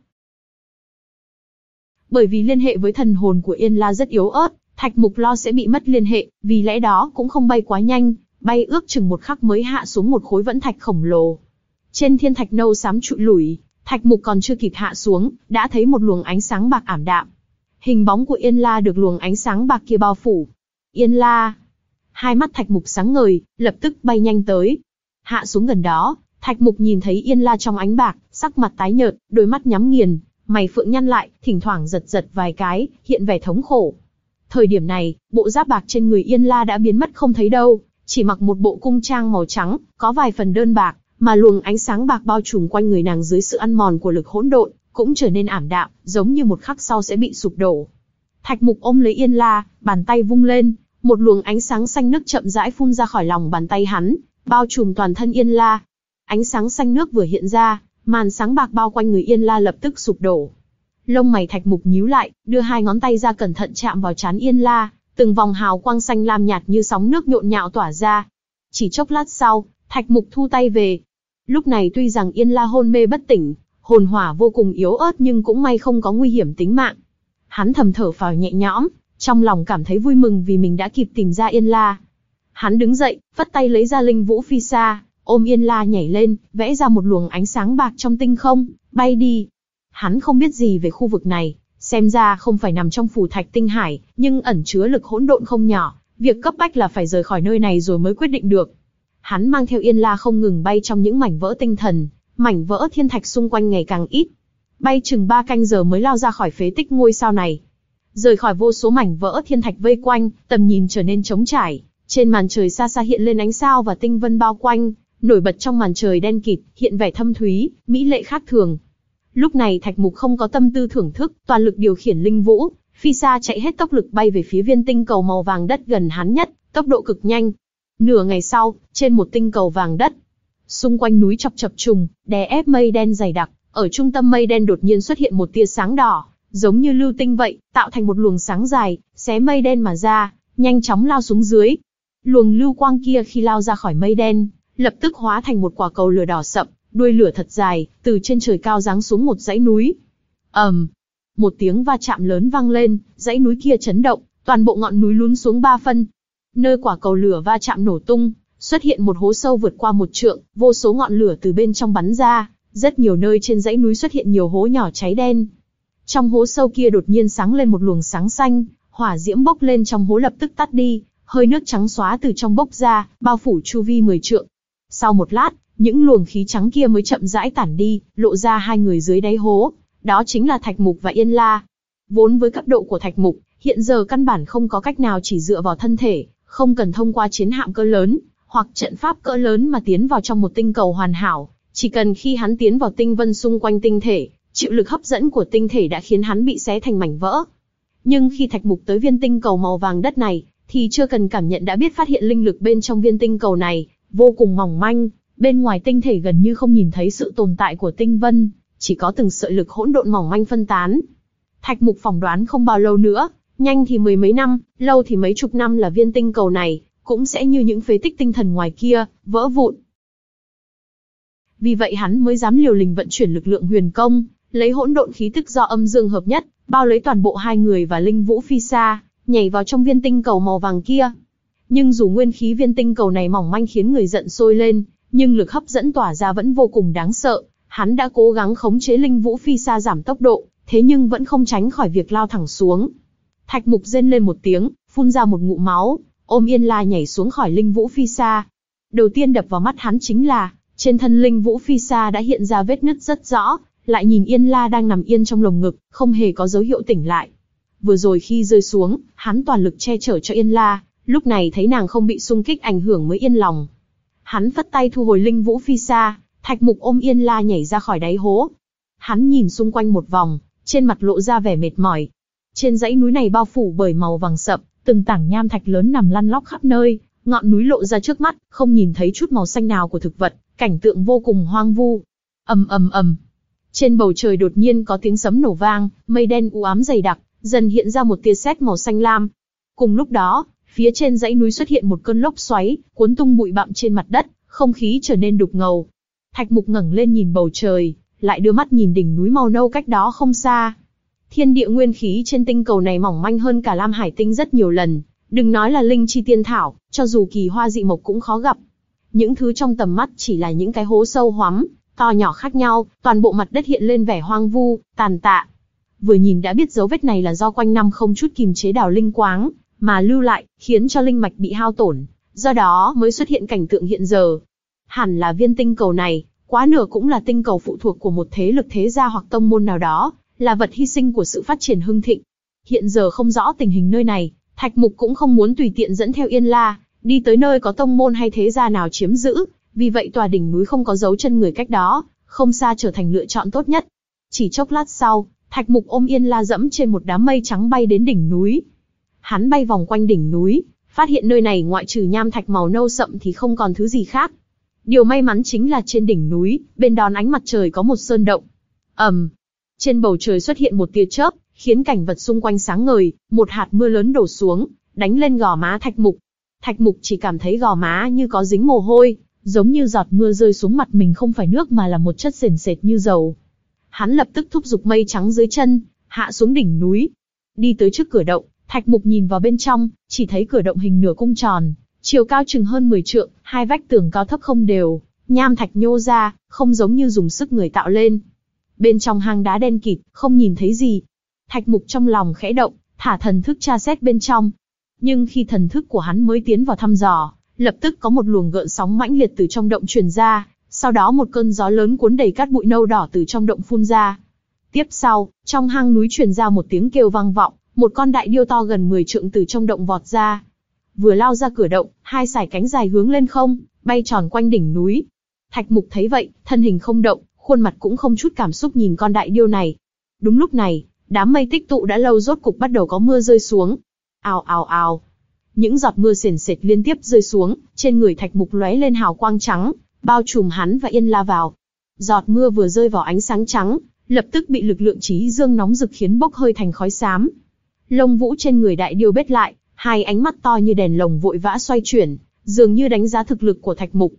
Bởi vì liên hệ với thần hồn của Yên La rất yếu ớt, Thạch Mục lo sẽ bị mất liên hệ, vì lẽ đó cũng không bay quá nhanh, bay ước chừng một khắc mới hạ xuống một khối vẫn thạch khổng lồ. Trên thiên thạch nâu xám trụi lủi, Thạch Mục còn chưa kịp hạ xuống, đã thấy một luồng ánh sáng bạc ảm đạm. Hình bóng của Yên La được luồng ánh sáng bạc kia bao phủ. Yên La! Hai mắt Thạch Mục sáng ngời, lập tức bay nhanh tới. Hạ xuống gần đó, Thạch Mục nhìn thấy Yên La trong ánh bạc, sắc mặt tái nhợt, đôi mắt nhắm nghiền, mày phượng nhăn lại, thỉnh thoảng giật giật vài cái, hiện vẻ thống khổ. Thời điểm này, bộ giáp bạc trên người Yên La đã biến mất không thấy đâu, chỉ mặc một bộ cung trang màu trắng, có vài phần đơn bạc, mà luồng ánh sáng bạc bao trùm quanh người nàng dưới sự ăn mòn của lực hỗn độn, cũng trở nên ảm đạm, giống như một khắc sau sẽ bị sụp đổ. Thạch Mục ôm lấy Yên La, bàn tay vung lên, một luồng ánh sáng xanh nước chậm rãi phun ra khỏi lòng bàn tay hắn, bao trùm toàn thân Yên La. Ánh sáng xanh nước vừa hiện ra, màn sáng bạc bao quanh người Yên La lập tức sụp đổ. Lông mày Thạch Mục nhíu lại, đưa hai ngón tay ra cẩn thận chạm vào trán Yên La, từng vòng hào quang xanh lam nhạt như sóng nước nhộn nhạo tỏa ra. Chỉ chốc lát sau, Thạch Mục thu tay về. Lúc này tuy rằng Yên La hôn mê bất tỉnh, hồn hỏa vô cùng yếu ớt nhưng cũng may không có nguy hiểm tính mạng. Hắn thầm thở phào nhẹ nhõm, trong lòng cảm thấy vui mừng vì mình đã kịp tìm ra Yên La. Hắn đứng dậy, vất tay lấy ra linh vũ phi sa, ôm Yên La nhảy lên, vẽ ra một luồng ánh sáng bạc trong tinh không, bay đi. Hắn không biết gì về khu vực này, xem ra không phải nằm trong phù thạch tinh hải, nhưng ẩn chứa lực hỗn độn không nhỏ, việc cấp bách là phải rời khỏi nơi này rồi mới quyết định được. Hắn mang theo Yên La không ngừng bay trong những mảnh vỡ tinh thần, mảnh vỡ thiên thạch xung quanh ngày càng ít. Bay chừng ba canh giờ mới lao ra khỏi phế tích ngôi sao này. Rời khỏi vô số mảnh vỡ thiên thạch vây quanh, tầm nhìn trở nên trống trải, trên màn trời xa xa hiện lên ánh sao và tinh vân bao quanh, nổi bật trong màn trời đen kịt, hiện vẻ thâm thúy, mỹ lệ khác thường. Lúc này Thạch Mục không có tâm tư thưởng thức, toàn lực điều khiển linh vũ, phi sa chạy hết tốc lực bay về phía viên tinh cầu màu vàng đất gần hắn nhất, tốc độ cực nhanh. Nửa ngày sau, trên một tinh cầu vàng đất, xung quanh núi chọc chập trùng, đè ép mây đen dày đặc, ở trung tâm mây đen đột nhiên xuất hiện một tia sáng đỏ, giống như lưu tinh vậy, tạo thành một luồng sáng dài, xé mây đen mà ra, nhanh chóng lao xuống dưới. Luồng lưu quang kia khi lao ra khỏi mây đen, lập tức hóa thành một quả cầu lửa đỏ sậm, đuôi lửa thật dài, từ trên trời cao giáng xuống một dãy núi. ầm, um, một tiếng va chạm lớn vang lên, dãy núi kia chấn động, toàn bộ ngọn núi lún xuống ba phân. Nơi quả cầu lửa va chạm nổ tung, xuất hiện một hố sâu vượt qua một trượng, vô số ngọn lửa từ bên trong bắn ra, rất nhiều nơi trên dãy núi xuất hiện nhiều hố nhỏ cháy đen. Trong hố sâu kia đột nhiên sáng lên một luồng sáng xanh, hỏa diễm bốc lên trong hố lập tức tắt đi, hơi nước trắng xóa từ trong bốc ra, bao phủ chu vi mười trượng. Sau một lát, những luồng khí trắng kia mới chậm rãi tản đi, lộ ra hai người dưới đáy hố, đó chính là Thạch Mục và Yên La. Vốn với cấp độ của Thạch Mục, hiện giờ căn bản không có cách nào chỉ dựa vào thân thể, không cần thông qua chiến hạm cỡ lớn, hoặc trận pháp cỡ lớn mà tiến vào trong một tinh cầu hoàn hảo, chỉ cần khi hắn tiến vào tinh vân xung quanh tinh thể, chịu lực hấp dẫn của tinh thể đã khiến hắn bị xé thành mảnh vỡ. Nhưng khi Thạch Mục tới viên tinh cầu màu vàng đất này, thì chưa cần cảm nhận đã biết phát hiện linh lực bên trong viên tinh cầu này vô cùng mỏng manh, bên ngoài tinh thể gần như không nhìn thấy sự tồn tại của tinh vân, chỉ có từng sợi lực hỗn độn mỏng manh phân tán. Thạch Mục phỏng đoán không bao lâu nữa, nhanh thì mười mấy năm, lâu thì mấy chục năm là viên tinh cầu này cũng sẽ như những phế tích tinh thần ngoài kia, vỡ vụn. Vì vậy hắn mới dám liều lĩnh vận chuyển lực lượng huyền công, lấy hỗn độn khí tức do âm dương hợp nhất, bao lấy toàn bộ hai người và linh vũ phi sa, nhảy vào trong viên tinh cầu màu vàng kia. Nhưng dù nguyên khí viên tinh cầu này mỏng manh khiến người giận sôi lên, nhưng lực hấp dẫn tỏa ra vẫn vô cùng đáng sợ. Hắn đã cố gắng khống chế linh vũ phi sa giảm tốc độ, thế nhưng vẫn không tránh khỏi việc lao thẳng xuống. Thạch Mục rên lên một tiếng, phun ra một ngụm máu, ôm Yên La nhảy xuống khỏi linh vũ phi sa. Đầu tiên đập vào mắt hắn chính là, trên thân linh vũ phi sa đã hiện ra vết nứt rất rõ, lại nhìn Yên La đang nằm yên trong lồng ngực, không hề có dấu hiệu tỉnh lại. Vừa rồi khi rơi xuống, hắn toàn lực che chở cho Yên La, lúc này thấy nàng không bị xung kích ảnh hưởng mới yên lòng. Hắn phất tay thu hồi linh vũ phi sa, Thạch Mục ôm Yên La nhảy ra khỏi đáy hố. Hắn nhìn xung quanh một vòng, trên mặt lộ ra vẻ mệt mỏi. Trên dãy núi này bao phủ bởi màu vàng sậm, từng tảng nham thạch lớn nằm lăn lóc khắp nơi, ngọn núi lộ ra trước mắt, không nhìn thấy chút màu xanh nào của thực vật, cảnh tượng vô cùng hoang vu. Ầm ầm ầm. Trên bầu trời đột nhiên có tiếng sấm nổ vang, mây đen u ám dày đặc, dần hiện ra một tia sét màu xanh lam. Cùng lúc đó, phía trên dãy núi xuất hiện một cơn lốc xoáy, cuốn tung bụi bặm trên mặt đất, không khí trở nên đục ngầu. Thạch Mục ngẩng lên nhìn bầu trời, lại đưa mắt nhìn đỉnh núi màu nâu cách đó không xa. Thiên địa nguyên khí trên tinh cầu này mỏng manh hơn cả Lam Hải Tinh rất nhiều lần, đừng nói là linh chi tiên thảo, cho dù kỳ hoa dị mộc cũng khó gặp. Những thứ trong tầm mắt chỉ là những cái hố sâu hoắm, to nhỏ khác nhau, toàn bộ mặt đất hiện lên vẻ hoang vu, tàn tạ. Vừa nhìn đã biết dấu vết này là do quanh năm không chút kìm chế đào linh quáng, mà lưu lại, khiến cho linh mạch bị hao tổn, do đó mới xuất hiện cảnh tượng hiện giờ. Hẳn là viên tinh cầu này, quá nửa cũng là tinh cầu phụ thuộc của một thế lực thế gia hoặc tông môn nào đó, là vật hy sinh của sự phát triển hưng thịnh. Hiện giờ không rõ tình hình nơi này, Thạch Mục cũng không muốn tùy tiện dẫn theo Yên La, đi tới nơi có tông môn hay thế gia nào chiếm giữ, vì vậy tòa đỉnh núi không có dấu chân người cách đó, không xa trở thành lựa chọn tốt nhất. Chỉ chốc lát sau, Thạch Mục ôm Yên La dẫm trên một đám mây trắng bay đến đỉnh núi. Hắn bay vòng quanh đỉnh núi, phát hiện nơi này ngoại trừ nham thạch màu nâu sậm thì không còn thứ gì khác. Điều may mắn chính là trên đỉnh núi, bên đón ánh mặt trời có một sơn động. ầm, um, trên bầu trời xuất hiện một tia chớp, khiến cảnh vật xung quanh sáng ngời, một hạt mưa lớn đổ xuống, đánh lên gò má Thạch Mục. Thạch Mục chỉ cảm thấy gò má như có dính mồ hôi, giống như giọt mưa rơi xuống mặt mình không phải nước mà là một chất sền sệt như dầu. Hắn lập tức thúc giục mây trắng dưới chân, hạ xuống đỉnh núi. Đi tới trước cửa động, Thạch Mục nhìn vào bên trong, chỉ thấy cửa động hình nửa cung tròn, chiều cao chừng hơn mười trượng, hai vách tường cao thấp không đều, nham thạch nhô ra, không giống như dùng sức người tạo lên. Bên trong hang đá đen kịt, không nhìn thấy gì. Thạch Mục trong lòng khẽ động, thả thần thức tra xét bên trong. Nhưng khi thần thức của hắn mới tiến vào thăm dò, lập tức có một luồng gợn sóng mãnh liệt từ trong động truyền ra, sau đó một cơn gió lớn cuốn đầy cát bụi nâu đỏ từ trong động phun ra. Tiếp sau, trong hang núi truyền ra một tiếng kêu vang vọng, một con đại điêu to gần mười trượng từ trong động vọt ra. Vừa lao ra cửa động, hai sải cánh dài hướng lên không, bay tròn quanh đỉnh núi. Thạch Mục thấy vậy, thân hình không động, khuôn mặt cũng không chút cảm xúc nhìn con đại điêu này. Đúng lúc này, đám mây tích tụ đã lâu rốt cục bắt đầu có mưa rơi xuống. Ào ào ào. Những giọt mưa sền sệt liên tiếp rơi xuống, trên người Thạch Mục lóe lên hào quang trắng, bao trùm hắn và Yên La vào. Giọt mưa vừa rơi vào ánh sáng trắng, lập tức bị lực lượng chí dương nóng rực khiến bốc hơi thành khói xám. Lông vũ trên người đại điêu bết lại, hai ánh mắt to như đèn lồng vội vã xoay chuyển, dường như đánh giá thực lực của Thạch Mục.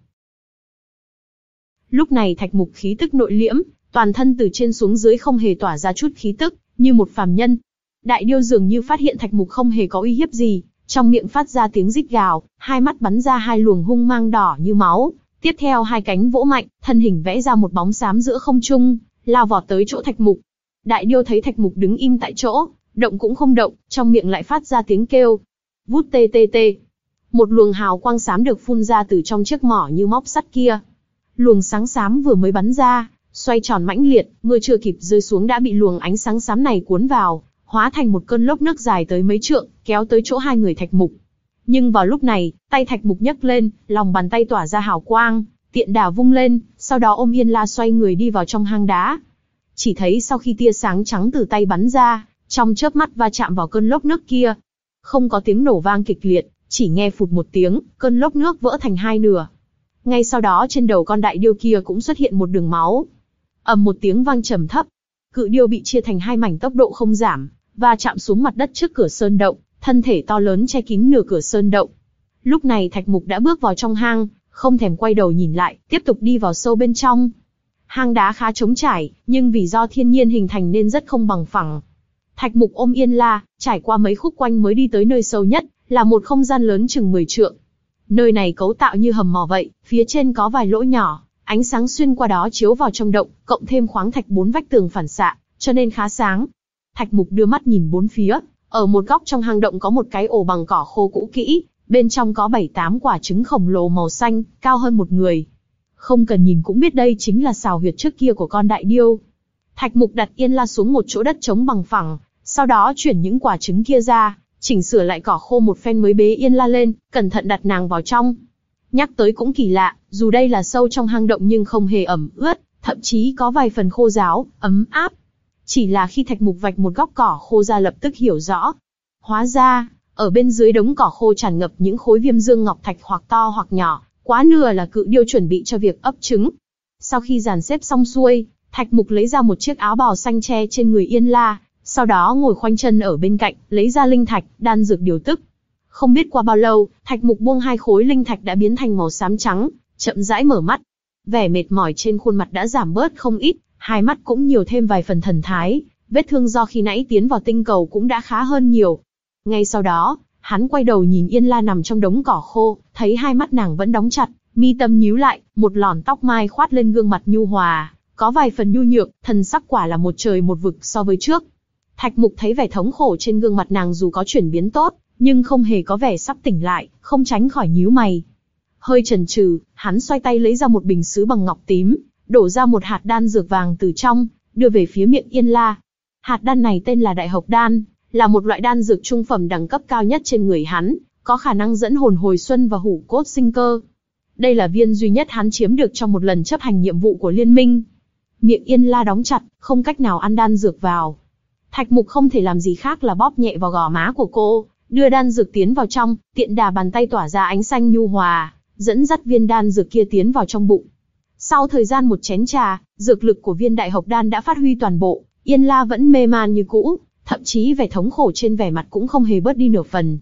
Lúc này Thạch Mục khí tức nội liễm, toàn thân từ trên xuống dưới không hề tỏa ra chút khí tức, như một phàm nhân. Đại điêu dường như phát hiện Thạch Mục không hề có uy hiếp gì, trong miệng phát ra tiếng rít gào, hai mắt bắn ra hai luồng hung mang đỏ như máu. Tiếp theo hai cánh vỗ mạnh, thân hình vẽ ra một bóng xám giữa không trung, lao vọt tới chỗ Thạch Mục. Đại điêu thấy Thạch Mục đứng im tại chỗ, động cũng không động, trong miệng lại phát ra tiếng kêu. Vút tê tê tê. Một luồng hào quang xám được phun ra từ trong chiếc mỏ như móc sắt kia. Luồng sáng xám vừa mới bắn ra, xoay tròn mãnh liệt, mưa chưa kịp rơi xuống đã bị luồng ánh sáng xám này cuốn vào, hóa thành một cơn lốc nước dài tới mấy trượng, kéo tới chỗ hai người Thạch Mục. Nhưng vào lúc này, tay Thạch Mục nhấc lên, lòng bàn tay tỏa ra hào quang, tiện đà vung lên, sau đó ôm Yên La xoay người đi vào trong hang đá. Chỉ thấy sau khi tia sáng trắng từ tay bắn ra, trong chớp mắt va chạm vào cơn lốc nước kia, không có tiếng nổ vang kịch liệt, chỉ nghe phụt một tiếng, cơn lốc nước vỡ thành hai nửa. Ngay sau đó trên đầu con đại điêu kia cũng xuất hiện một đường máu. Ầm một tiếng vang trầm thấp, cự điêu bị chia thành hai mảnh tốc độ không giảm, và chạm xuống mặt đất trước cửa sơn động, thân thể to lớn che kín nửa cửa sơn động. Lúc này Thạch Mục đã bước vào trong hang, không thèm quay đầu nhìn lại, tiếp tục đi vào sâu bên trong. Hang đá khá trống trải, nhưng vì do thiên nhiên hình thành nên rất không bằng phẳng. Thạch Mục ôm Yên La, trải qua mấy khúc quanh mới đi tới nơi sâu nhất, là một không gian lớn chừng mười trượng. Nơi này cấu tạo như hầm mỏ vậy, phía trên có vài lỗ nhỏ, ánh sáng xuyên qua đó chiếu vào trong động, cộng thêm khoáng thạch bốn vách tường phản xạ, cho nên khá sáng. Thạch Mục đưa mắt nhìn bốn phía, ở một góc trong hang động có một cái ổ bằng cỏ khô cũ kỹ, bên trong có bảy tám quả trứng khổng lồ màu xanh, cao hơn một người. Không cần nhìn cũng biết đây chính là sào huyệt trước kia của con đại điêu. Thạch Mục đặt Yên La xuống một chỗ đất trống bằng phẳng, sau đó chuyển những quả trứng kia ra, chỉnh sửa lại cỏ khô một phen mới bế Yên La lên, cẩn thận đặt nàng vào trong. Nhắc tới cũng kỳ lạ, dù đây là sâu trong hang động nhưng không hề ẩm ướt, thậm chí có vài phần khô ráo, ấm áp. Chỉ là khi Thạch Mục vạch một góc cỏ khô ra lập tức hiểu rõ. Hóa ra, ở bên dưới đống cỏ khô tràn ngập những khối viêm dương ngọc thạch hoặc to hoặc nhỏ, quá nửa là cự điêu chuẩn bị cho việc ấp trứng. Sau khi dàn xếp xong xuôi, Thạch Mục lấy ra một chiếc áo bào xanh che trên người Yên La, sau đó ngồi khoanh chân ở bên cạnh, lấy ra linh thạch, đan dược điều tức. Không biết qua bao lâu, Thạch Mục buông hai khối linh thạch đã biến thành màu xám trắng, chậm rãi mở mắt. Vẻ mệt mỏi trên khuôn mặt đã giảm bớt không ít, hai mắt cũng nhiều thêm vài phần thần thái, vết thương do khi nãy tiến vào tinh cầu cũng đã khá hơn nhiều. Ngay sau đó, hắn quay đầu nhìn Yên La nằm trong đống cỏ khô, thấy hai mắt nàng vẫn đóng chặt, mi tâm nhíu lại, một lọn tóc mai khoát lên gương mặt nhu hòa, có vài phần nhu nhược, thần sắc quả là một trời một vực so với trước. Thạch Mục thấy vẻ thống khổ trên gương mặt nàng dù có chuyển biến tốt, nhưng không hề có vẻ sắp tỉnh lại, không tránh khỏi nhíu mày. Hơi chần chừ, hắn xoay tay lấy ra một bình sứ bằng ngọc tím, đổ ra một hạt đan dược vàng từ trong, đưa về phía miệng Yên La. Hạt đan này tên là Đại Hộc Đan, là một loại đan dược trung phẩm đẳng cấp cao nhất trên người hắn, có khả năng dẫn hồn hồi xuân và hủ cốt sinh cơ. Đây là viên duy nhất hắn chiếm được trong một lần chấp hành nhiệm vụ của liên minh. Miệng Yên La đóng chặt, không cách nào ăn đan dược vào. Thạch Mục không thể làm gì khác là bóp nhẹ vào gò má của cô, đưa đan dược tiến vào trong, tiện đà bàn tay tỏa ra ánh xanh nhu hòa, dẫn dắt viên đan dược kia tiến vào trong bụng. Sau thời gian một chén trà, dược lực của viên Đại Hộc Đan đã phát huy toàn bộ, Yên La vẫn mê man như cũ, thậm chí vẻ thống khổ trên vẻ mặt cũng không hề bớt đi nửa phần.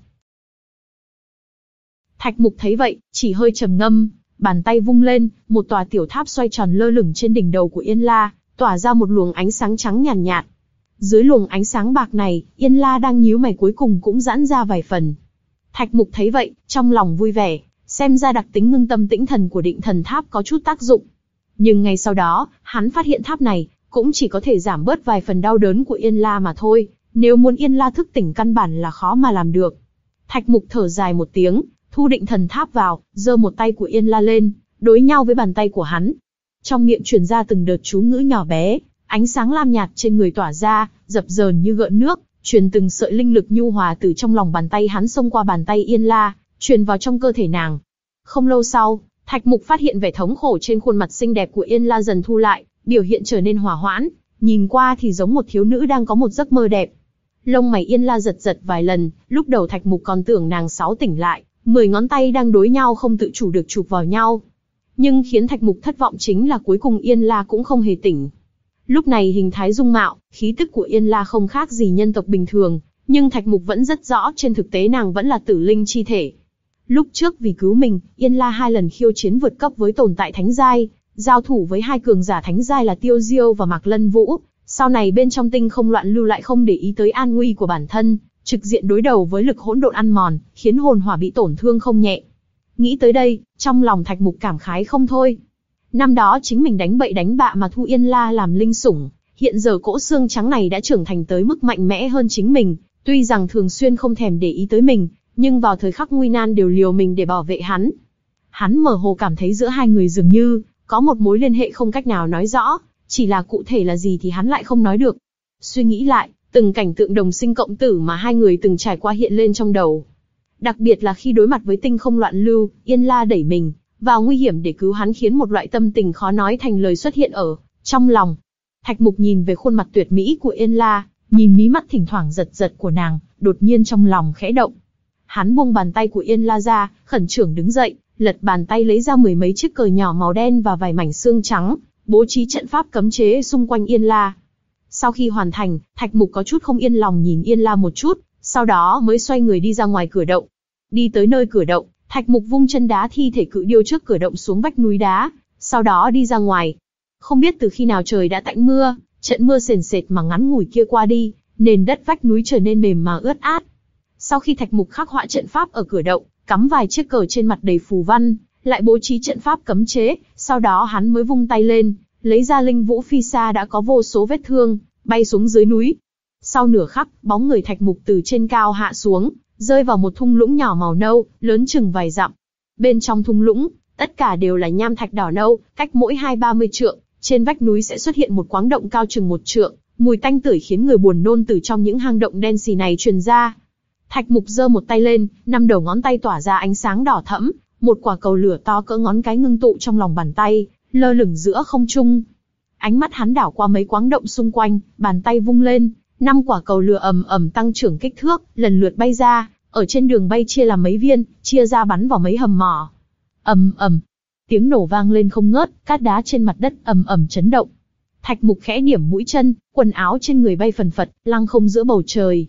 Thạch Mục thấy vậy, chỉ hơi trầm ngâm, bàn tay vung lên, một tòa tiểu tháp xoay tròn lơ lửng trên đỉnh đầu của Yên La, tỏa ra một luồng ánh sáng trắng nhàn nhạt, nhạt. Dưới luồng ánh sáng bạc này, Yên La đang nhíu mày cuối cùng cũng giãn ra vài phần. Thạch Mục thấy vậy, trong lòng vui vẻ, xem ra đặc tính ngưng tâm tĩnh thần của định thần tháp có chút tác dụng. Nhưng ngay sau đó, hắn phát hiện tháp này cũng chỉ có thể giảm bớt vài phần đau đớn của Yên La mà thôi, nếu muốn Yên La thức tỉnh căn bản là khó mà làm được. Thạch Mục thở dài một tiếng, thu định thần tháp vào, giơ một tay của Yên La lên, đối nhau với bàn tay của hắn. Trong miệng truyền ra từng đợt chú ngữ nhỏ bé, ánh sáng lam nhạt trên người tỏa ra, dập dờn như gợn nước, truyền từng sợi linh lực nhu hòa từ trong lòng bàn tay hắn xông qua bàn tay Yên La, truyền vào trong cơ thể nàng. Không lâu sau, Thạch Mục phát hiện vẻ thống khổ trên khuôn mặt xinh đẹp của Yên La dần thu lại, biểu hiện trở nên hòa hoãn, nhìn qua thì giống một thiếu nữ đang có một giấc mơ đẹp. Lông mày Yên La giật giật vài lần, lúc đầu Thạch Mục còn tưởng nàng sáu tỉnh lại, mười ngón tay đang đối nhau không tự chủ được chụp vào nhau. Nhưng khiến Thạch Mục thất vọng chính là cuối cùng Yên La cũng không hề tỉnh. Lúc này hình thái dung mạo, khí tức của Yên La không khác gì nhân tộc bình thường, nhưng Thạch Mục vẫn rất rõ trên thực tế nàng vẫn là tử linh chi thể. Lúc trước vì cứu mình, Yên La hai lần khiêu chiến vượt cấp với tồn tại thánh giai, giao thủ với hai cường giả thánh giai là Tiêu Diêu và Mạc Lân Vũ. Sau này bên trong tinh không loạn lưu lại không để ý tới an nguy của bản thân, trực diện đối đầu với lực hỗn độn ăn mòn, khiến hồn hỏa bị tổn thương không nhẹ. Nghĩ tới đây, trong lòng Thạch Mục cảm khái không thôi. Năm đó chính mình đánh bậy đánh bạ mà thu Yên La làm linh sủng, hiện giờ cỗ xương trắng này đã trưởng thành tới mức mạnh mẽ hơn chính mình, tuy rằng thường xuyên không thèm để ý tới mình, nhưng vào thời khắc nguy nan đều liều mình để bảo vệ hắn. Hắn mơ hồ cảm thấy giữa hai người dường như có một mối liên hệ không cách nào nói rõ, chỉ là cụ thể là gì thì hắn lại không nói được. Suy nghĩ lại, từng cảnh tượng đồng sinh cộng tử mà hai người từng trải qua hiện lên trong đầu. Đặc biệt là khi đối mặt với tinh không loạn lưu, Yên La đẩy mình vào nguy hiểm để cứu hắn, khiến một loại tâm tình khó nói thành lời xuất hiện ở trong lòng. Thạch Mục nhìn về khuôn mặt tuyệt mỹ của Yên La, nhìn mí mắt thỉnh thoảng giật giật của nàng, đột nhiên trong lòng khẽ động. Hắn buông bàn tay của Yên La ra, khẩn trương đứng dậy, lật bàn tay lấy ra mười mấy chiếc cờ nhỏ màu đen và vài mảnh xương trắng, bố trí trận pháp cấm chế xung quanh Yên La. Sau khi hoàn thành, Thạch Mục có chút không yên lòng nhìn Yên La một chút, sau đó mới xoay người đi ra ngoài cửa động. Đi tới nơi cửa động, Thạch Mục vung chân đá thi thể cự điêu trước cửa động xuống vách núi đá, sau đó đi ra ngoài. Không biết từ khi nào trời đã tạnh mưa, trận mưa sền sệt mà ngắn ngủi kia qua đi, nền đất vách núi trở nên mềm mà ướt át. Sau khi Thạch Mục khắc họa trận pháp ở cửa động, cắm vài chiếc cờ trên mặt đầy phù văn, lại bố trí trận pháp cấm chế, sau đó hắn mới vung tay lên, lấy ra linh vũ phi sa đã có vô số vết thương, bay xuống dưới núi. Sau nửa khắc, bóng người Thạch Mục từ trên cao hạ xuống, rơi vào một thung lũng nhỏ màu nâu, lớn chừng vài dặm. Bên trong thung lũng, tất cả đều là nham thạch đỏ nâu, cách mỗi hai ba mươi trượng, trên vách núi sẽ xuất hiện một quáng động cao chừng một trượng, mùi tanh tưởi khiến người buồn nôn từ trong những hang động đen xì này truyền ra. Thạch Mục giơ một tay lên, năm đầu ngón tay tỏa ra ánh sáng đỏ thẫm, một quả cầu lửa to cỡ ngón cái ngưng tụ trong lòng bàn tay, lơ lửng giữa không trung. Ánh mắt hắn đảo qua mấy quáng động xung quanh, bàn tay vung lên, năm quả cầu lửa ầm ầm tăng trưởng kích thước, lần lượt bay ra, ở trên đường bay chia làm mấy viên, chia ra bắn vào mấy hầm mỏ. Ầm ầm, tiếng nổ vang lên không ngớt, cát đá trên mặt đất ầm ầm chấn động. Thạch Mục khẽ điểm mũi chân, quần áo trên người bay phần phật, lăng không giữa bầu trời.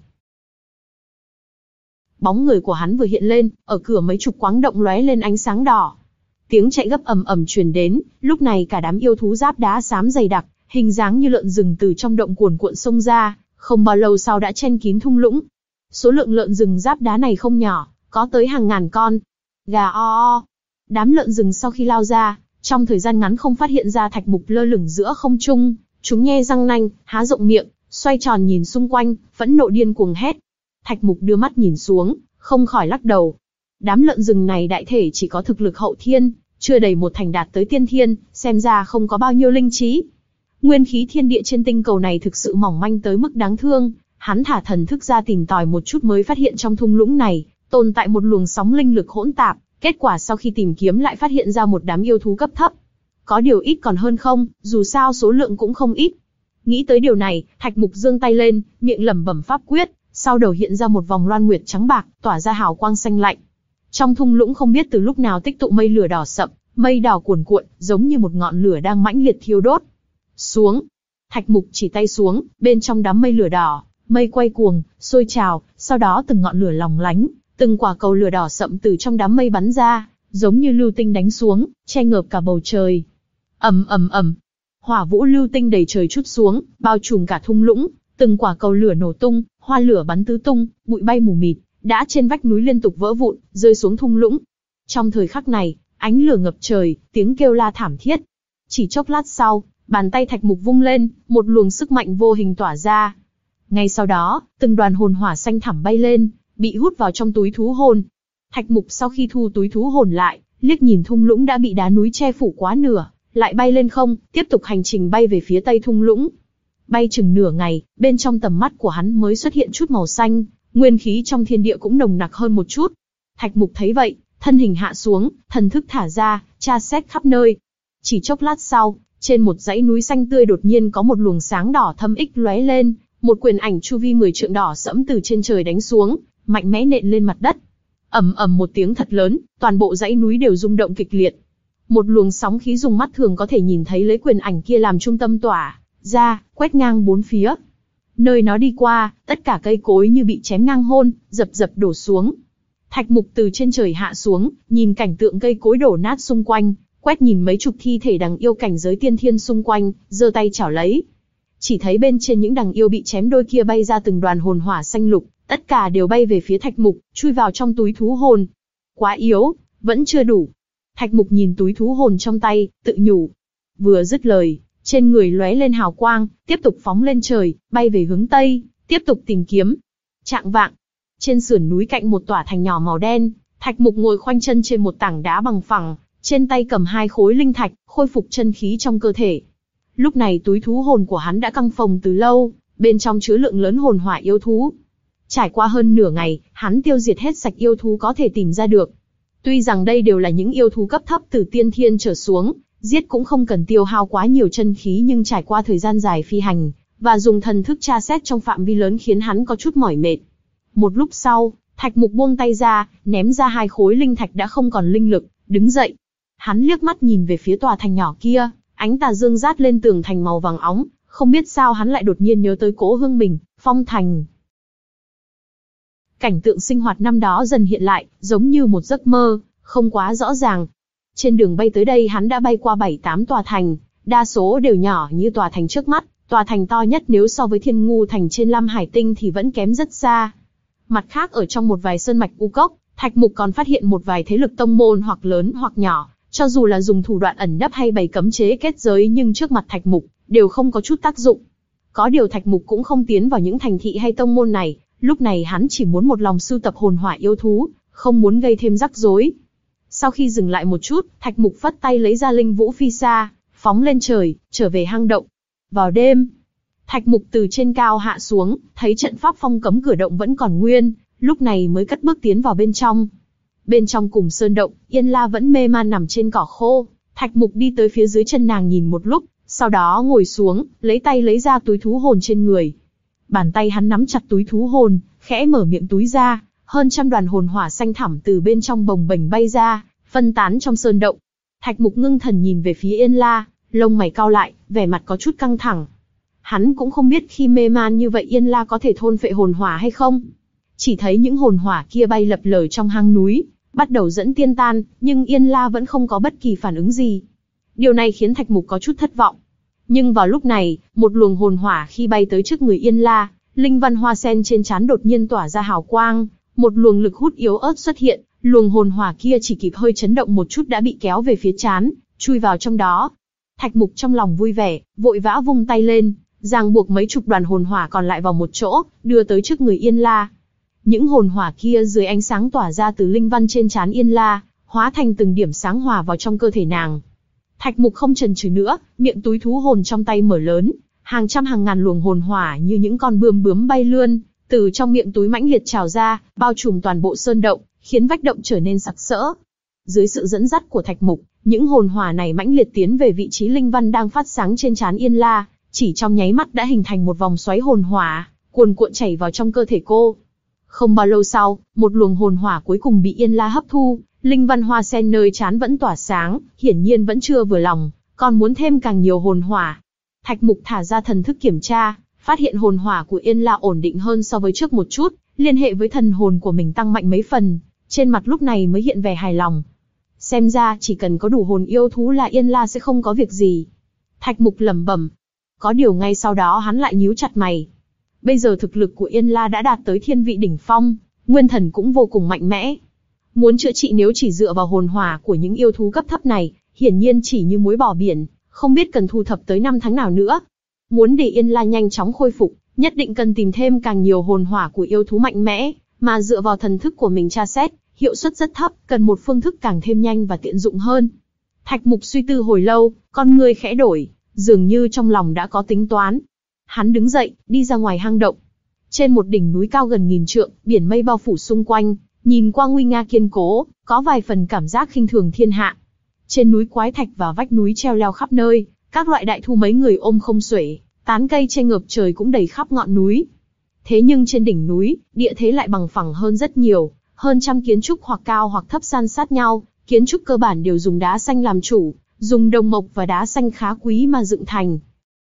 Bóng người của hắn vừa hiện lên, ở cửa mấy chục quáng động lóe lên ánh sáng đỏ. Tiếng chạy gấp ầm ầm truyền đến, lúc này cả đám yêu thú giáp đá xám dày đặc, hình dáng như lợn rừng từ trong động cuồn cuộn xông ra, không bao lâu sau đã chen kín thung lũng. Số lượng lợn rừng giáp đá này không nhỏ, có tới hàng ngàn con. Gà o o. Đám lợn rừng sau khi lao ra, trong thời gian ngắn không phát hiện ra Thạch Mục lơ lửng giữa không trung, chúng nhe răng nanh, há rộng miệng, xoay tròn nhìn xung quanh, phẫn nộ điên cuồng hét. Thạch Mục đưa mắt nhìn xuống, không khỏi lắc đầu. Đám lợn rừng này đại thể chỉ có thực lực hậu thiên, chưa đầy một thành đạt tới tiên thiên, xem ra không có bao nhiêu linh trí. Nguyên khí thiên địa trên tinh cầu này thực sự mỏng manh tới mức đáng thương. Hắn thả thần thức ra tìm tòi một chút mới phát hiện trong thung lũng này tồn tại một luồng sóng linh lực hỗn tạp. Kết quả sau khi tìm kiếm lại phát hiện ra một đám yêu thú cấp thấp. Có điều ít còn hơn không, dù sao số lượng cũng không ít. Nghĩ tới điều này, Thạch Mục giương tay lên, miệng lẩm bẩm pháp quyết, sau đầu hiện ra một vòng loan nguyệt trắng bạc, tỏa ra hào quang xanh lạnh. Trong thung lũng không biết từ lúc nào tích tụ mây lửa đỏ sậm, mây đỏ cuồn cuộn, giống như một ngọn lửa đang mãnh liệt thiêu đốt. Xuống. Thạch Mục chỉ tay xuống, bên trong đám mây lửa đỏ, mây quay cuồng, sôi trào, sau đó từng ngọn lửa lóng lánh, từng quả cầu lửa đỏ sậm từ trong đám mây bắn ra, giống như lưu tinh đánh xuống, che ngợp cả bầu trời. Ầm ầm ầm. Hỏa vũ lưu tinh đầy trời trút xuống, bao trùm cả thung lũng, Từng quả cầu lửa nổ tung, hoa lửa bắn tứ tung, bụi bay mù mịt, đã trên vách núi liên tục vỡ vụn, rơi xuống thung lũng. Trong thời khắc này, ánh lửa ngập trời, tiếng kêu la thảm thiết. Chỉ chốc lát sau, bàn tay Thạch Mục vung lên, một luồng sức mạnh vô hình tỏa ra. Ngay sau đó, từng đoàn hồn hỏa xanh thẳm bay lên, bị hút vào trong túi thú hồn. Thạch Mục sau khi thu túi thú hồn lại, liếc nhìn thung lũng đã bị đá núi che phủ quá nửa, lại bay lên không, tiếp tục hành trình bay về phía tây thung lũng. Bay chừng nửa ngày, bên trong tầm mắt của hắn mới xuất hiện chút màu xanh, nguyên khí trong thiên địa cũng nồng nặc hơn một chút. Thạch Mục thấy vậy, thân hình hạ xuống, thần thức thả ra, tra xét khắp nơi. Chỉ chốc lát sau, trên một dãy núi xanh tươi đột nhiên có một luồng sáng đỏ thâm ích lóe lên, một quyền ảnh chu vi mười trượng đỏ sẫm từ trên trời đánh xuống, mạnh mẽ nện lên mặt đất. Ầm ầm một tiếng thật lớn, toàn bộ dãy núi đều rung động kịch liệt. Một luồng sóng khí dùng mắt thường có thể nhìn thấy lấy quyền ảnh kia làm trung tâm tỏa ra, quét ngang bốn phía. Nơi nó đi qua, tất cả cây cối như bị chém ngang hôn, dập dập đổ xuống. Thạch Mục từ trên trời hạ xuống, nhìn cảnh tượng cây cối đổ nát xung quanh, quét nhìn mấy chục thi thể đằng yêu cảnh giới tiên thiên xung quanh, giơ tay chảo lấy. Chỉ thấy bên trên những đằng yêu bị chém đôi kia bay ra từng đoàn hồn hỏa xanh lục, tất cả đều bay về phía Thạch Mục, chui vào trong túi thú hồn. Quá yếu, vẫn chưa đủ. Thạch Mục nhìn túi thú hồn trong tay, tự nhủ. Vừa dứt lời, trên người lóe lên hào quang, tiếp tục phóng lên trời, bay về hướng tây, tiếp tục tìm kiếm. Chạng vạng, trên sườn núi cạnh một tòa thành nhỏ màu đen, Thạch Mục ngồi khoanh chân trên một tảng đá bằng phẳng, trên tay cầm hai khối linh thạch, khôi phục chân khí trong cơ thể. Lúc này túi thú hồn của hắn đã căng phồng từ lâu, bên trong chứa lượng lớn hồn hỏa yêu thú. Trải qua hơn nửa ngày, hắn tiêu diệt hết sạch yêu thú có thể tìm ra được. Tuy rằng đây đều là những yêu thú cấp thấp từ tiên thiên trở xuống, giết cũng không cần tiêu hao quá nhiều chân khí, nhưng trải qua thời gian dài phi hành, và dùng thần thức tra xét trong phạm vi lớn khiến hắn có chút mỏi mệt. Một lúc sau, Thạch Mục buông tay ra, ném ra hai khối linh thạch đã không còn linh lực, đứng dậy. Hắn liếc mắt nhìn về phía tòa thành nhỏ kia, ánh tà dương rát lên tường thành màu vàng óng, không biết sao hắn lại đột nhiên nhớ tới Cố Hương mình, Phong Thành. Cảnh tượng sinh hoạt năm đó dần hiện lại, giống như một giấc mơ, không quá rõ ràng. Trên đường bay tới đây hắn đã bay qua bảy tám tòa thành, đa số đều nhỏ như tòa thành trước mắt, tòa thành to nhất nếu so với Thiên Ngu thành trên Lam Hải Tinh thì vẫn kém rất xa. Mặt khác ở trong một vài sơn mạch u cốc, Thạch Mục còn phát hiện một vài thế lực tông môn hoặc lớn hoặc nhỏ, cho dù là dùng thủ đoạn ẩn nấp hay bày cấm chế kết giới nhưng trước mặt Thạch Mục đều không có chút tác dụng. Có điều Thạch Mục cũng không tiến vào những thành thị hay tông môn này, lúc này hắn chỉ muốn một lòng sưu tập hồn hỏa yêu thú, không muốn gây thêm rắc rối. Sau khi dừng lại một chút, Thạch Mục phất tay lấy ra linh vũ phi sa, phóng lên trời, trở về hang động. Vào đêm, Thạch Mục từ trên cao hạ xuống, thấy trận pháp phong cấm cửa động vẫn còn nguyên, lúc này mới cất bước tiến vào bên trong. Bên trong cùng sơn động, Yên La vẫn mê man nằm trên cỏ khô. Thạch Mục đi tới phía dưới chân nàng nhìn một lúc, sau đó ngồi xuống, lấy tay lấy ra túi thú hồn trên người. Bàn tay hắn nắm chặt túi thú hồn, khẽ mở miệng túi ra, hơn trăm đoàn hồn hỏa xanh thẳm từ bên trong bồng bềnh bay ra, phân tán trong sơn động. Thạch Mục ngưng thần nhìn về phía Yên La, lông mày cau lại, vẻ mặt có chút căng thẳng. Hắn cũng không biết khi mê man như vậy Yên La có thể thôn phệ hồn hỏa hay không. Chỉ thấy những hồn hỏa kia bay lập lờ trong hang núi, bắt đầu dẫn tiên tan, nhưng Yên La vẫn không có bất kỳ phản ứng gì. Điều này khiến Thạch Mục có chút thất vọng. Nhưng vào lúc này, một luồng hồn hỏa khi bay tới trước người Yên La, linh văn hoa sen trên trán đột nhiên tỏa ra hào quang, một luồng lực hút yếu ớt xuất hiện, luồng hồn hỏa kia chỉ kịp hơi chấn động một chút đã bị kéo về phía trán, chui vào trong đó. Thạch Mục trong lòng vui vẻ, vội vã vung tay lên, ràng buộc mấy chục đoàn hồn hỏa còn lại vào một chỗ, đưa tới trước người Yên La. Những hồn hỏa kia dưới ánh sáng tỏa ra từ linh văn trên trán Yên La, hóa thành từng điểm sáng hòa vào trong cơ thể nàng. Thạch Mục không chần chừ nữa, miệng túi thú hồn trong tay mở lớn, hàng trăm hàng ngàn luồng hồn hỏa như những con bươm bướm bay lươn, từ trong miệng túi mãnh liệt trào ra, bao trùm toàn bộ sơn động, khiến vách động trở nên sặc sỡ. Dưới sự dẫn dắt của Thạch Mục, những hồn hỏa này mãnh liệt tiến về vị trí linh văn đang phát sáng trên trán Yên La, chỉ trong nháy mắt đã hình thành một vòng xoáy hồn hỏa, cuồn cuộn chảy vào trong cơ thể cô. Không bao lâu sau, một luồng hồn hỏa cuối cùng bị Yên La hấp thu, linh văn hoa sen nơi trán vẫn tỏa sáng, hiển nhiên vẫn chưa vừa lòng, còn muốn thêm càng nhiều hồn hỏa. Thạch Mục thả ra thần thức kiểm tra, phát hiện hồn hỏa của Yên La ổn định hơn so với trước một chút, liên hệ với thần hồn của mình tăng mạnh mấy phần, trên mặt lúc này mới hiện vẻ hài lòng. Xem ra chỉ cần có đủ hồn yêu thú là Yên La sẽ không có việc gì. Thạch Mục lẩm bẩm. Có điều ngay sau đó hắn lại nhíu chặt mày. Bây giờ thực lực của Yên La đã đạt tới thiên vị đỉnh phong, nguyên thần cũng vô cùng mạnh mẽ. Muốn chữa trị nếu chỉ dựa vào hồn hỏa của những yêu thú cấp thấp này, hiển nhiên chỉ như muối bỏ biển, không biết cần thu thập tới năm tháng nào nữa. Muốn để Yên La nhanh chóng khôi phục, nhất định cần tìm thêm càng nhiều hồn hỏa của yêu thú mạnh mẽ, mà dựa vào thần thức của mình tra xét, hiệu suất rất thấp, cần một phương thức càng thêm nhanh và tiện dụng hơn. Thạch Mục suy tư hồi lâu, con ngươi khẽ đổi, dường như trong lòng đã có tính toán. Hắn đứng dậy, đi ra ngoài hang động. Trên một đỉnh núi cao gần nghìn trượng, biển mây bao phủ xung quanh, nhìn qua nguy nga kiên cố, có vài phần cảm giác khinh thường thiên hạ. Trên núi quái thạch và vách núi treo leo khắp nơi, các loại đại thụ mấy người ôm không xuể, tán cây che ngập trời cũng đầy khắp ngọn núi. Thế nhưng trên đỉnh núi, địa thế lại bằng phẳng hơn rất nhiều, hơn trăm kiến trúc hoặc cao hoặc thấp san sát nhau, kiến trúc cơ bản đều dùng đá xanh làm chủ, dùng đồng mộc và đá xanh khá quý mà dựng thành.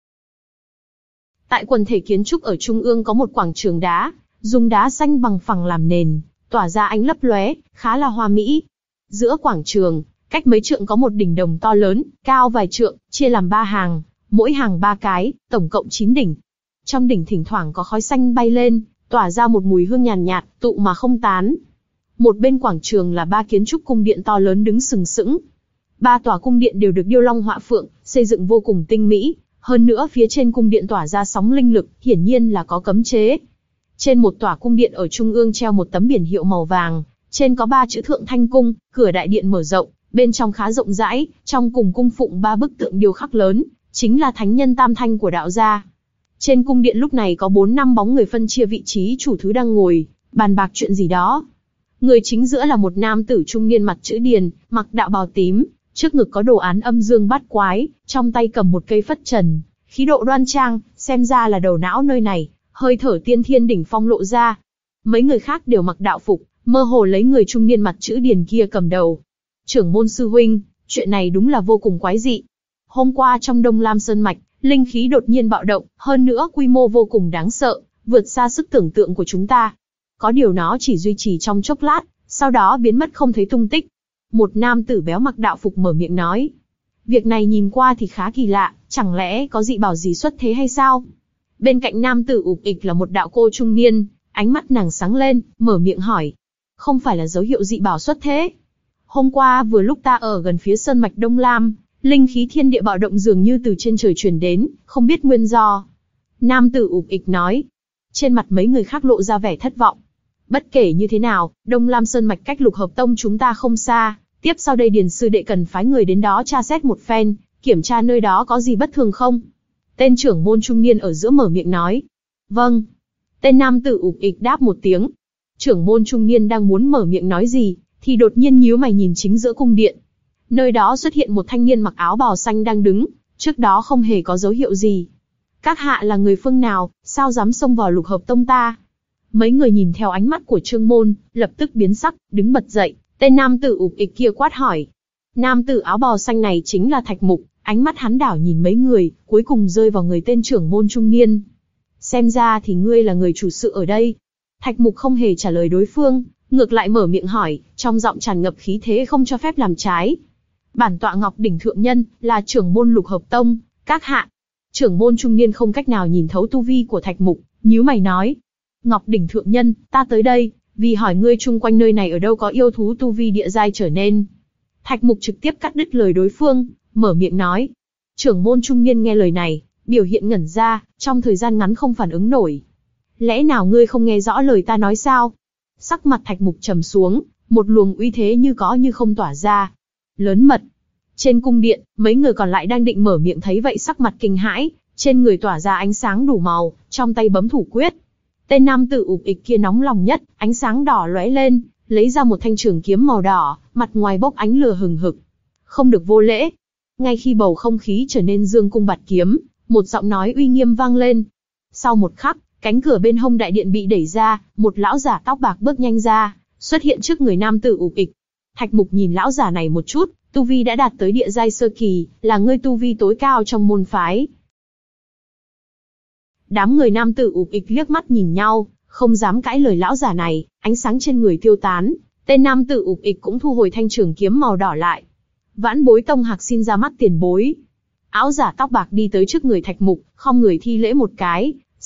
Tại quần thể kiến trúc ở trung ương có một quảng trường đá, dùng đá xanh bằng phẳng làm nền, tỏa ra ánh lấp lóe, khá là hoa mỹ. Giữa quảng trường, cách mấy trượng có một đỉnh đồng to lớn, cao vài trượng, chia làm ba hàng, mỗi hàng ba cái, tổng cộng chín đỉnh. Trong đỉnh thỉnh thoảng có khói xanh bay lên, tỏa ra một mùi hương nhàn nhạt, nhạt, tụ mà không tán. Một bên quảng trường là ba kiến trúc cung điện to lớn đứng sừng sững. Ba tòa cung điện đều được điêu long họa phượng, xây dựng vô cùng tinh mỹ. Hơn nữa phía trên cung điện tỏa ra sóng linh lực, hiển nhiên là có cấm chế. Trên một tòa cung điện ở trung ương treo một tấm biển hiệu màu vàng, trên có ba chữ Thượng Thanh Cung, cửa đại điện mở rộng, bên trong khá rộng rãi, trong cùng cung phụng ba bức tượng điêu khắc lớn, chính là thánh nhân tam thanh của đạo gia. Trên cung điện lúc này có bốn năm bóng người phân chia vị trí chủ thứ đang ngồi, bàn bạc chuyện gì đó. Người chính giữa là một nam tử trung niên mặt chữ điền, mặc đạo bào tím, trước ngực có đồ án âm dương bát quái, trong tay cầm một cây phất trần, khí độ đoan trang, xem ra là đầu não nơi này, hơi thở tiên thiên đỉnh phong lộ ra. Mấy người khác đều mặc đạo phục, mơ hồ lấy người trung niên mặt chữ điền kia cầm đầu. Trưởng môn sư huynh, chuyện này đúng là vô cùng quái dị. Hôm qua trong Đông Lam Sơn Mạch, linh khí đột nhiên bạo động, hơn nữa quy mô vô cùng đáng sợ, vượt xa sức tưởng tượng của chúng ta. Có điều nó chỉ duy trì trong chốc lát, sau đó biến mất không thấy tung tích. Một nam tử béo mặc đạo phục mở miệng nói. Việc này nhìn qua thì khá kỳ lạ, chẳng lẽ có dị bảo gì xuất thế hay sao? Bên cạnh nam tử ục ịch là một đạo cô trung niên, ánh mắt nàng sáng lên, mở miệng hỏi. Không phải là dấu hiệu dị bảo xuất thế? Hôm qua vừa lúc ta ở gần phía sơn mạch Đông Lam, linh khí thiên địa bạo động dường như từ trên trời truyền đến, không biết nguyên do. Nam tử ục ịch nói. Trên mặt mấy người khác lộ ra vẻ thất vọng. Bất kể như thế nào, Đông Lam Sơn Mạch cách Lục Hợp Tông chúng ta không xa, tiếp sau đây Điền sư đệ cần phái người đến đó tra xét một phen, kiểm tra nơi đó có gì bất thường không? Tên trưởng môn trung niên ở giữa mở miệng nói. Vâng. Tên nam tử ục ịch đáp một tiếng. Trưởng môn trung niên đang muốn mở miệng nói gì, thì đột nhiên nhíu mày nhìn chính giữa cung điện. Nơi đó xuất hiện một thanh niên mặc áo bào xanh đang đứng, trước đó không hề có dấu hiệu gì. Các hạ là người phương nào, sao dám xông vào Lục Hợp Tông ta? Mấy người nhìn theo ánh mắt của Trương Môn, lập tức biến sắc, đứng bật dậy, tên nam tử ục ịch kia quát hỏi. Nam tử áo bào xanh này chính là Thạch Mục, ánh mắt hắn đảo nhìn mấy người, cuối cùng rơi vào người tên trưởng môn trung niên. Xem ra thì ngươi là người chủ sự ở đây. Thạch Mục không hề trả lời đối phương, ngược lại mở miệng hỏi, trong giọng tràn ngập khí thế không cho phép làm trái. Bản tọa Ngọc Đỉnh Thượng Nhân, là trưởng môn Lục Hợp Tông, các hạ. Trưởng môn trung niên không cách nào nhìn thấu tu vi của Thạch Mục, nhíu mày nói. Ngọc Đỉnh Thượng Nhân, ta tới đây, vì hỏi ngươi chung quanh nơi này ở đâu có yêu thú tu vi địa giai trở nên. Thạch Mục trực tiếp cắt đứt lời đối phương, mở miệng nói. Trưởng môn trung niên nghe lời này, biểu hiện ngẩn ra, trong thời gian ngắn không phản ứng nổi. Lẽ nào ngươi không nghe rõ lời ta nói sao? Sắc mặt Thạch Mục trầm xuống, một luồng uy thế như có như không tỏa ra. Lớn mật. Trên cung điện, mấy người còn lại đang định mở miệng thấy vậy sắc mặt kinh hãi, trên người tỏa ra ánh sáng đủ màu, trong tay bấm thủ quyết. Tên nam tử ục ịch kia nóng lòng nhất, ánh sáng đỏ lóe lên, lấy ra một thanh trường kiếm màu đỏ, mặt ngoài bốc ánh lửa hừng hực. Không được vô lễ. Ngay khi bầu không khí trở nên dương cung bạt kiếm, một giọng nói uy nghiêm vang lên. Sau một khắc, cánh cửa bên hông đại điện bị đẩy ra, một lão giả tóc bạc bước nhanh ra, xuất hiện trước người nam tử ục ịch. Thạch Mục nhìn lão giả này một chút, tu vi đã đạt tới địa giai sơ kỳ, là ngươi tu vi tối cao trong môn phái. Đám người nam tử ục ịch liếc mắt nhìn nhau, không dám cãi lời lão giả này, ánh sáng trên người tiêu tán, tên nam tử ục ịch cũng thu hồi thanh trường kiếm màu đỏ lại. Vãn Bối Tông Hạc xin ra mắt tiền bối. Áo giả tóc bạc đi tới trước người Thạch Mục, khom người thi lễ một cái,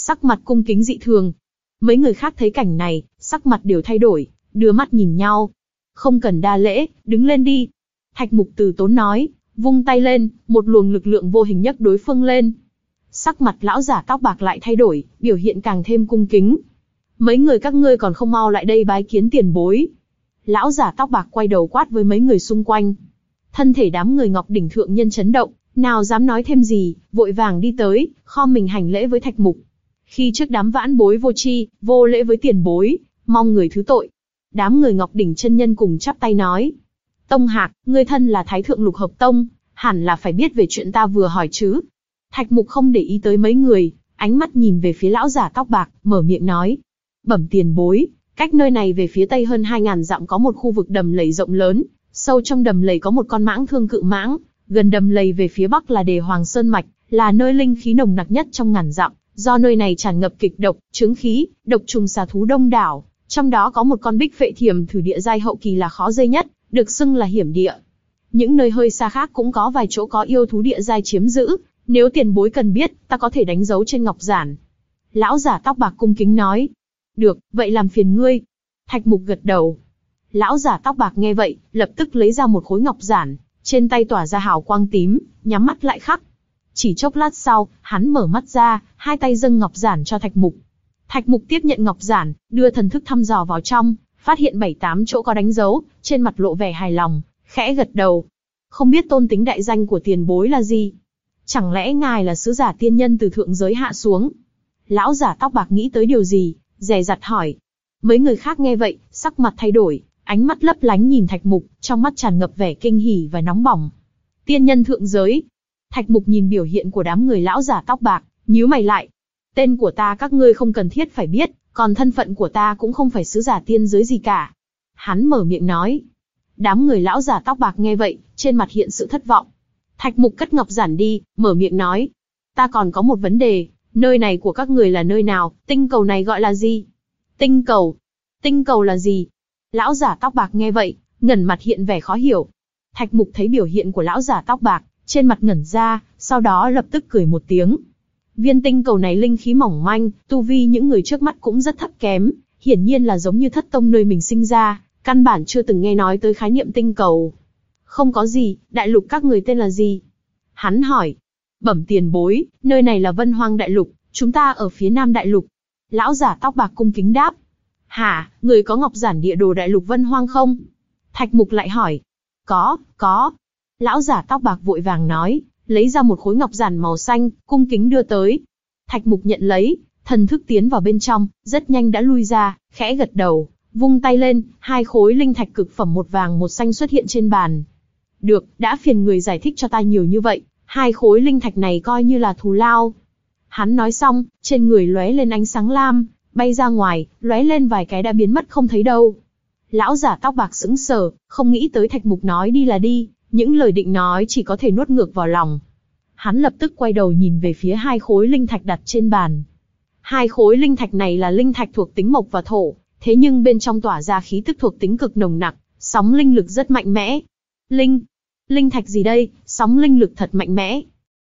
sắc mặt cung kính dị thường. Mấy người khác thấy cảnh này, sắc mặt đều thay đổi, đưa mắt nhìn nhau. Không cần đa lễ, đứng lên đi. Thạch Mục từ tốn nói, vung tay lên, một luồng lực lượng vô hình nhấc đối phương lên. Sắc mặt lão giả tóc bạc lại thay đổi, biểu hiện càng thêm cung kính. Mấy người các ngươi còn không mau lại đây bái kiến tiền bối. Lão giả tóc bạc quay đầu quát với mấy người xung quanh. Thân thể đám người Ngọc Đỉnh thượng nhân chấn động, nào dám nói thêm gì, vội vàng đi tới, khom mình hành lễ với Thạch Mục. Khi trước đám vãn bối vô tri, vô lễ với tiền bối, mong người thứ tội. Đám người Ngọc Đỉnh chân nhân cùng chắp tay nói. Tông Hạc, ngươi thân là Thái Thượng Lục Hợp Tông, hẳn là phải biết về chuyện ta vừa hỏi chứ. Thạch Mục không để ý tới mấy người, ánh mắt nhìn về phía lão giả tóc bạc, mở miệng nói. Bẩm tiền bối, cách nơi này về phía tây hơn hai ngàn dặm có một khu vực đầm lầy rộng lớn, sâu trong đầm lầy có một con mãng thương cự mãng, gần đầm lầy về phía bắc là Đề Hoàng Sơn Mạch, là nơi linh khí nồng nặc nhất trong ngàn dặm, do nơi này tràn ngập kịch độc, chứng khí, độc trùng xà thú đông đảo, trong đó có một con bích phệ thiềm thử địa giai hậu kỳ là khó dây nhất, được xưng là hiểm địa. Những nơi hơi xa khác cũng có vài chỗ có yêu thú địa giai chiếm giữ, nếu tiền bối cần biết, ta có thể đánh dấu trên ngọc giản. Lão giả tóc bạc cung kính nói. Được, vậy làm phiền ngươi. Thạch Mục gật đầu. Lão giả tóc bạc nghe vậy, lập tức lấy ra một khối ngọc giản, trên tay tỏa ra hào quang tím, nhắm mắt lại khắc. Chỉ chốc lát sau, hắn mở mắt ra, hai tay dâng ngọc giản cho Thạch Mục. Thạch Mục tiếp nhận ngọc giản, đưa thần thức thăm dò vào trong, phát hiện bảy tám chỗ có đánh dấu, trên mặt lộ vẻ hài lòng, khẽ gật đầu. Không biết tôn tính đại danh của tiền bối là gì? Chẳng lẽ ngài là sứ giả tiên nhân từ thượng giới hạ xuống? Lão giả tóc bạc nghĩ tới điều gì, dè dặt hỏi. Mấy người khác nghe vậy, sắc mặt thay đổi, ánh mắt lấp lánh nhìn Thạch Mục, trong mắt tràn ngập vẻ kinh hỉ và nóng bỏng. Tiên nhân thượng giới. Thạch Mục nhìn biểu hiện của đám người lão giả tóc bạc, nhíu mày lại. Tên của ta các ngươi không cần thiết phải biết, còn thân phận của ta cũng không phải sứ giả tiên giới gì cả. Hắn mở miệng nói. Đám người lão giả tóc bạc nghe vậy, trên mặt hiện sự thất vọng. Thạch Mục cất ngọc giản đi, mở miệng nói. Ta còn có một vấn đề, nơi này của các người là nơi nào, tinh cầu này gọi là gì? Tinh cầu? Tinh cầu là gì? Lão giả tóc bạc nghe vậy, ngẩn mặt hiện vẻ khó hiểu. Thạch Mục thấy biểu hiện của lão giả tóc bạc, trên mặt ngẩn ra, sau đó lập tức cười một tiếng. Viên tinh cầu này linh khí mỏng manh, tu vi những người trước mắt cũng rất thấp kém, hiển nhiên là giống như thất tông nơi mình sinh ra, căn bản chưa từng nghe nói tới khái niệm tinh cầu. Không có gì, đại lục các người tên là gì? Hắn hỏi. Bẩm tiền bối, nơi này là Vân Hoang đại lục, chúng ta ở phía nam đại lục. Lão giả tóc bạc cung kính đáp. Hả, người có ngọc giản địa đồ đại lục Vân Hoang không? Thạch Mục lại hỏi. Có, có. Lão giả tóc bạc vội vàng nói, lấy ra một khối ngọc giản màu xanh, cung kính đưa tới. Thạch Mục nhận lấy, thần thức tiến vào bên trong, rất nhanh đã lui ra, khẽ gật đầu, vung tay lên, hai khối linh thạch cực phẩm một vàng một xanh xuất hiện trên bàn. Được, đã phiền người giải thích cho ta nhiều như vậy, hai khối linh thạch này coi như là thù lao. Hắn nói xong, trên người lóe lên ánh sáng lam, bay ra ngoài, lóe lên vài cái đã biến mất không thấy đâu. Lão giả tóc bạc sững sờ, không nghĩ tới Thạch Mục nói đi là đi, những lời định nói chỉ có thể nuốt ngược vào lòng. Hắn lập tức quay đầu nhìn về phía hai khối linh thạch đặt trên bàn. Hai khối linh thạch này là linh thạch thuộc tính mộc và thổ, thế nhưng bên trong tỏa ra khí tức thuộc tính cực nồng nặc, sóng linh lực rất mạnh mẽ. Linh, linh thạch gì đây, sóng linh lực thật mạnh mẽ.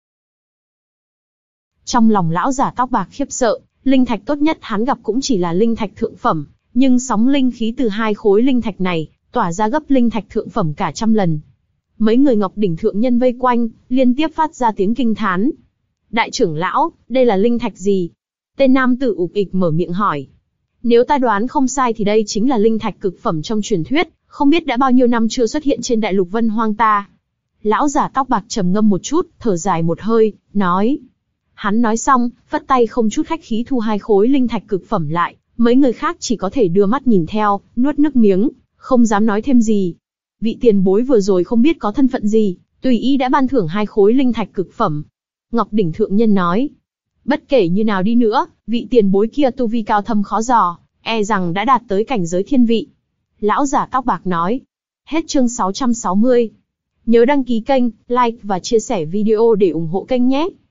Trong lòng lão giả tóc bạc khiếp sợ, linh thạch tốt nhất hắn gặp cũng chỉ là linh thạch thượng phẩm, nhưng sóng linh khí từ hai khối linh thạch này, tỏa ra gấp linh thạch thượng phẩm cả trăm lần. Mấy người Ngọc Đỉnh thượng nhân vây quanh, liên tiếp phát ra tiếng kinh thán. Đại trưởng lão, đây là linh thạch gì? Tên nam tử ục ịch mở miệng hỏi. Nếu ta đoán không sai thì đây chính là linh thạch cực phẩm trong truyền thuyết, không biết đã bao nhiêu năm chưa xuất hiện trên đại lục Vân Hoang ta. Lão giả tóc bạc trầm ngâm một chút, thở dài một hơi, nói. Hắn nói xong, vất tay không chút khách khí thu hai khối linh thạch cực phẩm lại, mấy người khác chỉ có thể đưa mắt nhìn theo, nuốt nước miếng, không dám nói thêm gì. Vị tiền bối vừa rồi không biết có thân phận gì, tùy ý đã ban thưởng hai khối linh thạch cực phẩm. Ngọc Đỉnh thượng nhân nói. Bất kể như nào đi nữa, vị tiền bối kia tu vi cao thâm khó dò, e rằng đã đạt tới cảnh giới thiên vị. Lão giả tóc bạc nói. Hết chương sáu trăm sáu mươi. Nhớ đăng ký kênh, like và chia sẻ video để ủng hộ kênh nhé.